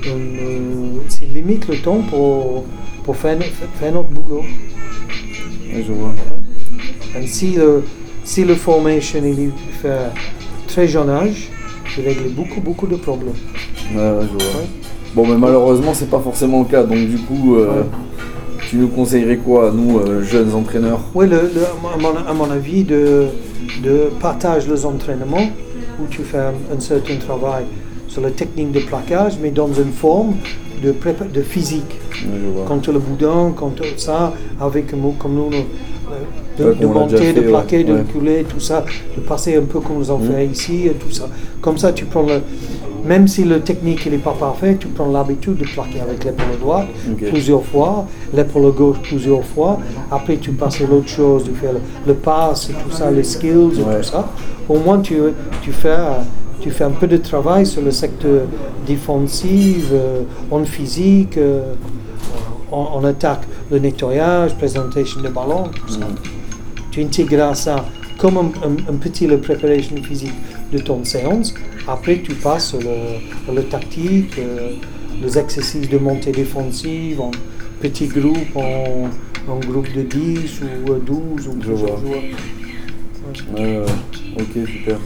[SPEAKER 2] euh, c'est limite le temps pour, pour faire, faire notre boulot.
[SPEAKER 1] Ouais, je vois.
[SPEAKER 2] Et si le, si le formation il est fait très jeune âge, il règle beaucoup, beaucoup de problèmes.
[SPEAKER 1] Ouais, ouais, je vois.
[SPEAKER 2] Ouais.
[SPEAKER 1] Bon, mais malheureusement, c'est pas forcément le cas. Donc, du coup, euh,
[SPEAKER 2] Ouais.
[SPEAKER 1] tu nous conseillerais quoi, nous, euh, jeunes entraîneurs?
[SPEAKER 2] Oui, le, le- à, mon, à mon avis, de, de partage les entraînements où tu fais un, un certain travail sur la technique de plaquage, mais dans une forme de, prépa- de physique.
[SPEAKER 1] Ouais, je vois.
[SPEAKER 2] Contre le boudin, contre ça, avec un mot comme nous, euh, de,
[SPEAKER 1] Ouais,
[SPEAKER 2] de
[SPEAKER 1] comme on l'a déjà
[SPEAKER 2] monter, de
[SPEAKER 1] fait,
[SPEAKER 2] plaquer,
[SPEAKER 1] ouais.
[SPEAKER 2] de
[SPEAKER 1] Ouais.
[SPEAKER 2] reculer, tout ça, de passer un peu comme nous en
[SPEAKER 1] Mhm.
[SPEAKER 2] fait ici, et tout ça. Comme ça, tu prends le. Même si le technique n'est pas parfait, tu prends l'habitude de plaquer avec l'épaule droite
[SPEAKER 1] Ok.
[SPEAKER 2] plusieurs fois, l'épaule gauche plusieurs fois. Après, tu passes à l'autre chose, de faire le, le pass et tout ça, les skills et
[SPEAKER 1] Ouais.
[SPEAKER 2] tout ça. Au moins, tu, tu, fais, tu fais un peu de travail sur le secteur défensif, euh, en physique, euh, en, en attaque, le nettoyage, présentation de ballon, tout ça. Tu intégres ça comme un, un, un petit le préparation physique de ton séance. Après, tu passes le, le tactique, euh, les exercices de montée défensive en petits groupes, en, en groupe de dix ou euh, douze ou
[SPEAKER 1] Je
[SPEAKER 2] plusieurs
[SPEAKER 1] vois.
[SPEAKER 2] joueurs.
[SPEAKER 1] Ouais, ouais. Ok, super.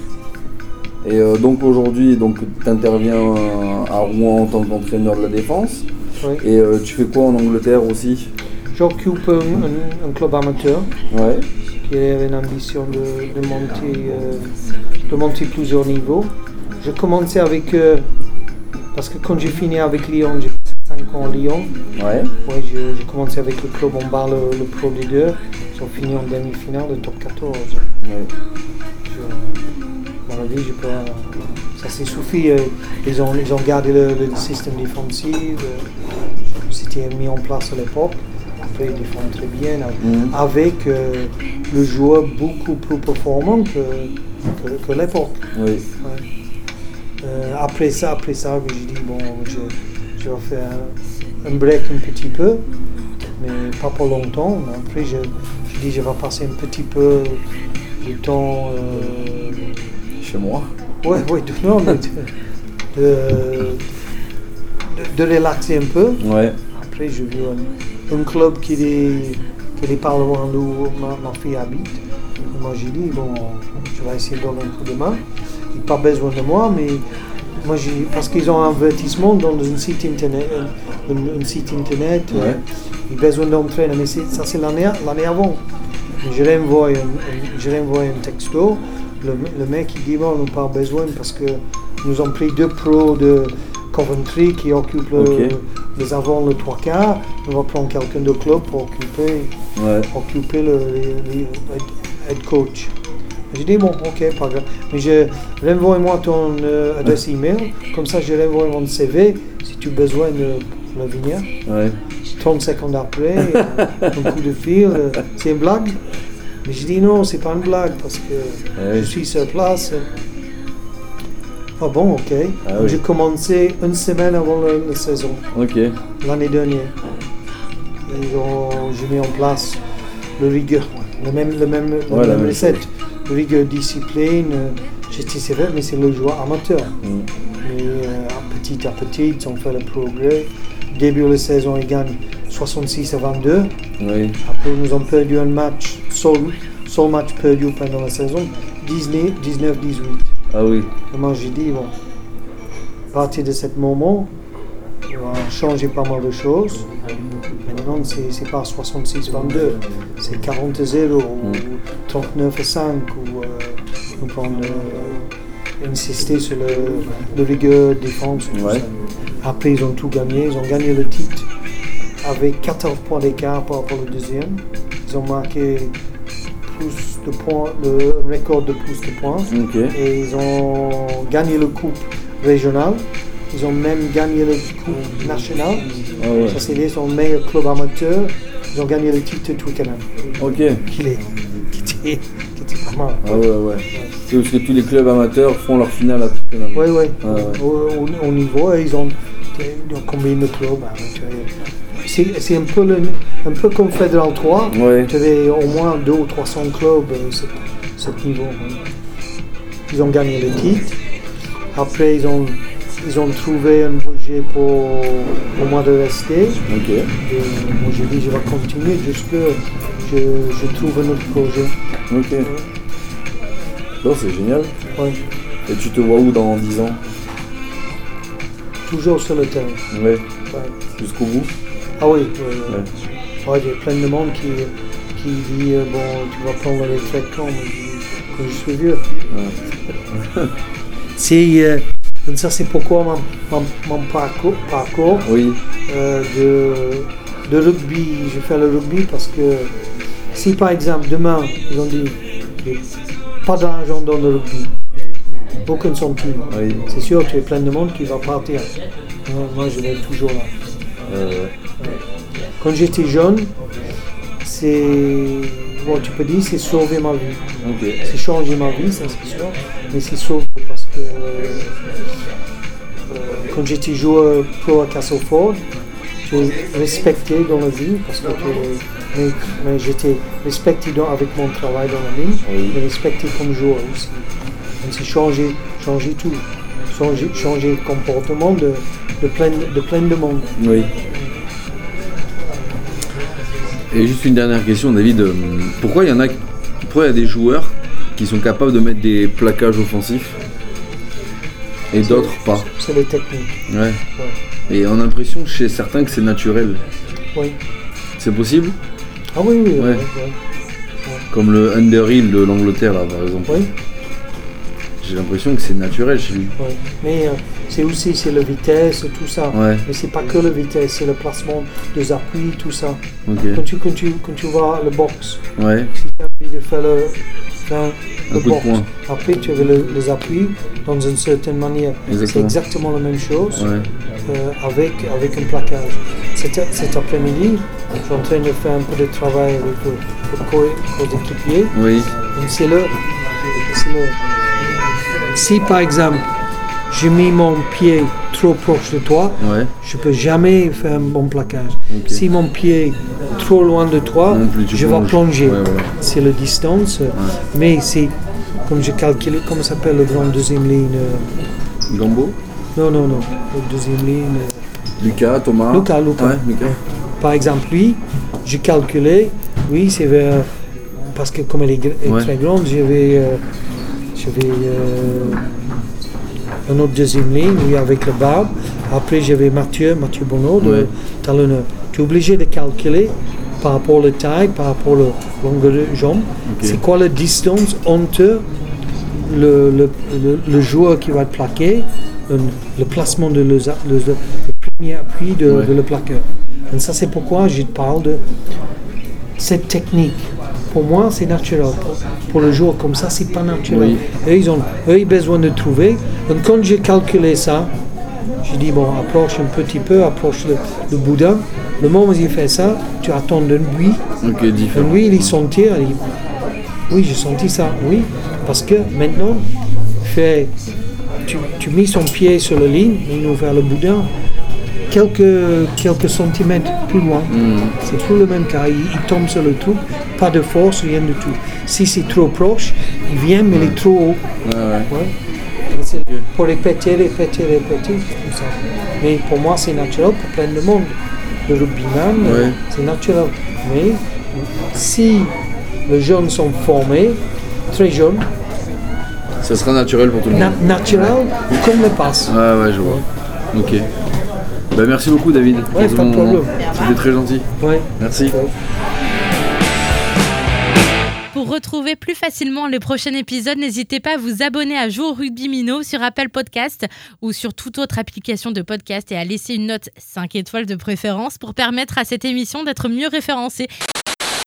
[SPEAKER 1] Et euh, donc aujourd'hui, donc tu interviens à Rouen en tant qu'entraîneur de la défense.
[SPEAKER 2] Oui.
[SPEAKER 1] Et euh, tu fais quoi en Angleterre aussi?
[SPEAKER 2] J'occupe un, un- un club amateur
[SPEAKER 1] Ouais.
[SPEAKER 2] qui avait une ambition de, de, monter, euh, de monter plusieurs niveaux. J'ai commencé avec, euh, parce que quand j'ai fini avec Lyon, j'ai passé cinq ans à Lyon.
[SPEAKER 1] Ouais.
[SPEAKER 2] Ouais, j'ai, j'ai commencé avec le club en bas, le, le Pro D deux. Ils ont fini en demi-finale, le top quatorze.
[SPEAKER 1] Ouais.
[SPEAKER 2] Je, à mon avis, j'ai pas, ça s'est suffi. euh, Ils ont, ils ont gardé le, le système défensif. euh, C'était mis en place à l'époque. Après, ils défendent très bien.
[SPEAKER 1] Mhm.
[SPEAKER 2] Avec euh, le joueur beaucoup plus performant que, que, que l'époque.
[SPEAKER 1] Oui.
[SPEAKER 2] Ouais. Euh, après ça, après ça, j'ai dit bon, je, je vais faire un, un break un petit peu, mais pas pour longtemps. Mais après, je, j'ai dit je vais passer un petit peu de temps euh,
[SPEAKER 1] Chez moi.
[SPEAKER 2] ouais, ouais, de, non, mais de, de, de, de relaxer un peu.
[SPEAKER 1] Ouais.
[SPEAKER 2] Après, j'ai vu un, un club qui est, qui est pas loin d'où ma, ma fille habite. Et moi, j'ai dit bon, je vais essayer de donner un coup de main. Ils n'ont pas besoin de moi, mais moi, j'ai, parce qu'ils ont un avertissement dans un site internet, un, un site internet,
[SPEAKER 1] Ouais.
[SPEAKER 2] euh, ils ont besoin d'entraîner, mais c'est, ça c'est l'année, l'année avant. Et je leur envoie un, un, je leur envoie un texto, le, le mec il dit bon, on n'a pas besoin parce que nous avons pris deux pros de Coventry qui occupent le,
[SPEAKER 1] Ok.
[SPEAKER 2] les avants le trois quarts, on va prendre quelqu'un de club pour occuper,
[SPEAKER 1] Ouais.
[SPEAKER 2] occuper le, le- le head, head coach. J'ai dit bon, ok, pas grave. Mais je renvoie-moi ton euh, adresse email, comme ça je renvoie mon C V si tu as besoin de le venir.
[SPEAKER 1] Ouais.
[SPEAKER 2] trente secondes après, euh, un coup de fil, euh, c'est une blague. Mais je dis non, c'est pas une blague parce que
[SPEAKER 1] Ouais.
[SPEAKER 2] je suis sur place. Ah bon, ok.
[SPEAKER 1] Ah
[SPEAKER 2] Donc,
[SPEAKER 1] oui.
[SPEAKER 2] J'ai commencé une semaine avant la, la saison,
[SPEAKER 1] Ok.
[SPEAKER 2] l'année dernière. Et donc, j'ai mis en place le rigueur, le même, le même, la
[SPEAKER 1] Ouais, la
[SPEAKER 2] même
[SPEAKER 1] même
[SPEAKER 2] recette. Le rigueur, discipline, euh, j'étais sévère, mais c'est le joueur amateur.
[SPEAKER 1] Mm.
[SPEAKER 2] Mais euh, petit à petit, ils ont fait le progrès. Début de la saison, ils gagnent soixante-six à vingt-deux.
[SPEAKER 1] Oui.
[SPEAKER 2] Après, nous avons perdu un match, seul, seul match perdu pendant la saison, dix-neuf dix-huit.
[SPEAKER 1] Ah oui.
[SPEAKER 2] Et moi, j'ai dit, bon, à partir de ce moment, on va changer pas mal de choses. Maintenant, c'est, c'est pas soixante-six vingt-deux, c'est quarante à zéro, ou trente-neuf à cinq, ou euh, on peut euh, insister sur le, le rigueur défense. Tout
[SPEAKER 1] Ouais.
[SPEAKER 2] ça. Après, ils ont tout gagné, ils ont gagné le titre avec quatorze points d'écart par rapport au deuxième. Ils ont marqué plus de points, le record de plus de points.
[SPEAKER 1] Ok.
[SPEAKER 2] Et ils ont gagné le coupe régional. Ils ont même gagné le coupe national.
[SPEAKER 1] Ah ouais.
[SPEAKER 2] Ça, c'est les son meilleur club amateur. Ils ont gagné le titre de Twickenham.
[SPEAKER 1] Ok.
[SPEAKER 2] Qui est, qui était, qui était pas mal.
[SPEAKER 1] Ah ouais, ouais. C'est parce que tous les clubs amateurs font leur finale à Twickenham.
[SPEAKER 2] Oui, oui.
[SPEAKER 1] Ah ouais.
[SPEAKER 2] Au, au- au niveau, ils ont, ils ont combien de clubs amateurs. C'est, c'est un, peu le, un peu comme Fédéral trois.
[SPEAKER 1] Ouais.
[SPEAKER 2] Tu avais au moins deux ou trois cents clubs à ce, ce niveau. Ils ont gagné le titre. Après, ils ont, ils ont trouvé un budget pour, pour moi de rester.
[SPEAKER 1] Ok.
[SPEAKER 2] Et moi, j'ai dit, je vais continuer jusqu'à je, je trouve un autre projet.
[SPEAKER 1] Ok. Non, c'est génial.
[SPEAKER 2] Ouais.
[SPEAKER 1] Et tu te vois où dans dix ans?
[SPEAKER 2] Toujours sur le terrain.
[SPEAKER 1] Ouais.
[SPEAKER 2] Ouais.
[SPEAKER 1] Jusqu'au bout?
[SPEAKER 2] Ah oui, oui, oui.
[SPEAKER 1] Ouais.
[SPEAKER 2] Ouais, il y a plein de monde qui, qui dit euh, bon, tu vas prendre la retraite quand? Moi, je dis, quand je suis vieux.
[SPEAKER 1] Ouais.
[SPEAKER 2] C'est, euh, donc ça, c'est pourquoi mon, mon, mon parcours, parcours
[SPEAKER 1] Oui.
[SPEAKER 2] euh, de, de rugby. Je fais le rugby parce que si par exemple demain ils ont dit il n'y a pas d'argent dans le rugby, aucun centime,
[SPEAKER 1] Oui.
[SPEAKER 2] c'est sûr qu'il y a plein de monde qui va partir. Moi, moi, je vais être toujours là.
[SPEAKER 1] Euh,
[SPEAKER 2] Quand j'étais jeune, c'est, bon, tu peux dire, c'est sauver ma vie.
[SPEAKER 1] ok.
[SPEAKER 2] C'est changer ma vie, ça c'est sûr, mais c'est sauver parce que euh, euh, quand j'étais joueur pro à Castleford, j'ai respecté dans la vie parce que tu- mais, mais j'étais respecté dans- avec mon travail dans la ligne,
[SPEAKER 1] Oui.
[SPEAKER 2] mais respecté comme joueur aussi. Donc c'est changer, changer tout, changer, changer le comportement de, de, plein, de plein de monde.
[SPEAKER 1] Oui. Et juste une dernière question, David. euh, Pourquoi il y en a, pourquoi il y a des joueurs qui sont capables de mettre des plaquages offensifs et d'autres pas?
[SPEAKER 2] C'est les techniques.
[SPEAKER 1] Ouais.
[SPEAKER 2] Ouais.
[SPEAKER 1] Et on a l'impression chez certains que c'est naturel.
[SPEAKER 2] Oui.
[SPEAKER 1] C'est possible?
[SPEAKER 2] Ah oui, oui, oui.
[SPEAKER 1] Ouais.
[SPEAKER 2] oui,
[SPEAKER 1] Comme le Underhill de l'Angleterre, là, par exemple.
[SPEAKER 2] oui.
[SPEAKER 1] J'ai l'impression que c'est naturel chez lui.
[SPEAKER 2] Ouais. Mais euh, c'est aussi c'est la vitesse, tout ça.
[SPEAKER 1] Ouais.
[SPEAKER 2] Mais c'est pas que la vitesse, c'est le placement des appuis, tout ça.
[SPEAKER 1] Ok.
[SPEAKER 2] Quand tu, quand tu, quand tu vas à la boxe,
[SPEAKER 1] Ouais.
[SPEAKER 2] si tu as envie de faire le, faire
[SPEAKER 1] Un
[SPEAKER 2] le
[SPEAKER 1] coup de
[SPEAKER 2] boxe,
[SPEAKER 1] poing.
[SPEAKER 2] après tu as le- les appuis dans une certaine manière. C'est
[SPEAKER 1] Exactement.
[SPEAKER 2] exactement la même chose
[SPEAKER 1] Ouais.
[SPEAKER 2] euh, avec, avec un plaquage. Cet, cet après-midi, je suis en train de faire un peu de travail avec le, le co- coéquipier.
[SPEAKER 1] Oui.
[SPEAKER 2] Donc c'est le, c'est le. Si par exemple, j'ai mis mon pied trop proche de toi,
[SPEAKER 1] Ouais.
[SPEAKER 2] je peux jamais faire un bon plaquage.
[SPEAKER 1] Ok.
[SPEAKER 2] Si mon pied est trop loin de toi,
[SPEAKER 1] Non plus, tu
[SPEAKER 2] je
[SPEAKER 1] plonges.
[SPEAKER 2] vais plonger.
[SPEAKER 1] Ouais, voilà.
[SPEAKER 2] C'est la distance, mais c'est comme j'ai calculé, comment s'appelle le grand deuxième ligne euh,
[SPEAKER 1] Gambo,
[SPEAKER 2] Non, non, non, le deuxième ligne. euh,
[SPEAKER 1] Lucas, Thomas.
[SPEAKER 2] Lucas, Lucas.
[SPEAKER 1] Ouais, Lucas.
[SPEAKER 2] Par exemple, lui, j'ai calculé, oui, c'est vers. Parce que comme elle est, gr- est
[SPEAKER 1] Ouais.
[SPEAKER 2] très grande, j'avais. Euh, j'avais euh, un autre deuxième ligne, oui, avec le barbe. Après, j'avais Mathieu, Mathieu Bonneau, de
[SPEAKER 1] Ouais.
[SPEAKER 2] talonneur. Tu es obligé de calculer par rapport à la taille, par rapport à la longueur de jambe.
[SPEAKER 1] Ok.
[SPEAKER 2] C'est quoi la distance entre le, le, le, le joueur qui va te plaquer, le, le placement de le, le, le premier appui de,
[SPEAKER 1] Ouais.
[SPEAKER 2] de le plaqueur. Et ça, c'est pourquoi je te parle de cette technique. Pour moi, c'est naturel. Pour, pour le joueur comme ça, c'est pas naturel.
[SPEAKER 1] Oui.
[SPEAKER 2] Eux, ils ont eux, ils ont besoin de trouver. Donc, quand j'ai calculé ça, j'ai dit, bon, approche un petit peu, approche le, le boudin. Le moment où il fait ça, tu attends de lui.
[SPEAKER 1] Ok,
[SPEAKER 2] Et
[SPEAKER 1] différent.
[SPEAKER 2] lui, il sentit, il dit, oui, j'ai senti ça, oui. Parce que maintenant, fait, tu, tu mets son pied sur la ligne, il nous vers le boudin, quelques, quelques centimètres plus loin.
[SPEAKER 1] Mhm.
[SPEAKER 2] C'est plus le même cas, il, il tombe sur le truc, pas de force, rien du tout. Si c'est trop proche, il vient, mais il est trop haut.
[SPEAKER 1] Ouais, ouais.
[SPEAKER 2] Ouais. Et c'est pour répéter, répéter, répéter, comme ça. Mais pour moi, c'est naturel pour plein de monde. Le rugbyman,
[SPEAKER 1] Ouais.
[SPEAKER 2] euh, c'est naturel. Mais si les jeunes sont formés, très jeunes,
[SPEAKER 1] Ça sera naturel pour tout le
[SPEAKER 2] na-
[SPEAKER 1] monde.
[SPEAKER 2] naturel, comme le passe.
[SPEAKER 1] Ouais, ouais, je vois. Ok. Bah, merci beaucoup, David.
[SPEAKER 2] Ouais,
[SPEAKER 1] pour
[SPEAKER 2] pas de
[SPEAKER 1] ton moment.
[SPEAKER 2] problème.
[SPEAKER 1] C'était très gentil.
[SPEAKER 2] Ouais.
[SPEAKER 1] Merci.
[SPEAKER 2] Ouais.
[SPEAKER 8] Pour retrouver plus facilement les prochains épisodes, n'hésitez pas à vous abonner à Jouer au Rugby Minot sur Apple Podcast ou sur toute autre application de podcast et à laisser une note cinq étoiles de préférence pour permettre à cette émission d'être mieux référencée.